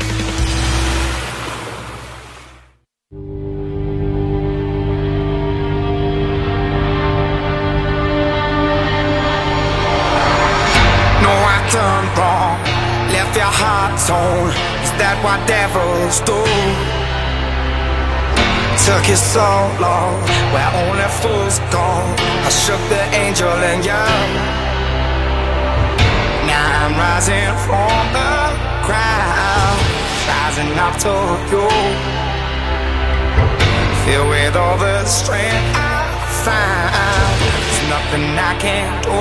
No, I turned wrong, left your heart torn. Is that what devils do? Took you so long, where only fools go. I shook the angel in you. Now I'm rising from the ground, rising up to you. Filled with all the strength I found, there's nothing I can't do.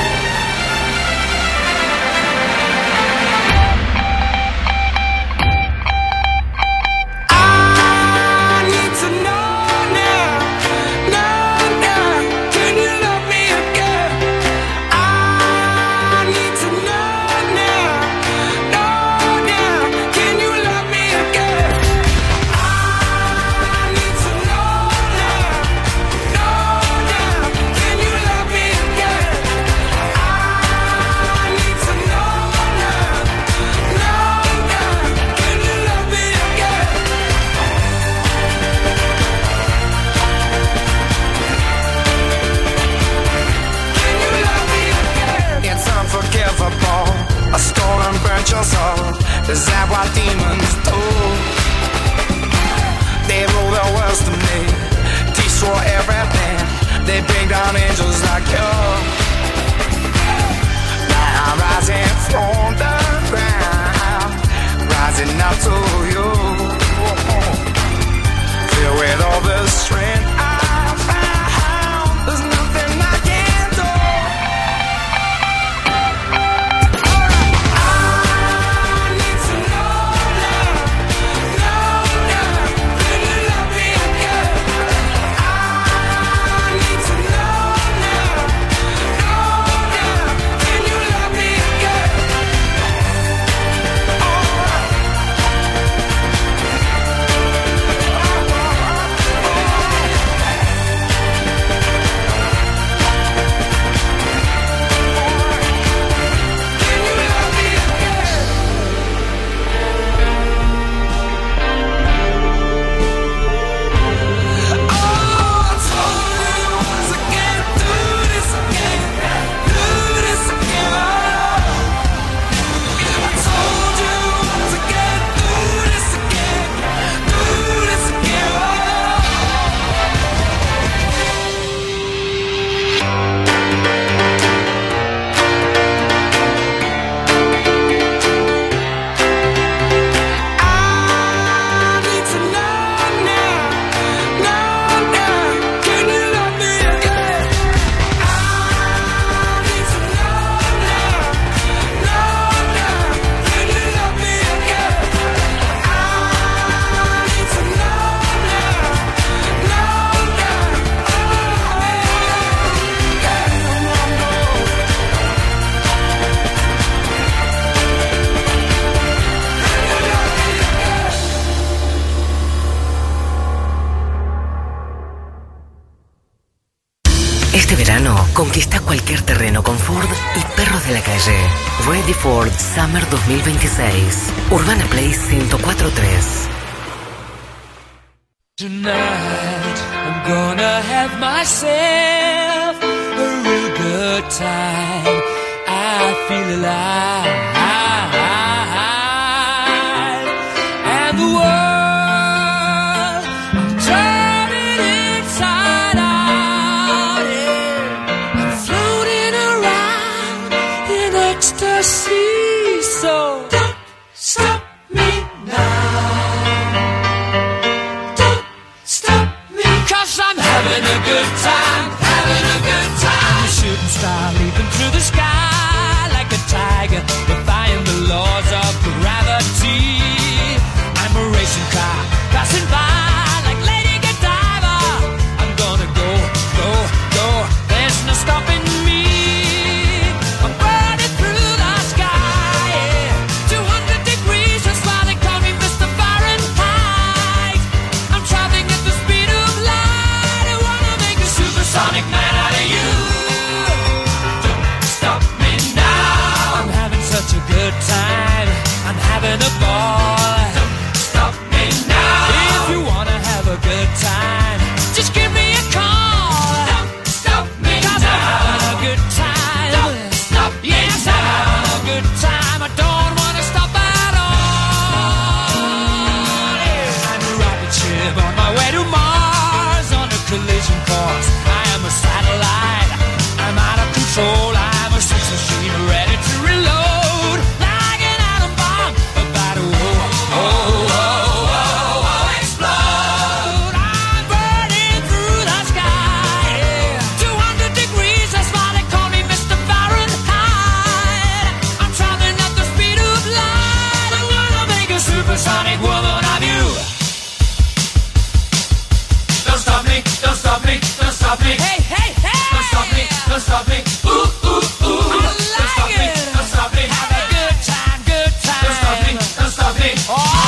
I stole and burnt your soul. Is that what demons do? They rule the world to me, destroy everything. They bring down angels like you. Now I'm rising from the ground, rising up to you. Filled with all the strength I found, there's nothing I can't do. Este verano, conquista cualquier terreno con Ford y perros de la calle. Ready Ford Summer 2026. Urbana Play 104.3. Tonight, I'm gonna have myself a real good time. I feel alive. And the world, I'm turning inside out. Yeah. I'm floating around in ecstasy. So don't stop me now. I'm having a good time, having a good time. A shooting star leaping through the sky like a tiger, defying the laws of gravity. I'm a racing car passing by like Lady Godiva. I'm gonna go, go, go. There's no stopping me. I'm burning through the sky, yeah. 200 degrees, that's why they call me Mr. Fahrenheit. I'm traveling at the speed of light. Supersonic man out of you. Don't stop me now. I'm having such a good time. I'm having a ball. Don't stop me now. If you wanna have a good time, just give me a call. Don't stop me now. I'm having a good time. Don't stop me now. I'm having a good time. I don't wanna stop at all. Yeah. I'm a rocket ship on my way to Mars on a collision course. I'm a satellite, I'm out of control. I'm a sex machine ready to reload, like an atom bomb about to explode. I'm burning through the sky, yeah. 200 degrees, that's why they call me Mr. Fahrenheit. I'm traveling at the speed of light. I'm gonna make a supersonic woman of you. Don't stop me, don't stop me, don't stop me. Hey, hey, hey! Don't stop me, don't stop me. Ooh, ooh, ooh. Don't stop me, don't stop me. Have a good time, good time. Don't stop me, don't stop me.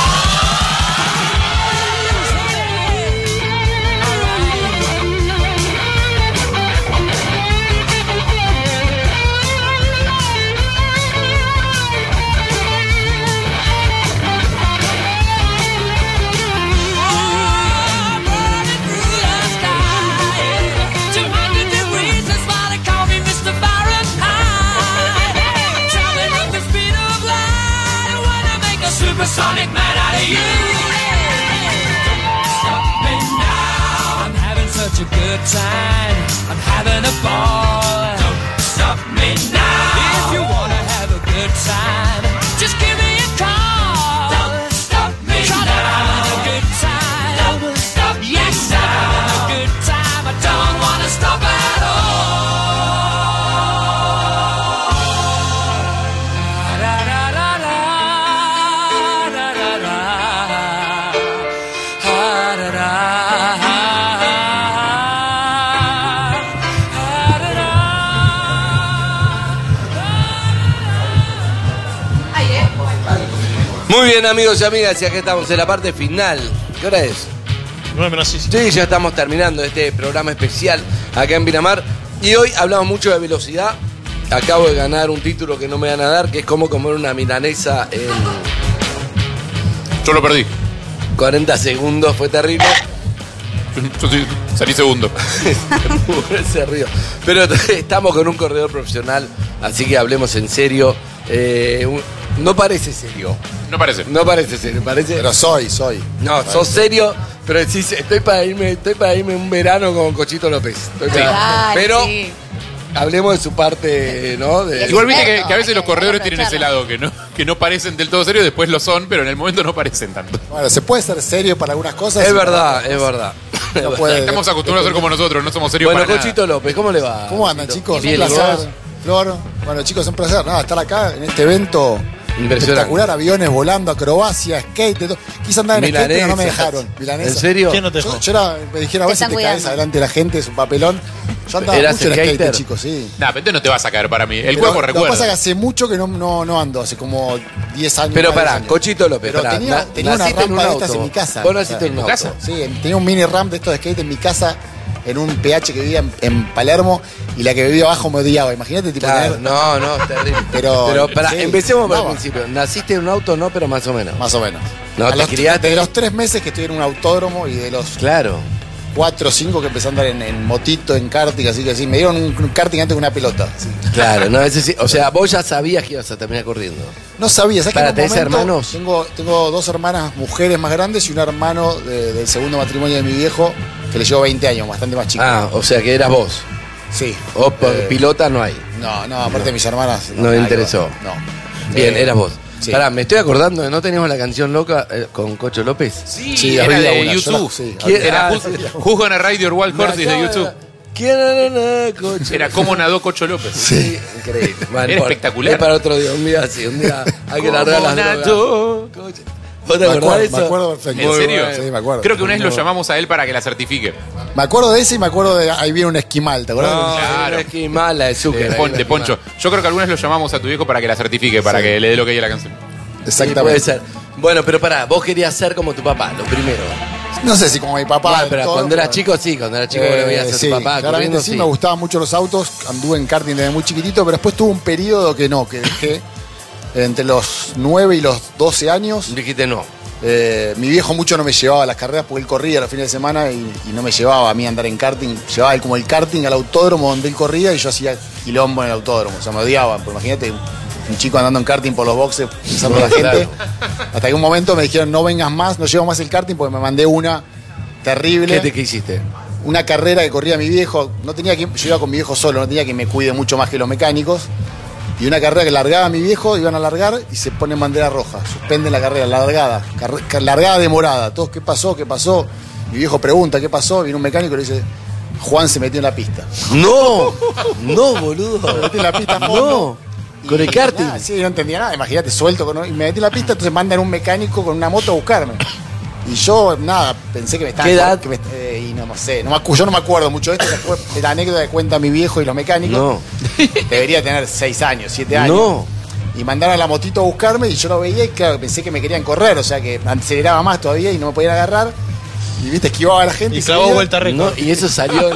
Supersonic man out of you. Don't stop me now. I'm having such a good time. I'm having a ball. Don't stop me now. If you wanna have a good time, just give me a call. Don't stop me now. I'm having a good time. Don't stop me now. Yes, I'm having a good time. I don't wanna stop at all. Muy bien, amigos y amigas, y acá estamos en la parte final. ¿Qué hora es? 9:06. Sí, ya estamos terminando este programa especial acá en Pinamar. Y hoy hablamos mucho de velocidad. Acabo de ganar un título que no me van a dar, que es cómo comer una milanesa en... Yo lo perdí. 40 segundos, fue terrible. Yo sí, salí segundo. Se río. Pero estamos con un corredor profesional, así que hablemos en serio. No parece serio. No parece. No parece serio, parece. Pero soy. No, sos serio, pero decís, estoy para irme un verano con Cochito López. Pero sí. Hablemos de su parte, ¿no? Igual viste que a veces los corredores tienen ese lado, que no parecen del todo serios, después lo son, pero en el momento no parecen tanto. Bueno, se puede ser serio para algunas cosas. Es verdad, es verdad. No puede, estamos acostumbrados a ser como nosotros, no somos serios bueno, para Cochito nada. López, ¿cómo le va? ¿Cómo andan, chicos? Bien, un placer. ¿vos? Flor. Bueno, chicos, un placer. Nada, estar acá en este evento espectacular, aviones volando, acrobacia, skate, todo. Quise andar en skate, pero no me dejaron. Milanesa. ¿En serio? ¿Quién no te dejó? Yo me dijeron, a ver si te caes adelante de la gente, es un papelón. Yo andaba ¿Eras mucho en skater? skate, chicos, sí. Nah, pero no te vas a caer para mí. El Pero cuerpo Lo que recuerda. pasa es que hace mucho que no ando, hace como 10 años. Pero más de pará, 10 años. Cochito López, Pero pará, tenía una naciste en un rampa de estas auto. en mi casa. Vos naciste en un tu auto. casa. Sí, tenía un mini ramp de estos de skate en mi casa. en un PH que vivía en Palermo y la que vivía abajo me odiaba. Imagínate, tipo. Claro, tener- no, es terrible. Pero pará, sí, empecemos por el no. principio. ¿Naciste en un auto? No, pero más o menos. Más o menos. No, A te los, criaste. de los 3 meses que estoy en un autódromo y de los Claro. 4 o 5 que empecé a andar en motito, en karting, así que sí, me dieron un karting antes que una pelota. Sí. Claro, no, ese sí. O sea, vos ya sabías que ibas a terminar corriendo. No sabía, ¿sabes Para, que en un ¿tenés momento hermanos? Tengo 2 hermanas mujeres más grandes y un hermano del segundo matrimonio de mi viejo que le llevo 20 años, bastante más chico. Ah, o sea que eras vos. Sí. O pilota no hay. No, aparte de mis hermanas. No me interesó. No. Bien, eras vos. Sí. Pará, me estoy acordando de no teníamos la canción loca con Cocho López. Sí, era de YouTube. Era Who's Gonna Ride Your Wild Horses de YouTube. Era cómo nadó Cocho López. Sí, increíble. Bueno, Era espectacular. Es para otro día, un día así, un día hay que largar las drogas. ¿Vos te acordás de eso? Me acuerdo perfecto. ¿En serio? Sí, me acuerdo. Creo que una vez lo llamamos a él para que la certifique. Me acuerdo de ese y me acuerdo de Ahí viene un esquimal, ¿te acuerdas? Claro. Esquimal, la de Zucker. De Poncho. Yo creo que alguna vez lo llamamos a tu viejo para que la certifique, para que le dé lo que hay a la canción. Exactamente. Puede ser. Bueno, pero pará, vos querías ser como tu papá, lo primero. No sé si como mi papá. Bueno, pero todo, cuando eras chico, sí, cuando eras chico vos le veías a sí, tu papá claramente corriendo, sí, me gustaban mucho los autos, anduve en karting desde muy chiquitito, pero después tuve un periodo que dejé entre los 9 y los 12 años. Dijiste no. Mi viejo mucho no me llevaba a las carreras porque él corría los fines de semana y no me llevaba a mí a andar en karting. Llevaba él como el karting al autódromo donde él corría y yo hacía quilombo en el autódromo. O sea, me odiaban. Porque imagínate un chico andando en karting por los boxes, pisando a la gente. Claro. Hasta que un momento me dijeron, no vengas más, no llevo más el karting porque me mandé una terrible. ¿Qué hiciste? Una carrera que corría mi viejo. Yo iba con mi viejo solo, no tenía que me cuide mucho más que los mecánicos. Y una carrera que largaba mi viejo, iban a largar y se pone bandera roja. Suspenden la carrera, largada. Largada demorada. Todos, ¿qué pasó? ¿Qué pasó? Mi viejo pregunta, ¿qué pasó? Viene un mecánico y le dice, Juan se metió en la pista. No, no, boludo. Se metió en la pista a fondo. No, con el karting. Nada, sí, no entendía nada. Imagínate, suelto. Y me metí en la pista, entonces mandan un mecánico con una moto a buscarme. Y yo, nada, pensé que me estaban... ¿Qué edad? Y no sé, yo no me acuerdo mucho de esto. Después de la anécdota que cuenta mi viejo y los mecánicos. No. Debería tener 6 años, 7 años. No. Y mandaron a la motito a buscarme y yo lo veía y claro, pensé que me querían correr, o sea que aceleraba más todavía y no me podían agarrar. Y viste, esquivaba a la gente. Y clavó seguía. vuelta récord. No, y eso salió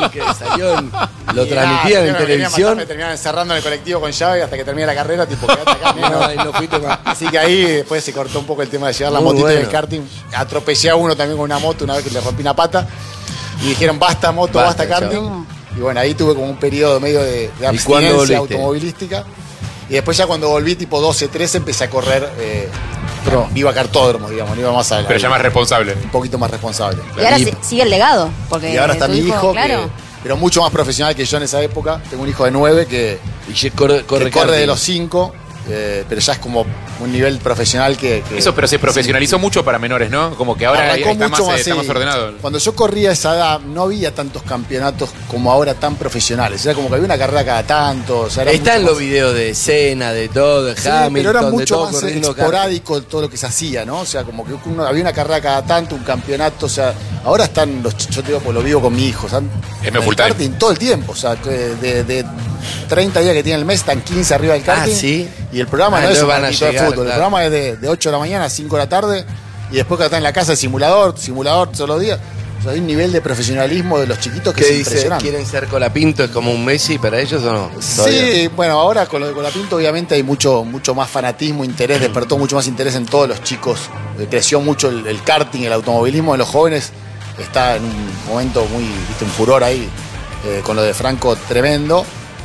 lo Y transmitían en me querían matar, televisión. me terminaron encerrando en el colectivo con llave hasta que terminé la carrera, tipo, quedate acá, No, y no fuiste más. Así que ahí después se cortó un poco el tema de llevar la Muy motito bueno. del karting. Atropellé a uno también con una moto una vez que le rompí una pata. Y dijeron, basta moto, Basta, basta karting. chao. Y bueno, ahí tuve como un periodo medio de cuándo abstinencia volviste? automovilística. Y después ya cuando volví tipo 12, 13 empecé a correr viva cartódromo, digamos, no iba más a Pero ya más responsable. un poquito más responsable. Y ahora sigue el legado. Porque Y ahora está tu mi hijo, claro. pero mucho más profesional que yo en esa época. Tengo un hijo de 9 que corre corre de los 5, pero ya es como un nivel profesional que Eso, pero se profesionalizó mucho para menores, ¿no? Como que ahora arrancó está mucho está más ordenado. Cuando yo corría a esa edad no había tantos campeonatos como ahora tan profesionales. Era como que había una carrera cada tanto. O sea, era Está mucho en los más- videos de escena, de todo, de Sí, Hamilton, pero era de mucho todo más corriendo esporádico todo lo que se hacía, ¿no? O sea, como que había una carrera cada tanto, un campeonato, o sea, ahora están yo te digo, pues lo vivo con mi hijo, o sea, Es full time. karting todo el tiempo, o sea, de 30 días que tiene el mes están 15 arriba del karting. ¿sí? Y el programa no es entonces un van a partido de llegar, fútbol, claro. el programa es de 8 de la mañana a 5 de la tarde y después que está en la casa el simulador todos los días. O sea, hay un nivel de profesionalismo de los chiquitos que ¿Qué es dice? impresionante. ¿Quieren ser Colapinto? ¿Es como un Messi para ellos o no? Sí, bueno, ahora con lo de Colapinto obviamente hay mucho más fanatismo, interés, despertó mucho más interés en todos los chicos. Creció mucho el karting, el automovilismo de los jóvenes. Está en un momento muy, viste, un furor ahí, con lo de Franco tremendo.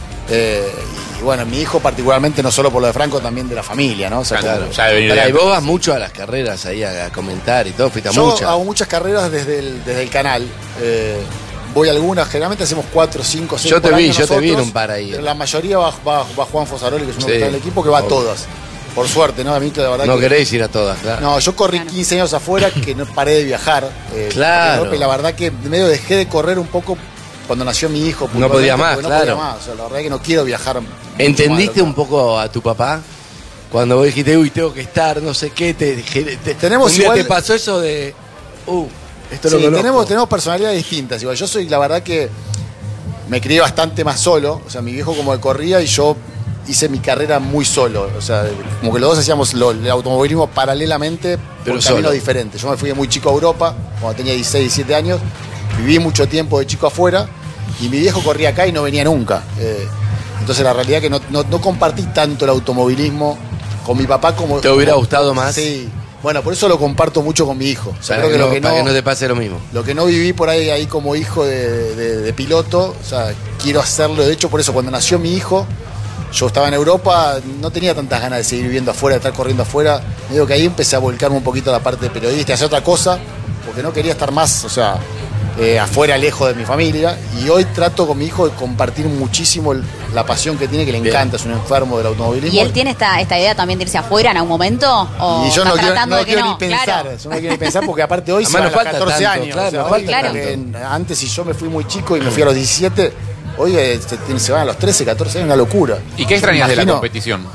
Y bueno, mi hijo particularmente, no solo por lo de Franco, también de la familia, ¿no? O sea, Claro. como- Ya debe venir de Pará, y antes. vos vas mucho a las carreras ahí a comentar y todo, fuiste a yo muchas. hago muchas carreras desde el canal. Voy a algunas, generalmente hacemos 4, 5, 6 Yo te por vi, año yo te vi en nosotros, un par ahí. pero la mayoría va Juan Fosaroli, que es uno Sí, que está en el equipo, que va a obvio. todas. Por suerte, ¿no? A mí, la verdad No que... querés ir a todas, claro. No, yo corrí 15 años afuera que no paré de viajar. Claro. Porque la verdad que medio dejé de correr un poco cuando nació mi hijo. No podía más, porque claro. No podía más. O sea, la verdad que no quiero viajar. mucho ¿Entendiste más, un poco a tu papá? Cuando vos dijiste, uy, tengo que estar, no sé qué, Tenemos un día igual- te pasó eso de, esto Sí, lo conozco. tenemos personalidades distintas. Igual yo soy, la verdad que me crié bastante más solo. O sea, mi viejo como que corría y yo hice mi carrera muy solo. O sea, como que los dos hacíamos el automovilismo paralelamente, Pero por caminos solo. diferentes. Yo me fui de muy chico a Europa, cuando tenía 16, 17 años. Viví mucho tiempo de chico afuera. Y mi viejo corría acá y no venía nunca. Entonces la realidad es que no compartí tanto el automovilismo con mi papá como... ¿Te hubiera gustado más? Sí. Bueno, por eso lo comparto mucho con mi hijo. O sea, Para creo que que no te pase lo mismo. Lo que no viví por ahí como hijo de piloto, o sea, quiero hacerlo. De hecho, por eso cuando nació mi hijo, yo estaba en Europa, no tenía tantas ganas de seguir viviendo afuera, de estar corriendo afuera. Me digo que ahí empecé a volcarme un poquito a la parte de periodista, a hacer otra cosa, porque no quería estar más, o sea, afuera, lejos de mi familia. Y hoy trato con mi hijo de compartir muchísimo la pasión que tiene, que le encanta, es un enfermo del automovilismo. ¿Y él tiene esta idea también de irse afuera en algún momento? ¿O Y yo no estás quiero, tratando no de que quiero no? ni pensar, Claro. yo no quiero ni pensar porque aparte hoy se Además, van a no los falta 14 tanto, años. claro, o sea, no hoy, falta porque antes si yo me fui muy chico y me fui a los 17, hoy se van a los 13, 14 años, una locura. ¿Y qué extrañas de la Imagino- competición?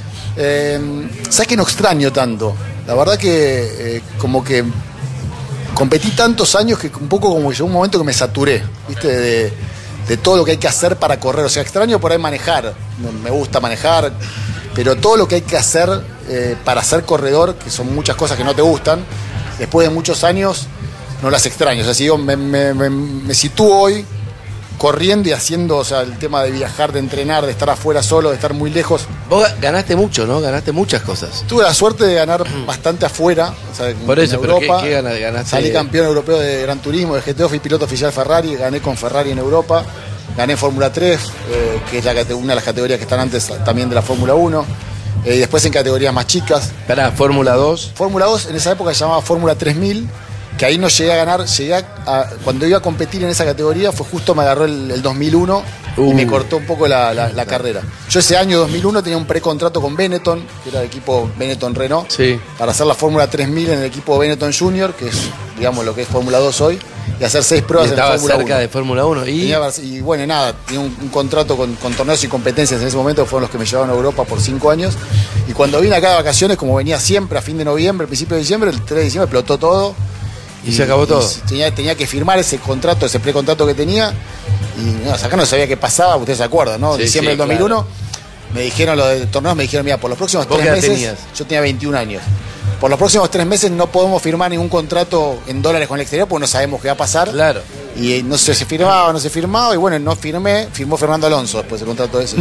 ¿Sabes que no extraño tanto? La verdad que como que competí tantos años que un poco como que llegó un momento que me saturé, ¿viste? De todo lo que hay que hacer para correr. O sea, extraño por ahí manejar, me gusta manejar, pero todo lo que hay que hacer para ser corredor, que son muchas cosas que no te gustan, después de muchos años no las extraño. O sea, si yo me sitúo hoy corriendo y haciendo, o sea, el tema de viajar, de entrenar, de estar afuera solo, de estar muy lejos. Vos ganaste mucho, ¿no? Ganaste muchas cosas. Tuve la suerte de ganar bastante afuera, o sea, Por eso, en pero Europa. ¿qué ganaste? Salí campeón europeo de Gran Turismo, de GTO, fui piloto oficial Ferrari, gané con Ferrari en Europa, gané Fórmula 3, que es una de las categorías que están antes también de la Fórmula 1, y después en categorías más chicas. Para Fórmula 2. Fórmula 2 en esa época se llamaba Fórmula 3000, que ahí no llegué a ganar, cuando iba a competir en esa categoría fue justo me agarró el 2001 y me cortó un poco la carrera. Yo ese año 2001 tenía un precontrato con Benetton, que era el equipo Benetton Renault, para hacer la Fórmula 3000 en el equipo Benetton Junior, que es, digamos, lo que es Fórmula 2 hoy, y hacer 6 pruebas en Estaba Fórmula 1. cerca de Fórmula 1 Y bueno, nada, tenía un contrato con torneos y competencias en ese momento, que fueron los que me llevaron a Europa por 5 años. Y cuando vine acá de vacaciones, como venía siempre a fin de noviembre, principio de diciembre, el 3 de diciembre explotó todo. Y se acabó todo. Tenía que firmar ese contrato, ese precontrato que tenía. Y no, acá no sabía qué pasaba, ustedes se acuerdan, ¿no? Sí, Diciembre sí, del 2001, claro. me dijeron lo de torneos, me dijeron, mira, por los próximos ¿Vos 3 qué edad meses. tenías? Yo tenía 21 años. Por los próximos 3 meses no podemos firmar ningún contrato en dólares con el exterior porque no sabemos qué va a pasar. Claro. Y no sé, se firmaba, no se firmaba. Y bueno, no firmé, firmó Fernando Alonso después del contrato ese.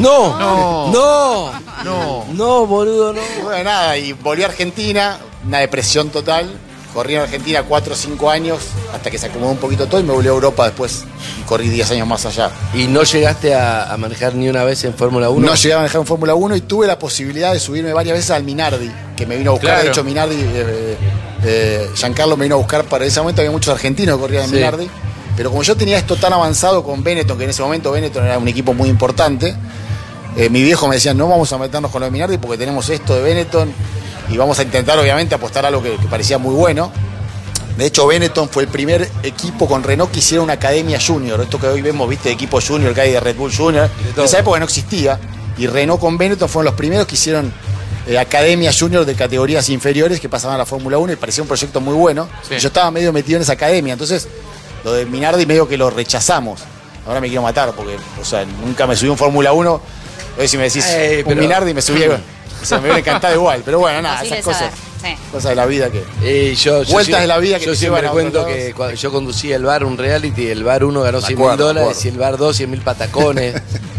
No, boludo, no. Y bueno, nada, y volví a Argentina, una depresión total. Corrí en Argentina 4 o 5 años hasta que se acomodó un poquito todo y me volví a Europa después y corrí 10 años más allá. ¿Y no llegaste a manejar ni una vez en Fórmula 1? No llegué a manejar en Fórmula 1 y tuve la posibilidad de subirme varias veces al Minardi, que me vino a buscar. Claro. De hecho, Minardi, Giancarlo me vino a buscar para ese momento, había muchos argentinos que corrían en Sí. Minardi. Pero como yo tenía esto tan avanzado con Benetton, que en ese momento Benetton era un equipo muy importante, mi viejo me decía, no vamos a meternos con lo de Minardi porque tenemos esto de Benetton y vamos a intentar obviamente apostar a algo que parecía muy bueno. De hecho, Benetton fue el primer equipo con Renault que hiciera una academia junior. Esto que hoy vemos, viste, de equipo junior que hay de Red Bull Junior. En esa época no existía. Y Renault con Benetton fueron los primeros que hicieron academia junior de categorías inferiores que pasaban a la Fórmula 1 y parecía un proyecto muy bueno. Sí. Y yo estaba medio metido en esa academia. Entonces, lo de Minardi medio que lo rechazamos. Ahora me quiero matar porque, o sea, nunca me subí a un Fórmula 1. Hoy si me decís un pero- Minardi me subí, o sea, me hubiera encantado igual. Pero bueno, nada, Imposible esas cosas. saber. Sí. Cosas de la vida que... Yo Vueltas de la vida que yo te siempre llevan a cuento otros que lados. cuando yo conducía el bar, un reality, el bar 1 ganó Me $100.000 acuerdo. y el bar 2 $100.000 patacones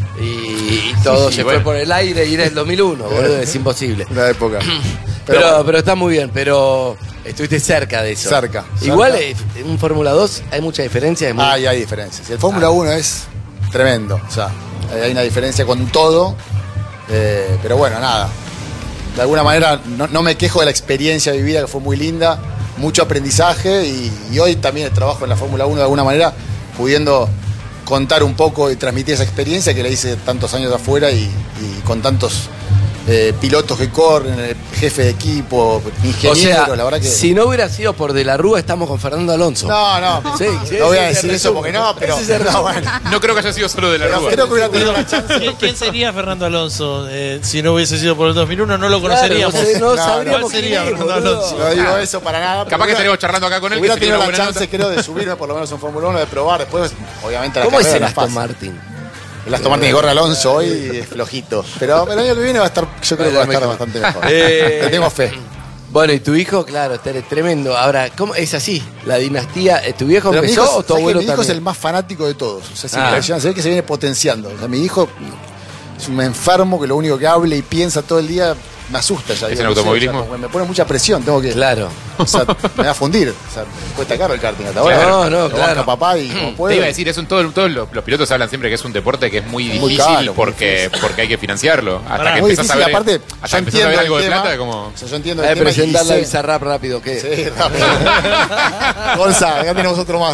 y todo Sí, se bueno. fue por el aire y era el 2001, boludo, es imposible. Una época. Pero está muy bien, pero estuviste cerca de eso. Cerca. Igual en un Fórmula 2 hay mucha diferencia. Es muy- Hay diferencias. El Fórmula 1 es tremendo. O sea, hay una diferencia con todo. Pero bueno, nada. De alguna manera no me quejo de la experiencia vivida, que fue muy linda. Mucho aprendizaje. Y hoy también trabajo en la Fórmula 1 de alguna manera, pudiendo contar un poco y transmitir esa experiencia que la hice tantos años de afuera y con tantos pilotos que corren, jefe de equipo, O ingenieros, sea, la verdad que... si no hubiera sido por De la Rúa, estamos con Fernando Alonso. No, Sí, no voy a ese decir es eso el porque resumen. no, pero... Ese es el no, resumen. bueno. No creo que haya sido solo de la Pero Rúa. creo que hubiera tenido la chance. ¿Quién sería Fernando Alonso? Si no hubiese sido por el 2001, no lo conoceríamos. no No, sabríamos ¿Cuál sería quién es, Fernando boludo. Alonso? No digo eso para nada. Capaz que estaríamos charlando acá con él. Hubiera que sería tenido una la buena chance, creo, de subirme por lo menos a un Fórmula 1, de probar. Después, obviamente, la ¿Cómo es carrera el no Aston fácil. Martin? El Aston Martin que corre Alonso hoy es flojito. Pero el año que viene va a estar, yo creo que va a estar bastante mejor. Le tengo fe. Bueno, y tu hijo, claro, está tremendo. Ahora, ¿cómo es así? La dinastía, ¿tu viejo Pero mi empezó hijo, o tu ¿sabes que abuelo mi hijo es también? el más fanático de todos. O sea, es Ah. impresionante. Se ve que se viene potenciando. O sea, mi hijo es un enfermo que lo único que habla y piensa todo el día me asusta ya. ¿Es digo, en no sé, automovilismo? o sea, me pone mucha presión, tengo que. Claro. O sea, me va a fundir. O sea, me cuesta caro el karting hasta ahora. Claro. No, Lo claro. banca papá y como puede. Te iba a decir, todos los pilotos hablan siempre que es un deporte que es muy Muy difícil caro, muy porque hay que financiarlo. Hasta Pará, que muy empezás a difícil, ver, aparte, hasta yo que empezás a ver entiendo algo el de tema. plata, como... O sea, yo entiendo el tema. presentar la y sé- Bizarrap rápido, ¿qué? Sí, rápido. Gonza, acá tenemos otro más.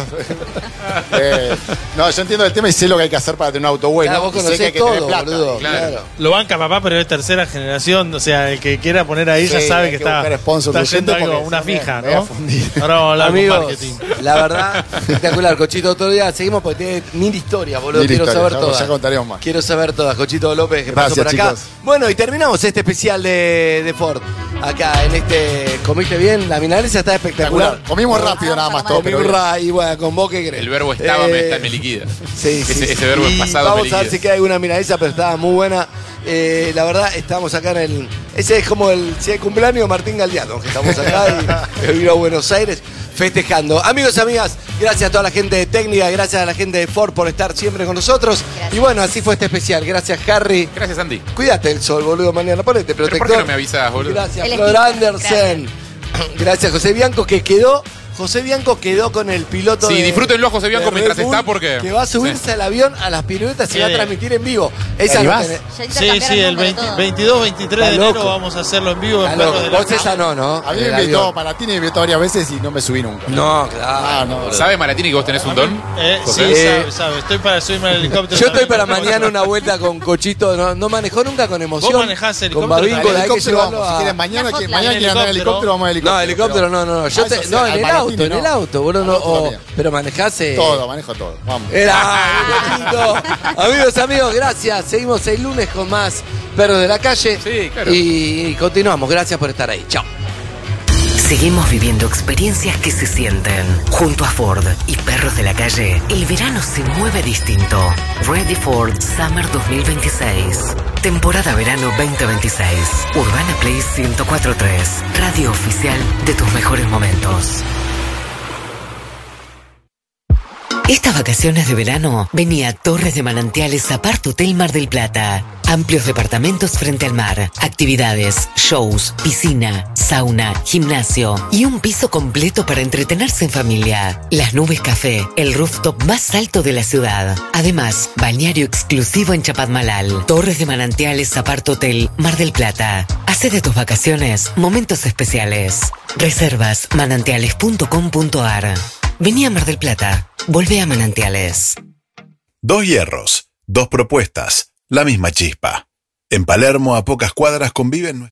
No, yo entiendo el tema y sé lo que hay que hacer para tener un auto bueno. Claro, vos y sé que hay conocés que tener todo, plata. boludo. Claro. Claro. Lo banca papá, pero es tercera generación. O sea, el que quiera poner ahí ya Sí, sabe hay que que está, buscar sponsor está yendo urgente algo, porque una se me- fija, me voy a ¿no? fundir. Ahora vamos a hablar con Amigos, marketing. la verdad, espectacular, Cochito. Otro día seguimos porque tiene mil historias, boludo. Mil Quiero historias, saber ya- todas. ya contaremos más. Quiero saber todas, Cochito López, que Gracias, pasó por acá. chicos. Bueno, y terminamos este especial de Ford. Acá en este. ¿Comiste bien? La milanesa está espectacular. Espectacular. Comimos rápido nada más todo. Comí pero bien. y bueno, con vos, ¿qué crees? El verbo estaba, me liquida. Sí, sí, Ese sí. verbo en Y pasado me vamos a ver liquida. si queda alguna milanesa, pero estaba muy buena. La verdad, estamos acá en el. Ese es como el. Si hay cumpleaños, Martín Galdiano, que estamos acá y vino a Buenos Aires festejando. Amigos y amigas, gracias a toda la gente de técnica, gracias a la gente de Ford por estar siempre con nosotros. Gracias. Y bueno, así fue este especial. Gracias, Harry. Gracias, Andy. Cuídate el sol, boludo, mañana. Ponete ¿Pero protector. por qué no me avisas, boludo? Gracias, El Flor esquite. Andersen. Gracias, José Bianco, que quedó. José Bianco quedó con el piloto. Sí, de- disfrútenlo a José Bianco de mientras Red Bull, está, porque- Que va a subirse al avión a las piruetas y va a transmitir en vivo. Esa ¿Ahí no vas? tenés. Ya Sí, intercambiaron sí, el número, todo. 22, 23 de Está enero loco. vamos a hacerlo en vivo en Está Perros loco. de la Vos esa no, ¿no? A mí En me el invitó, avión. Maratini me invitó varias veces y no me subí nunca. No, claro. Ah, no. boludo. ¿Sabe Maratini que vos tenés un don? Sí, José? sabe. Estoy para subirme al helicóptero. Yo estoy también, para pero mañana una vuelta con Cochito. No manejó nunca con emoción. ¿Vos manejás Con helicóptero? Babín, Al con la hay que helicóptero llevarlo vamos. Si a. quieren mañana, Una que Hotline. mañana quieren andar en helicóptero, vamos en helicóptero. No, helicóptero no. Yo Ah, eso sí, no, al en el Maratini auto, en no. el auto, boludo. Al auto también. Pero manejás. Todo, manejo todo. Vamos. Era amigos, gracias. Seguimos el lunes con más Perros de la Calle. Sí, claro. Y continuamos. Gracias por estar ahí. Chao. Seguimos viviendo experiencias que se sienten. Junto a Ford y Perros de la Calle, el verano se mueve distinto. Ready Ford Summer 2026. Temporada verano 2026. Urbana Play 104.3. Radio oficial de tus mejores momentos. Estas vacaciones de verano, vení a Torres de Manantiales Apart Hotel Mar del Plata. Amplios departamentos frente al mar, actividades, shows, piscina, sauna, gimnasio y un piso completo para entretenerse en familia. Las Nubes Café, el rooftop más alto de la ciudad. Además, bañario exclusivo en Chapadmalal. Torres de Manantiales Apart Hotel Mar del Plata. Hace de tus vacaciones momentos especiales. Reservas manantiales.com.ar. Vení a Mar del Plata. Volvé a Manantiales. 2 hierros, 2 propuestas, la misma chispa. En Palermo, a pocas cuadras, conviven